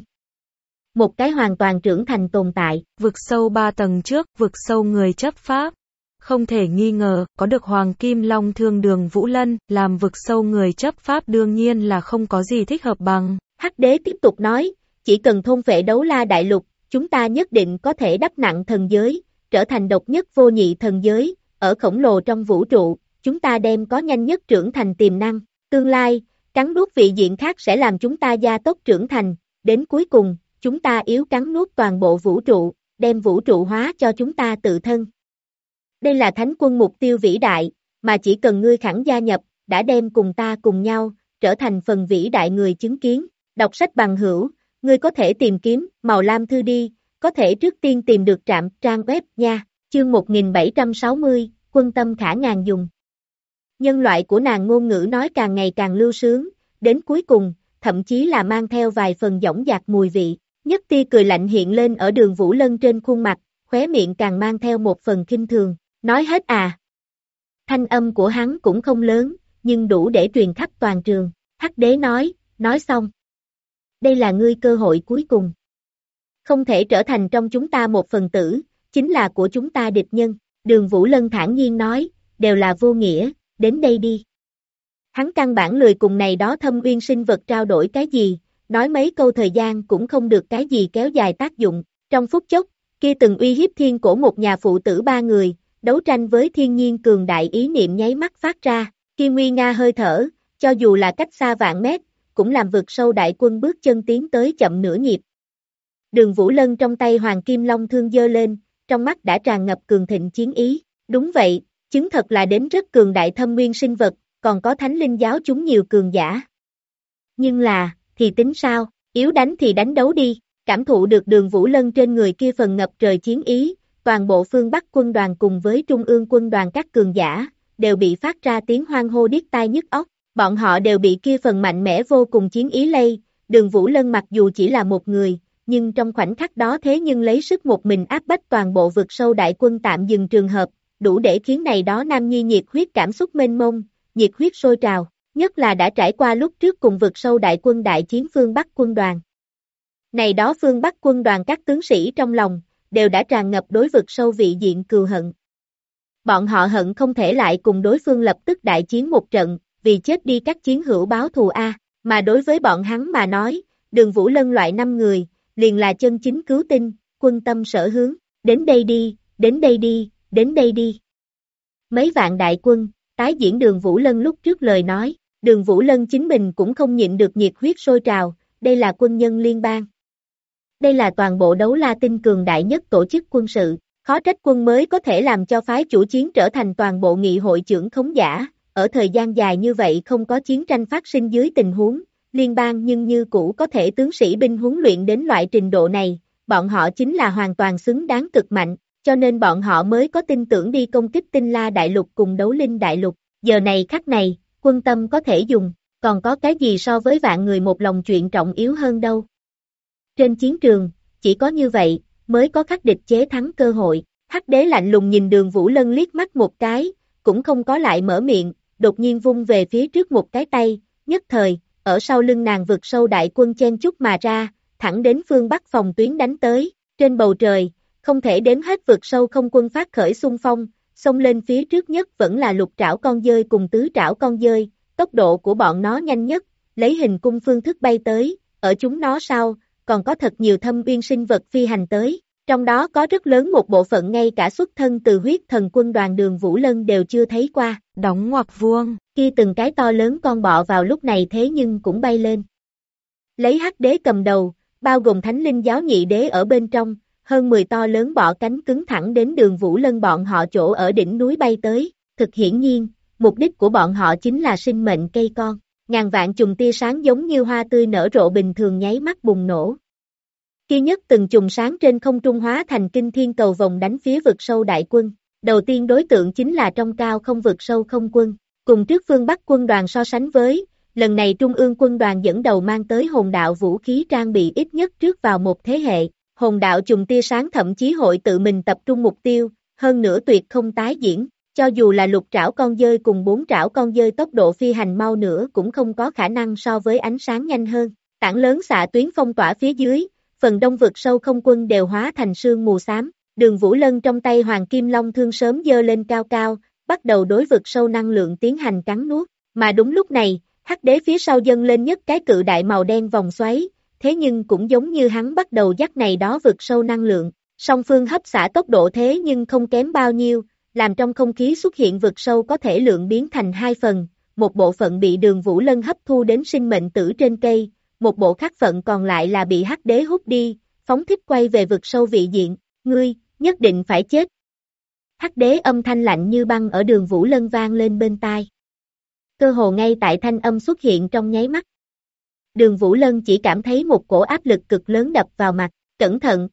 Một cái hoàn toàn trưởng thành tồn tại. Vực sâu 3 tầng trước, vực sâu người chấp pháp. Không thể nghi ngờ, có được Hoàng Kim Long Thương Đường Vũ Lân, làm vực sâu người chấp pháp đương nhiên là không có gì thích hợp bằng. Hắc đế tiếp tục nói, chỉ cần thôn phệ đấu la đại lục, chúng ta nhất định có thể đắp nặng thần giới, trở thành độc nhất vô nhị thần giới, ở khổng lồ trong vũ trụ, chúng ta đem có nhanh nhất trưởng thành tiềm năng, tương lai, cắn nuốt vị diện khác sẽ làm chúng ta gia tốc trưởng thành, đến cuối cùng, chúng ta yếu cắn nuốt toàn bộ vũ trụ, đem vũ trụ hóa cho chúng ta tự thân. Đây là Thánh Quân mục tiêu vĩ đại, mà chỉ cần ngươi khẳng gia nhập, đã đem cùng ta cùng nhau, trở thành phần vĩ đại người chứng kiến. Đọc sách bằng hữu, ngươi có thể tìm kiếm, màu lam thư đi, có thể trước tiên tìm được trạm trang web nha, chương 1760, quân tâm khả ngàn dùng. Nhân loại của nàng ngôn ngữ nói càng ngày càng lưu sướng, đến cuối cùng, thậm chí là mang theo vài phần dõng dạc mùi vị, nhất tia cười lạnh hiện lên ở Đường Vũ Lân trên khuôn mặt, khóe miệng càng mang theo một phần khinh thường, nói hết à. Thanh âm của hắn cũng không lớn, nhưng đủ để truyền khắp toàn trường, Hắc đế nói xong. Đây là ngươi cơ hội cuối cùng. không thể trở thành trong chúng ta một phần tử, chính là của chúng ta địch nhân. Đường Vũ Lân thản nhiên nói, đều là vô nghĩa, đến đây đi. Hắn căn bản lười cùng này đó thâm uyên sinh vật trao đổi cái gì, nói mấy câu thời gian cũng không được cái gì kéo dài tác dụng. Trong phút chốc, kia từng uy hiếp thiên cổ một nhà phụ tử ba người, đấu tranh với thiên nhiên cường đại ý niệm nháy mắt phát ra, kia nguy nga hơi thở, cho dù là cách xa vạn mét, cũng làm vực sâu đại quân bước chân tiến tới chậm nửa nhịp. Đường Vũ Lân trong tay Hoàng Kim Long thương giơ lên, trong mắt đã tràn ngập cường thịnh chiến ý. Đúng vậy, chứng thật là đến rất cường đại thâm nguyên sinh vật, còn có thánh linh giáo chúng nhiều cường giả. Nhưng là, thì tính sao, yếu đánh thì đánh đấu đi, cảm thụ được Đường Vũ Lân trên người kia phần ngập trời chiến ý, toàn bộ phương Bắc quân đoàn cùng với Trung ương quân đoàn các cường giả, đều bị phát ra tiếng hoan hô điếc tai nhức óc, bọn họ đều bị kia phần mạnh mẽ vô cùng chiến ý lây, Đường Vũ Lân mặc dù chỉ là một người, nhưng trong khoảnh khắc đó thế nhưng lấy sức một mình áp bách toàn bộ vực sâu đại quân tạm dừng trường hợp, đủ để khiến này đó nam nhi nhiệt huyết cảm xúc mênh mông, nhiệt huyết sôi trào, nhất là đã trải qua lúc trước cùng vực sâu đại quân đại chiến phương Bắc quân đoàn. Này đó phương Bắc quân đoàn các tướng sĩ trong lòng, đều đã tràn ngập đối vực sâu vị diện cừu hận. Bọn họ hận không thể lại cùng đối phương lập tức đại chiến một trận, vì chết đi các chiến hữu báo thù A, mà đối với bọn hắn mà nói, Đường Vũ Lân loại 5 người, liền là chân chính cứu tinh, quân tâm sở hướng, đến đây đi, đến đây đi, đến đây đi. Mấy vạn đại quân, tái diễn Đường Vũ Lân lúc trước lời nói, Đường Vũ Lân chính mình cũng không nhịn được nhiệt huyết sôi trào, đây là quân nhân liên bang. Đây là toàn bộ đấu la tinh cường đại nhất tổ chức quân sự, khó trách quân mới có thể làm cho phái chủ chiến trở thành toàn bộ nghị hội trưởng khống giả, ở thời gian dài như vậy không có chiến tranh phát sinh dưới tình huống, liên bang nhưng như cũ có thể tướng sĩ binh huấn luyện đến loại trình độ này, bọn họ chính là hoàn toàn xứng đáng cực mạnh, cho nên bọn họ mới có tin tưởng đi công kích Tinh La Đại Lục cùng Đấu Linh Đại Lục, giờ này khắc này, quân tâm có thể dùng, còn có cái gì so với vạn người một lòng chuyện trọng yếu hơn đâu. Trên chiến trường, chỉ có như vậy, mới có khắc địch chế thắng cơ hội, Hắc Đế lạnh lùng nhìn Đường Vũ Lân liếc mắt một cái, cũng không có lại mở miệng, đột nhiên vung về phía trước một cái tay, nhất thời, ở sau lưng nàng vực sâu đại quân chen chúc mà ra, thẳng đến phương Bắc phòng tuyến đánh tới, trên bầu trời, không thể đếm hết vực sâu không quân phát khởi xung phong, xông lên phía trước nhất vẫn là lục trảo con dơi cùng tứ trảo con dơi, tốc độ của bọn nó nhanh nhất, lấy hình cung phương thức bay tới, ở chúng nó sau, còn có thật nhiều thâm uyên sinh vật phi hành tới, trong đó có rất lớn một bộ phận ngay cả xuất thân từ huyết thần quân đoàn Đường Vũ Lân đều chưa thấy qua. Đóng ngoặc vuông, kia từng cái to lớn con bọ vào lúc này thế nhưng cũng bay lên. Lấy Hắc Đế cầm đầu, bao gồm Thánh Linh giáo nhị đế ở bên trong, hơn 10 to lớn bọ cánh cứng thẳng đến Đường Vũ Lân bọn họ chỗ ở đỉnh núi bay tới, thực hiển nhiên, mục đích của bọn họ chính là sinh mệnh cây con, ngàn vạn chùm tia sáng giống như hoa tươi nở rộ bình thường nháy mắt bùng nổ. Kia nhất từng chùm sáng trên không trung hóa thành kinh thiên cầu vòng đánh phía vực sâu đại quân, đầu tiên đối tượng chính là trong cao không vực sâu không quân, cùng trước phương Bắc quân đoàn so sánh với, lần này Trung ương quân đoàn dẫn đầu mang tới hồn đạo vũ khí trang bị ít nhất trước vào một thế hệ, hồn đạo chùm tia sáng thậm chí hội tự mình tập trung mục tiêu, hơn nữa tuyệt không tái diễn, cho dù là lục trảo con dơi cùng 4 trảo con dơi tốc độ phi hành mau nữa cũng không có khả năng so với ánh sáng nhanh hơn, tảng lớn xạ tuyến phong tỏa phía dưới, phần đông vực sâu không quân đều hóa thành sương mù xám, Đường Vũ Lân trong tay Hoàng Kim Long thương sớm giơ lên cao cao, bắt đầu đối vực sâu năng lượng tiến hành cắn nuốt, mà đúng lúc này, Hắc Đế phía sau dâng lên nhất cái cự đại màu đen vòng xoáy, thế nhưng cũng giống như hắn bắt đầu dắt này đó vực sâu năng lượng, song phương hấp xả tốc độ thế nhưng không kém bao nhiêu, làm trong không khí xuất hiện vực sâu có thể lượng biến thành hai phần, một bộ phận bị Đường Vũ Lân hấp thu đến sinh mệnh tử trên cây, một bộ khác phận còn lại là bị Hắc Đế hút đi, phóng thích quay về vực sâu vị diện, ngươi, nhất định phải chết. Hắc Đế âm thanh lạnh như băng ở Đường Vũ Lân vang lên bên tai. Cơ hồ ngay tại thanh âm xuất hiện trong nháy mắt. Đường Vũ Lân chỉ cảm thấy một cổ áp lực cực lớn đập vào mặt, cẩn thận.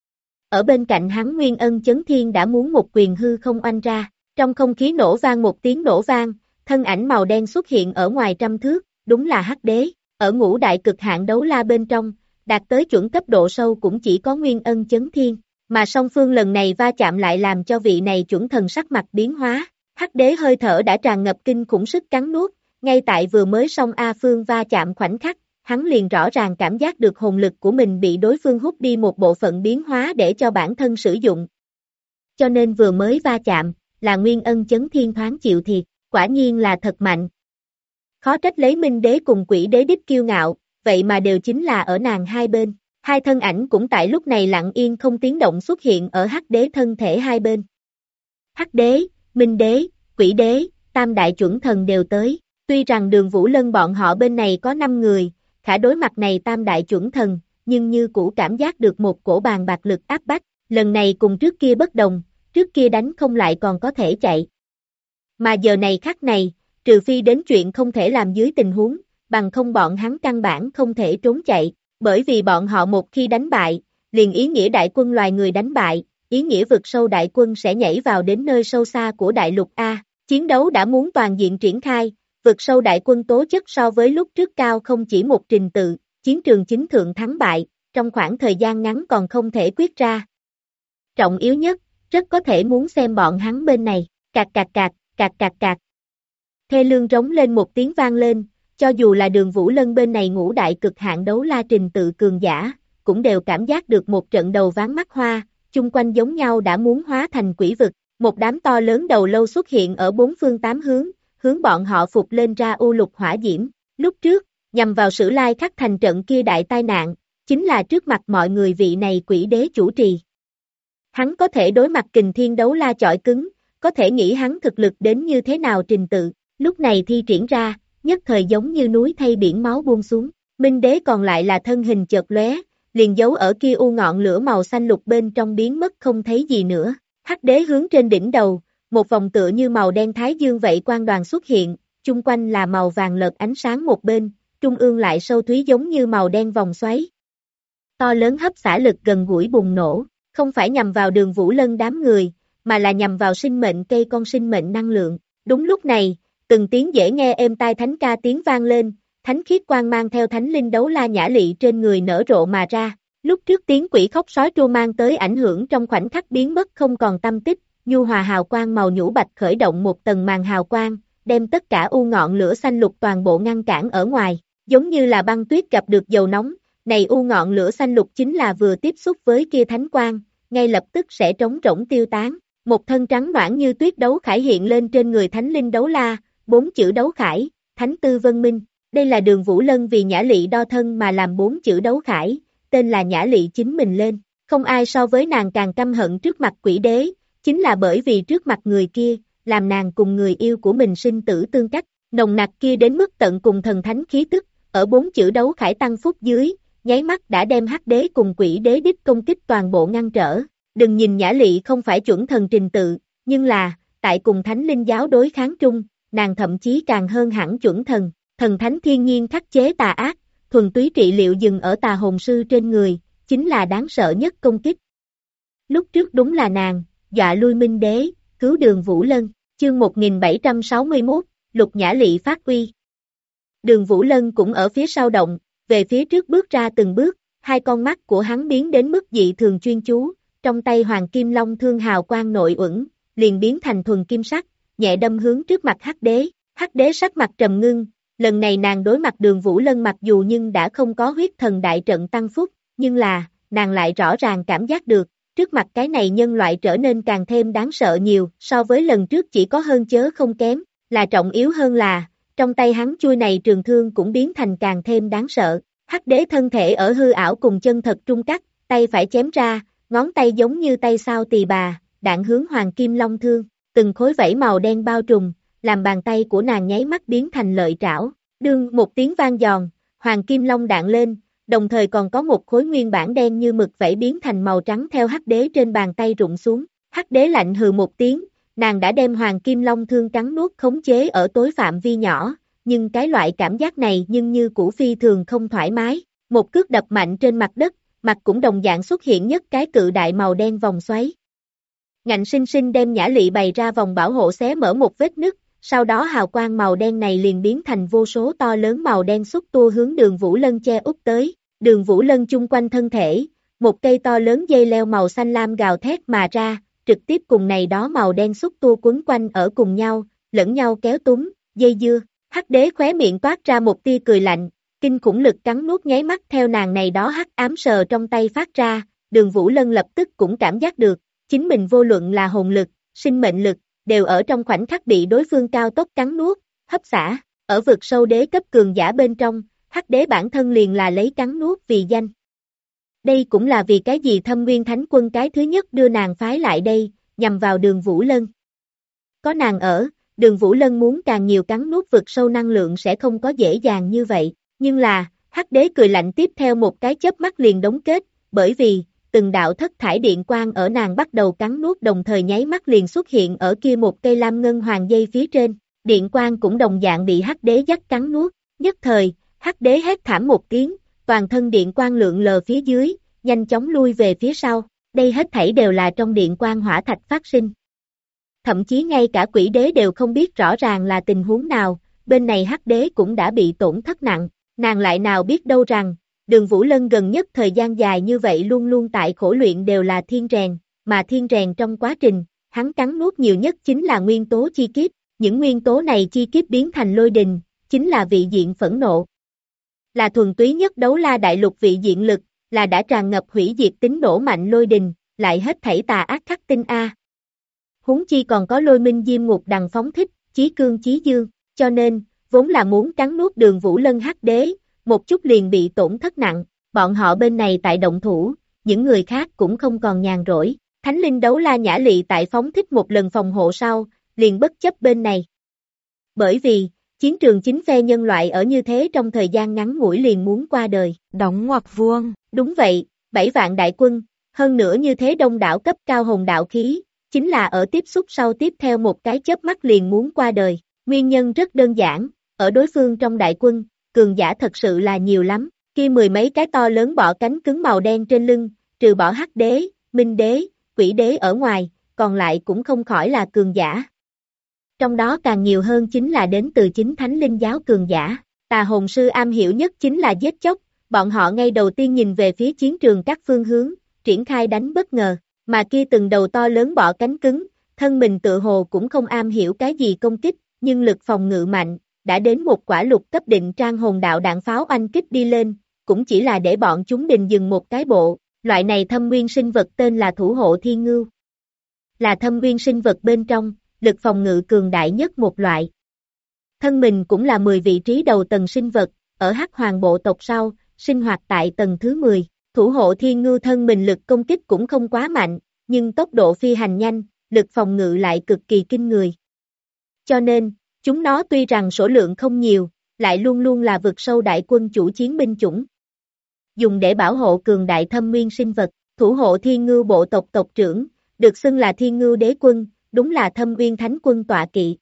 Ở bên cạnh hắn Nguyên Ân Chấn Thiên đã muốn một quyền hư không oanh ra, trong không khí nổ vang một tiếng nổ vang, thân ảnh màu đen xuất hiện ở ngoài trăm thước, đúng là Hắc Đế, ở ngũ đại cực hạn đấu la bên trong, đạt tới chuẩn cấp độ sâu cũng chỉ có Nguyên Ân Chấn Thiên, mà song phương lần này va chạm lại làm cho vị này chuẩn thần sắc mặt biến hóa, Hắc Đế hơi thở đã tràn ngập kinh khủng sức cắn nuốt, ngay tại vừa mới song A Phương va chạm khoảnh khắc, hắn liền rõ ràng cảm giác được hồn lực của mình bị đối phương hút đi một bộ phận biến hóa để cho bản thân sử dụng. Cho nên vừa mới va chạm, là Nguyên Ân Chấn Thiên thoáng chịu thiệt, quả nhiên là thật mạnh. Khó trách lấy Minh Đế cùng Quỷ Đế đích kiêu ngạo, vậy mà đều chính là ở nàng hai bên. Hai thân ảnh cũng tại lúc này lặng yên không tiếng động xuất hiện ở Hắc Đế thân thể hai bên. Hắc Đế, Minh Đế, Quỷ Đế, Tam Đại Chuẩn Thần đều tới. Tuy rằng Đường Vũ Lân bọn họ bên này có 5 người, khả đối mặt này Tam Đại Chuẩn Thần, nhưng như cũ cảm giác được một cổ bàn bạc lực áp bách. Lần này cùng trước kia bất đồng, trước kia đánh không lại còn có thể chạy. Mà giờ này khắc này, trừ phi đến chuyện không thể làm dưới tình huống, bằng không bọn hắn căn bản không thể trốn chạy, bởi vì bọn họ một khi đánh bại, liền ý nghĩa đại quân loài người đánh bại, ý nghĩa vực sâu đại quân sẽ nhảy vào đến nơi sâu xa của đại lục A, chiến đấu đã muốn toàn diện triển khai, vực sâu đại quân tố chất so với lúc trước cao không chỉ một trình tự, chiến trường chính thượng thắng bại, trong khoảng thời gian ngắn còn không thể quyết ra. Trọng yếu nhất, rất có thể muốn xem bọn hắn bên này, cạc cạc cạc, cạc cạc cạc. Thê lương rống lên một tiếng vang lên, cho dù là Đường Vũ Lân bên này ngũ đại cực hạn đấu la trình tự cường giả, cũng đều cảm giác được một trận đầu ván mắt hoa, chung quanh giống nhau đã muốn hóa thành quỷ vực, một đám to lớn đầu lâu xuất hiện ở bốn phương tám hướng, hướng bọn họ phục lên ra u lục hỏa diễm. Lúc trước, nhằm vào Sử Lai Khắc thành trận kia đại tai nạn, chính là trước mặt mọi người vị này Quỷ Đế chủ trì. Hắn có thể đối mặt kình thiên đấu la chọi cứng, có thể nghĩ hắn thực lực đến như thế nào trình tự, lúc này thi triển ra, nhất thời giống như núi thay biển máu buông xuống. Minh Đế còn lại là thân hình chợt lóe, liền giấu ở kia u ngọn lửa màu xanh lục bên trong biến mất không thấy gì nữa. Hắc Đế hướng trên đỉnh đầu, một vòng tựa như màu đen thái dương vậy quang đoàn xuất hiện, chung quanh là màu vàng lợt ánh sáng một bên, trung ương lại sâu thúy giống như màu đen vòng xoáy. To lớn hấp xả lực gần gũi bùng nổ, không phải nhằm vào Đường Vũ Lân đám người, mà là nhằm vào sinh mệnh cây con sinh mệnh năng lượng. Đúng lúc này, từng tiếng dễ nghe êm tai thánh ca tiếng vang lên, thánh khiết quang mang theo thánh linh đấu la nhã lị trên người nở rộ mà ra. Lúc trước tiếng quỷ khóc sói tru mang tới ảnh hưởng trong khoảnh khắc biến mất không còn tâm tích, nhu hòa hào quang màu nhũ bạch khởi động một tầng màn hào quang, đem tất cả u ngọn lửa xanh lục toàn bộ ngăn cản ở ngoài, giống như là băng tuyết gặp được dầu nóng. Này u ngọn lửa xanh lục chính là vừa tiếp xúc với kia thánh quang, ngay lập tức sẽ trống rỗng tiêu tán. Một thân trắng noãn như tuyết đấu khải hiện lên trên người thánh linh đấu la, 4 chữ đấu khải, thánh tư vân minh. Đây là Đường Vũ Lân vì nhã lị đo thân mà làm 4 chữ đấu khải, tên là nhã lị chính mình lên. Không ai so với nàng càng căm hận trước mặt Quỷ Đế, chính là bởi vì trước mặt người kia, làm nàng cùng người yêu của mình sinh tử tương cách, nồng nặc kia đến mức tận cùng thần thánh khí tức, ở 4 chữ đấu khải tăng phúc dưới, nháy mắt đã đem Hắc Đế cùng Quỷ Đế đích công kích toàn bộ ngăn trở. Đừng nhìn nhã lị không phải chuẩn thần trình tự, nhưng là, tại cùng thánh linh giáo đối kháng trung, nàng thậm chí càng hơn hẳn chuẩn thần, thần thánh thiên nhiên khắc chế tà ác, thuần túy trị liệu dừng ở tà hồn sư trên người, chính là đáng sợ nhất công kích. Lúc trước đúng là nàng, dọa lui Minh Đế, cứu Đường Vũ Lân, chương 1761, Lục Nhã Lị phát uy. Đường Vũ Lân cũng ở phía sau động, về phía trước bước ra từng bước, hai con mắt của hắn biến đến mức dị thường chuyên chú, trong tay Hoàng Kim Long thương hào quang nội uẩn, liền biến thành thuần kim sắc, nhẹ đâm hướng trước mặt Hắc Đế. Hắc Đế sắc mặt trầm ngưng, lần này nàng đối mặt Đường Vũ Lân mặc dù nhưng đã không có huyết thần đại trận tăng phúc, nhưng là, nàng lại rõ ràng cảm giác được, trước mặt cái này nhân loại trở nên càng thêm đáng sợ nhiều, so với lần trước chỉ có hơn chớ không kém, là trọng yếu hơn là, trong tay hắn chuôi này trường thương cũng biến thành càng thêm đáng sợ. Hắc Đế thân thể ở hư ảo cùng chân thật trung cắt, tay phải chém ra, ngón tay giống như tay sao tỳ bà, đạn hướng Hoàng Kim Long thương, từng khối vảy màu đen bao trùm, làm bàn tay của nàng nháy mắt biến thành lợi trảo. Đương một tiếng vang giòn, Hoàng Kim Long đạn lên, đồng thời còn có một khối nguyên bản đen như mực vảy biến thành màu trắng theo Hắc Đế trên bàn tay rụng xuống. Hắc Đế lạnh hừ một tiếng, nàng đã đem Hoàng Kim Long thương cắn nuốt khống chế ở tối phạm vi nhỏ, nhưng cái loại cảm giác này nhưng như cũ phi thường không thoải mái. Một cước đập mạnh trên mặt đất, mặt cũng đồng dạng xuất hiện nhất cái cự đại màu đen vòng xoáy. Ngạnh sinh sinh đem nhã lị bày ra vòng bảo hộ xé mở một vết nứt, sau đó hào quang màu đen này liền biến thành vô số to lớn màu đen xúc tua hướng Đường Vũ Lân che úp tới. Đường Vũ Lân chung quanh thân thể, một cây to lớn dây leo màu xanh lam gào thét mà ra, trực tiếp cùng này đó màu đen xúc tua quấn quanh ở cùng nhau, lẫn nhau kéo túm, dây dưa. Hắc Đế khóe miệng toát ra một tia cười lạnh, Kinh khủng lực cắn nuốt nháy mắt theo nàng này đó hắc ám sờ trong tay phát ra, Đường Vũ Lân lập tức cũng cảm giác được, chính mình vô luận là hồn lực, sinh mệnh lực, đều ở trong khoảnh khắc bị đối phương cao tốc cắn nuốt, hấp xả, ở vực sâu đế cấp cường giả bên trong, hắc đế bản thân liền là lấy cắn nuốt vì danh. Đây cũng là vì cái gì Thâm Nguyên Thánh Quân cái thứ nhất đưa nàng phái lại đây, nhằm vào Đường Vũ Lân. Có nàng ở, Đường Vũ Lân muốn càng nhiều cắn nuốt vực sâu năng lượng sẽ không có dễ dàng như vậy, nhưng là, hắc đế cười lạnh tiếp theo một cái chớp mắt liền đóng kết, bởi vì, từng đạo thất thải điện quang ở nàng bắt đầu cắn nuốt đồng thời nháy mắt liền xuất hiện ở kia một cây lam ngân hoàng dây phía trên, điện quang cũng đồng dạng bị hắc đế dắt cắn nuốt, nhất thời, hắc đế hét thảm một tiếng, toàn thân điện quang lượn lờ phía dưới, nhanh chóng lui về phía sau, đây hết thảy đều là trong điện quang hỏa thạch phát sinh. Thậm chí ngay cả quỷ đế đều không biết rõ ràng là tình huống nào, bên này hắc đế cũng đã bị tổn thất nặng, nàng lại nào biết đâu rằng, Đường Vũ Lân gần nhất thời gian dài như vậy luôn luôn tại khổ luyện đều là thiên rèn, mà thiên rèn trong quá trình, hắn cắn nuốt nhiều nhất chính là nguyên tố chi kiếp, những nguyên tố này chi kiếp biến thành lôi đình, chính là vị diện phẫn nộ. Là thuần túy nhất đấu la đại lục vị diện lực, là đã tràn ngập hủy diệt tính nổ mạnh lôi đình, lại hết thảy tà ác khắc tinh A. Huống chi còn có lôi minh diêm ngục đằng phóng thích, chí cương chí dương, cho nên, vốn là muốn cắn nuốt Đường Vũ Lân hắc đế, một chút liền bị tổn thất nặng, bọn họ bên này tại động thủ, những người khác cũng không còn nhàn rỗi, Thánh linh đấu la Nhã Lị tại phóng thích một lần phòng hộ sau, liền bất chấp bên này. Bởi vì, chiến trường chính phe nhân loại ở như thế trong thời gian ngắn ngủi liền muốn qua đời. Đóng ngoặc vuông. Đúng vậy, 7 vạn đại quân, hơn nữa như thế đông đảo cấp cao hồn đạo khí, chính là ở tiếp xúc sau tiếp theo một cái chớp mắt liền muốn qua đời. Nguyên nhân rất đơn giản, ở đối phương trong đại quân, cường giả thật sự là nhiều lắm, kia mười mấy cái to lớn bọ cánh cứng màu đen trên lưng, trừ bỏ hắc đế, minh đế, quỷ đế ở ngoài, còn lại cũng không khỏi là cường giả. Trong đó càng nhiều hơn chính là đến từ chính Thánh Linh giáo cường giả, tà hồn sư am hiểu nhất chính là giết chóc, bọn họ ngay đầu tiên nhìn về phía chiến trường các phương hướng, triển khai đánh bất ngờ, mà kia từng đầu to lớn bọ cánh cứng, thân mình tự hồ cũng không am hiểu cái gì công kích, nhưng lực phòng ngự mạnh, đã đến một quả lục cấp định trang hồn đạo đạn pháo oanh kích đi lên, cũng chỉ là để bọn chúng đình dừng một cái bộ, loại này thâm nguyên sinh vật tên là thủ hộ thiên ngưu. Là thâm nguyên sinh vật bên trong, lực phòng ngự cường đại nhất một loại. Thân mình cũng là 10 vị trí đầu tầng sinh vật, ở hắc hoàng bộ tộc sau, sinh hoạt tại tầng thứ 10. Thủ hộ thiên ngưu thân mình lực công kích cũng không quá mạnh, nhưng tốc độ phi hành nhanh, lực phòng ngự lại cực kỳ kinh người. Cho nên, chúng nó tuy rằng số lượng không nhiều, lại luôn luôn là vực sâu đại quân chủ chiến binh chủng. Dùng để bảo hộ cường đại thâm nguyên sinh vật, thủ hộ thiên ngưu bộ tộc tộc trưởng, được xưng là thiên ngưu đế quân, đúng là thâm nguyên thánh quân tọa kỵ.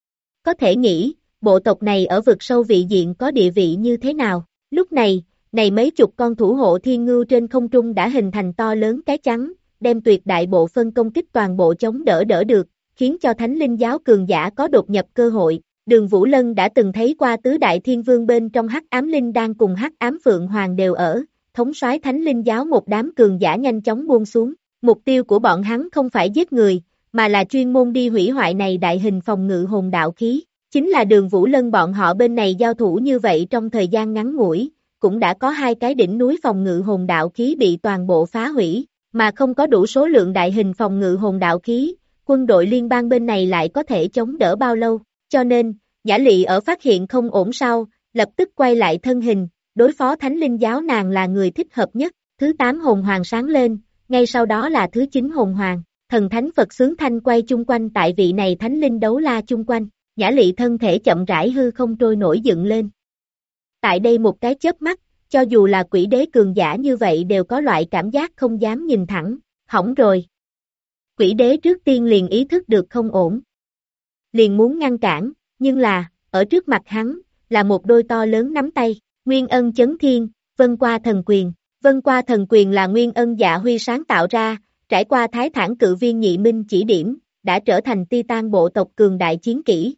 Có thể nghĩ, bộ tộc này ở vực sâu vị diện có địa vị như thế nào? Lúc này, mấy chục con thủ hộ thiên ngưu trên không trung đã hình thành to lớn cái chắn, đem tuyệt đại bộ phân công kích toàn bộ chống đỡ được, khiến cho Thánh Linh giáo cường giả có đột nhập cơ hội. Đường Vũ Lân đã từng thấy qua tứ đại thiên vương bên trong hắc ám linh đang cùng hắc ám phượng hoàng đều ở, thống soái Thánh Linh giáo một đám cường giả nhanh chóng buông xuống. Mục tiêu của bọn hắn không phải giết người, mà là chuyên môn đi hủy hoại này đại hình phòng ngự hồn đạo khí. Chính là Đường Vũ Lân bọn họ bên này giao thủ như vậy trong thời gian ngắn ngủi, cũng đã có 2 cái đỉnh núi phòng ngự hồn đạo khí bị toàn bộ phá hủy, mà không có đủ số lượng đại hình phòng ngự hồn đạo khí, quân đội liên bang bên này lại có thể chống đỡ bao lâu, cho nên, Nhã Lị ở phát hiện không ổn sau, lập tức quay lại thân hình, đối phó Thánh Linh giáo nàng là người thích hợp nhất, thứ 8 hồn hoàng sáng lên, ngay sau đó là thứ 9 hồn hoàng, thần thánh Phật xướng thanh quay chung quanh tại vị này Thánh Linh đấu la chung quanh, Nhã Lị thân thể chậm rãi hư không trôi nổi dựng lên. Tại đây một cái chớp mắt, cho dù là quỷ đế cường giả như vậy đều có loại cảm giác không dám nhìn thẳng, hỏng rồi. Quỷ đế trước tiên liền ý thức được không ổn. Liền muốn ngăn cản, nhưng là, ở trước mặt hắn, là một đôi to lớn nắm tay, Nguyên Ân Chấn Thiên, Vân Qua Thần Quyền. Vân Qua Thần Quyền là Nguyên Ân Dạ Huy sáng tạo ra, trải qua Thái Thản Cự Viên Nhị Minh chỉ điểm, đã trở thành Titan bộ tộc cường đại chiến kỹ.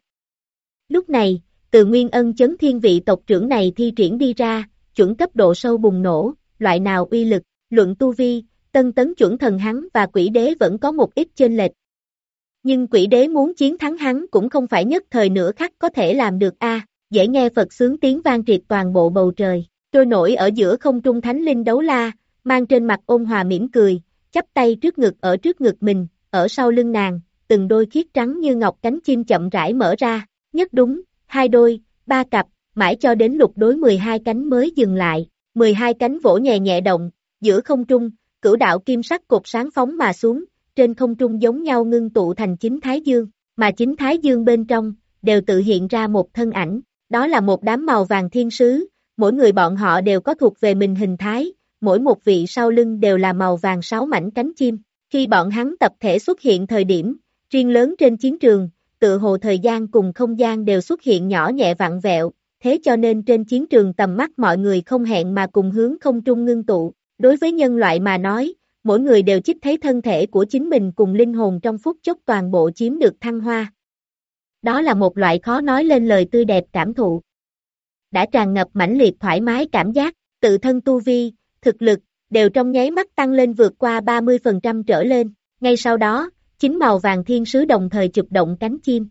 Lúc này, từ Nguyên Ân Chấn Thiên vị tộc trưởng này thi triển đi ra, chuẩn cấp độ sâu bùng nổ, loại nào uy lực, luận tu vi, tân tấn chuẩn thần hắn và quỷ đế vẫn có một ít chênh lệch. Nhưng quỷ đế muốn chiến thắng hắn cũng không phải nhất thời nửa khắc có thể làm được a. dễ nghe Phật xướng tiếng vang triệt toàn bộ bầu trời, trôi nổi ở giữa không trung thánh linh đấu la, mang trên mặt ôn hòa mỉm cười, chắp tay ở trước ngực mình, ở sau lưng nàng, từng đôi khiết trắng như ngọc cánh chim chậm rãi mở ra, nhất đúng, 2 đôi, 3 cặp, mãi cho đến lục đối 12 cánh mới dừng lại, 12 cánh vỗ nhẹ nhẹ động, giữa không trung, cửu đạo kim sắc cột sáng phóng mà xuống, trên không trung giống nhau ngưng tụ thành chính Thái Dương, mà chính Thái Dương bên trong, đều tự hiện ra một thân ảnh, đó là một đám màu vàng thiên sứ, mỗi người bọn họ đều có thuộc về mình hình thái, mỗi một vị sau lưng đều là màu vàng 6 mảnh cánh chim, khi bọn hắn tập thể xuất hiện thời điểm, riêng lớn trên chiến trường, tự hồ thời gian cùng không gian đều xuất hiện nhỏ nhẹ vặn vẹo, thế cho nên trên chiến trường tầm mắt mọi người không hẹn mà cùng hướng không trung ngưng tụ, đối với nhân loại mà nói, mỗi người đều chích thấy thân thể của chính mình cùng linh hồn trong phút chốc toàn bộ chiếm được thăng hoa. Đó là một loại khó nói lên lời tươi đẹp cảm thụ. Đã tràn ngập mãnh liệt thoải mái cảm giác, tự thân tu vi, thực lực, đều trong nháy mắt tăng lên vượt qua 30% trở lên, ngay sau đó, chính màu vàng thiên sứ đồng thời chụp động cánh chim.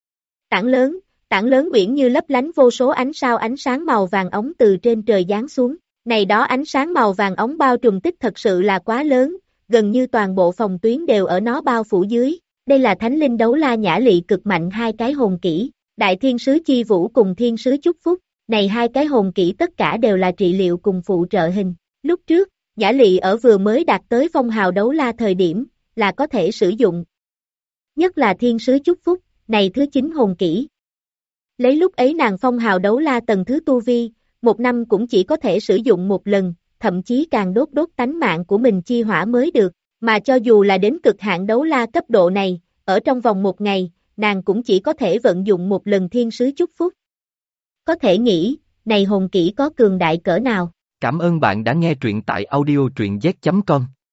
Tảng lớn uyển như lấp lánh vô số ánh sao ánh sáng màu vàng ống từ trên trời giáng xuống, này đó ánh sáng màu vàng ống bao trùm tích thật sự là quá lớn, gần như toàn bộ phòng tuyến đều ở nó bao phủ dưới, đây là thánh linh đấu la nhã lị cực mạnh 2 cái hồn kỹ, đại thiên sứ chi vũ cùng thiên sứ chúc phúc, này 2 cái hồn kỹ tất cả đều là trị liệu cùng phụ trợ hình, lúc trước, nhã lị ở vừa mới đạt tới phong hào đấu la thời điểm, là có thể sử dụng. Nhất là thiên sứ chúc phúc, này thứ 9 hồn kỹ. Lấy lúc ấy nàng phong hào đấu la tầng thứ tu vi, 1 năm cũng chỉ có thể sử dụng 1 lần, thậm chí càng đốt tánh mạng của mình chi hỏa mới được, mà cho dù là đến cực hạn đấu la cấp độ này, ở trong vòng 1 ngày, nàng cũng chỉ có thể vận dụng 1 lần thiên sứ chúc phúc. Có thể nghĩ, này hồn kỹ có cường đại cỡ nào. Cảm ơn bạn đã nghe truyện tại audio truyện z.com.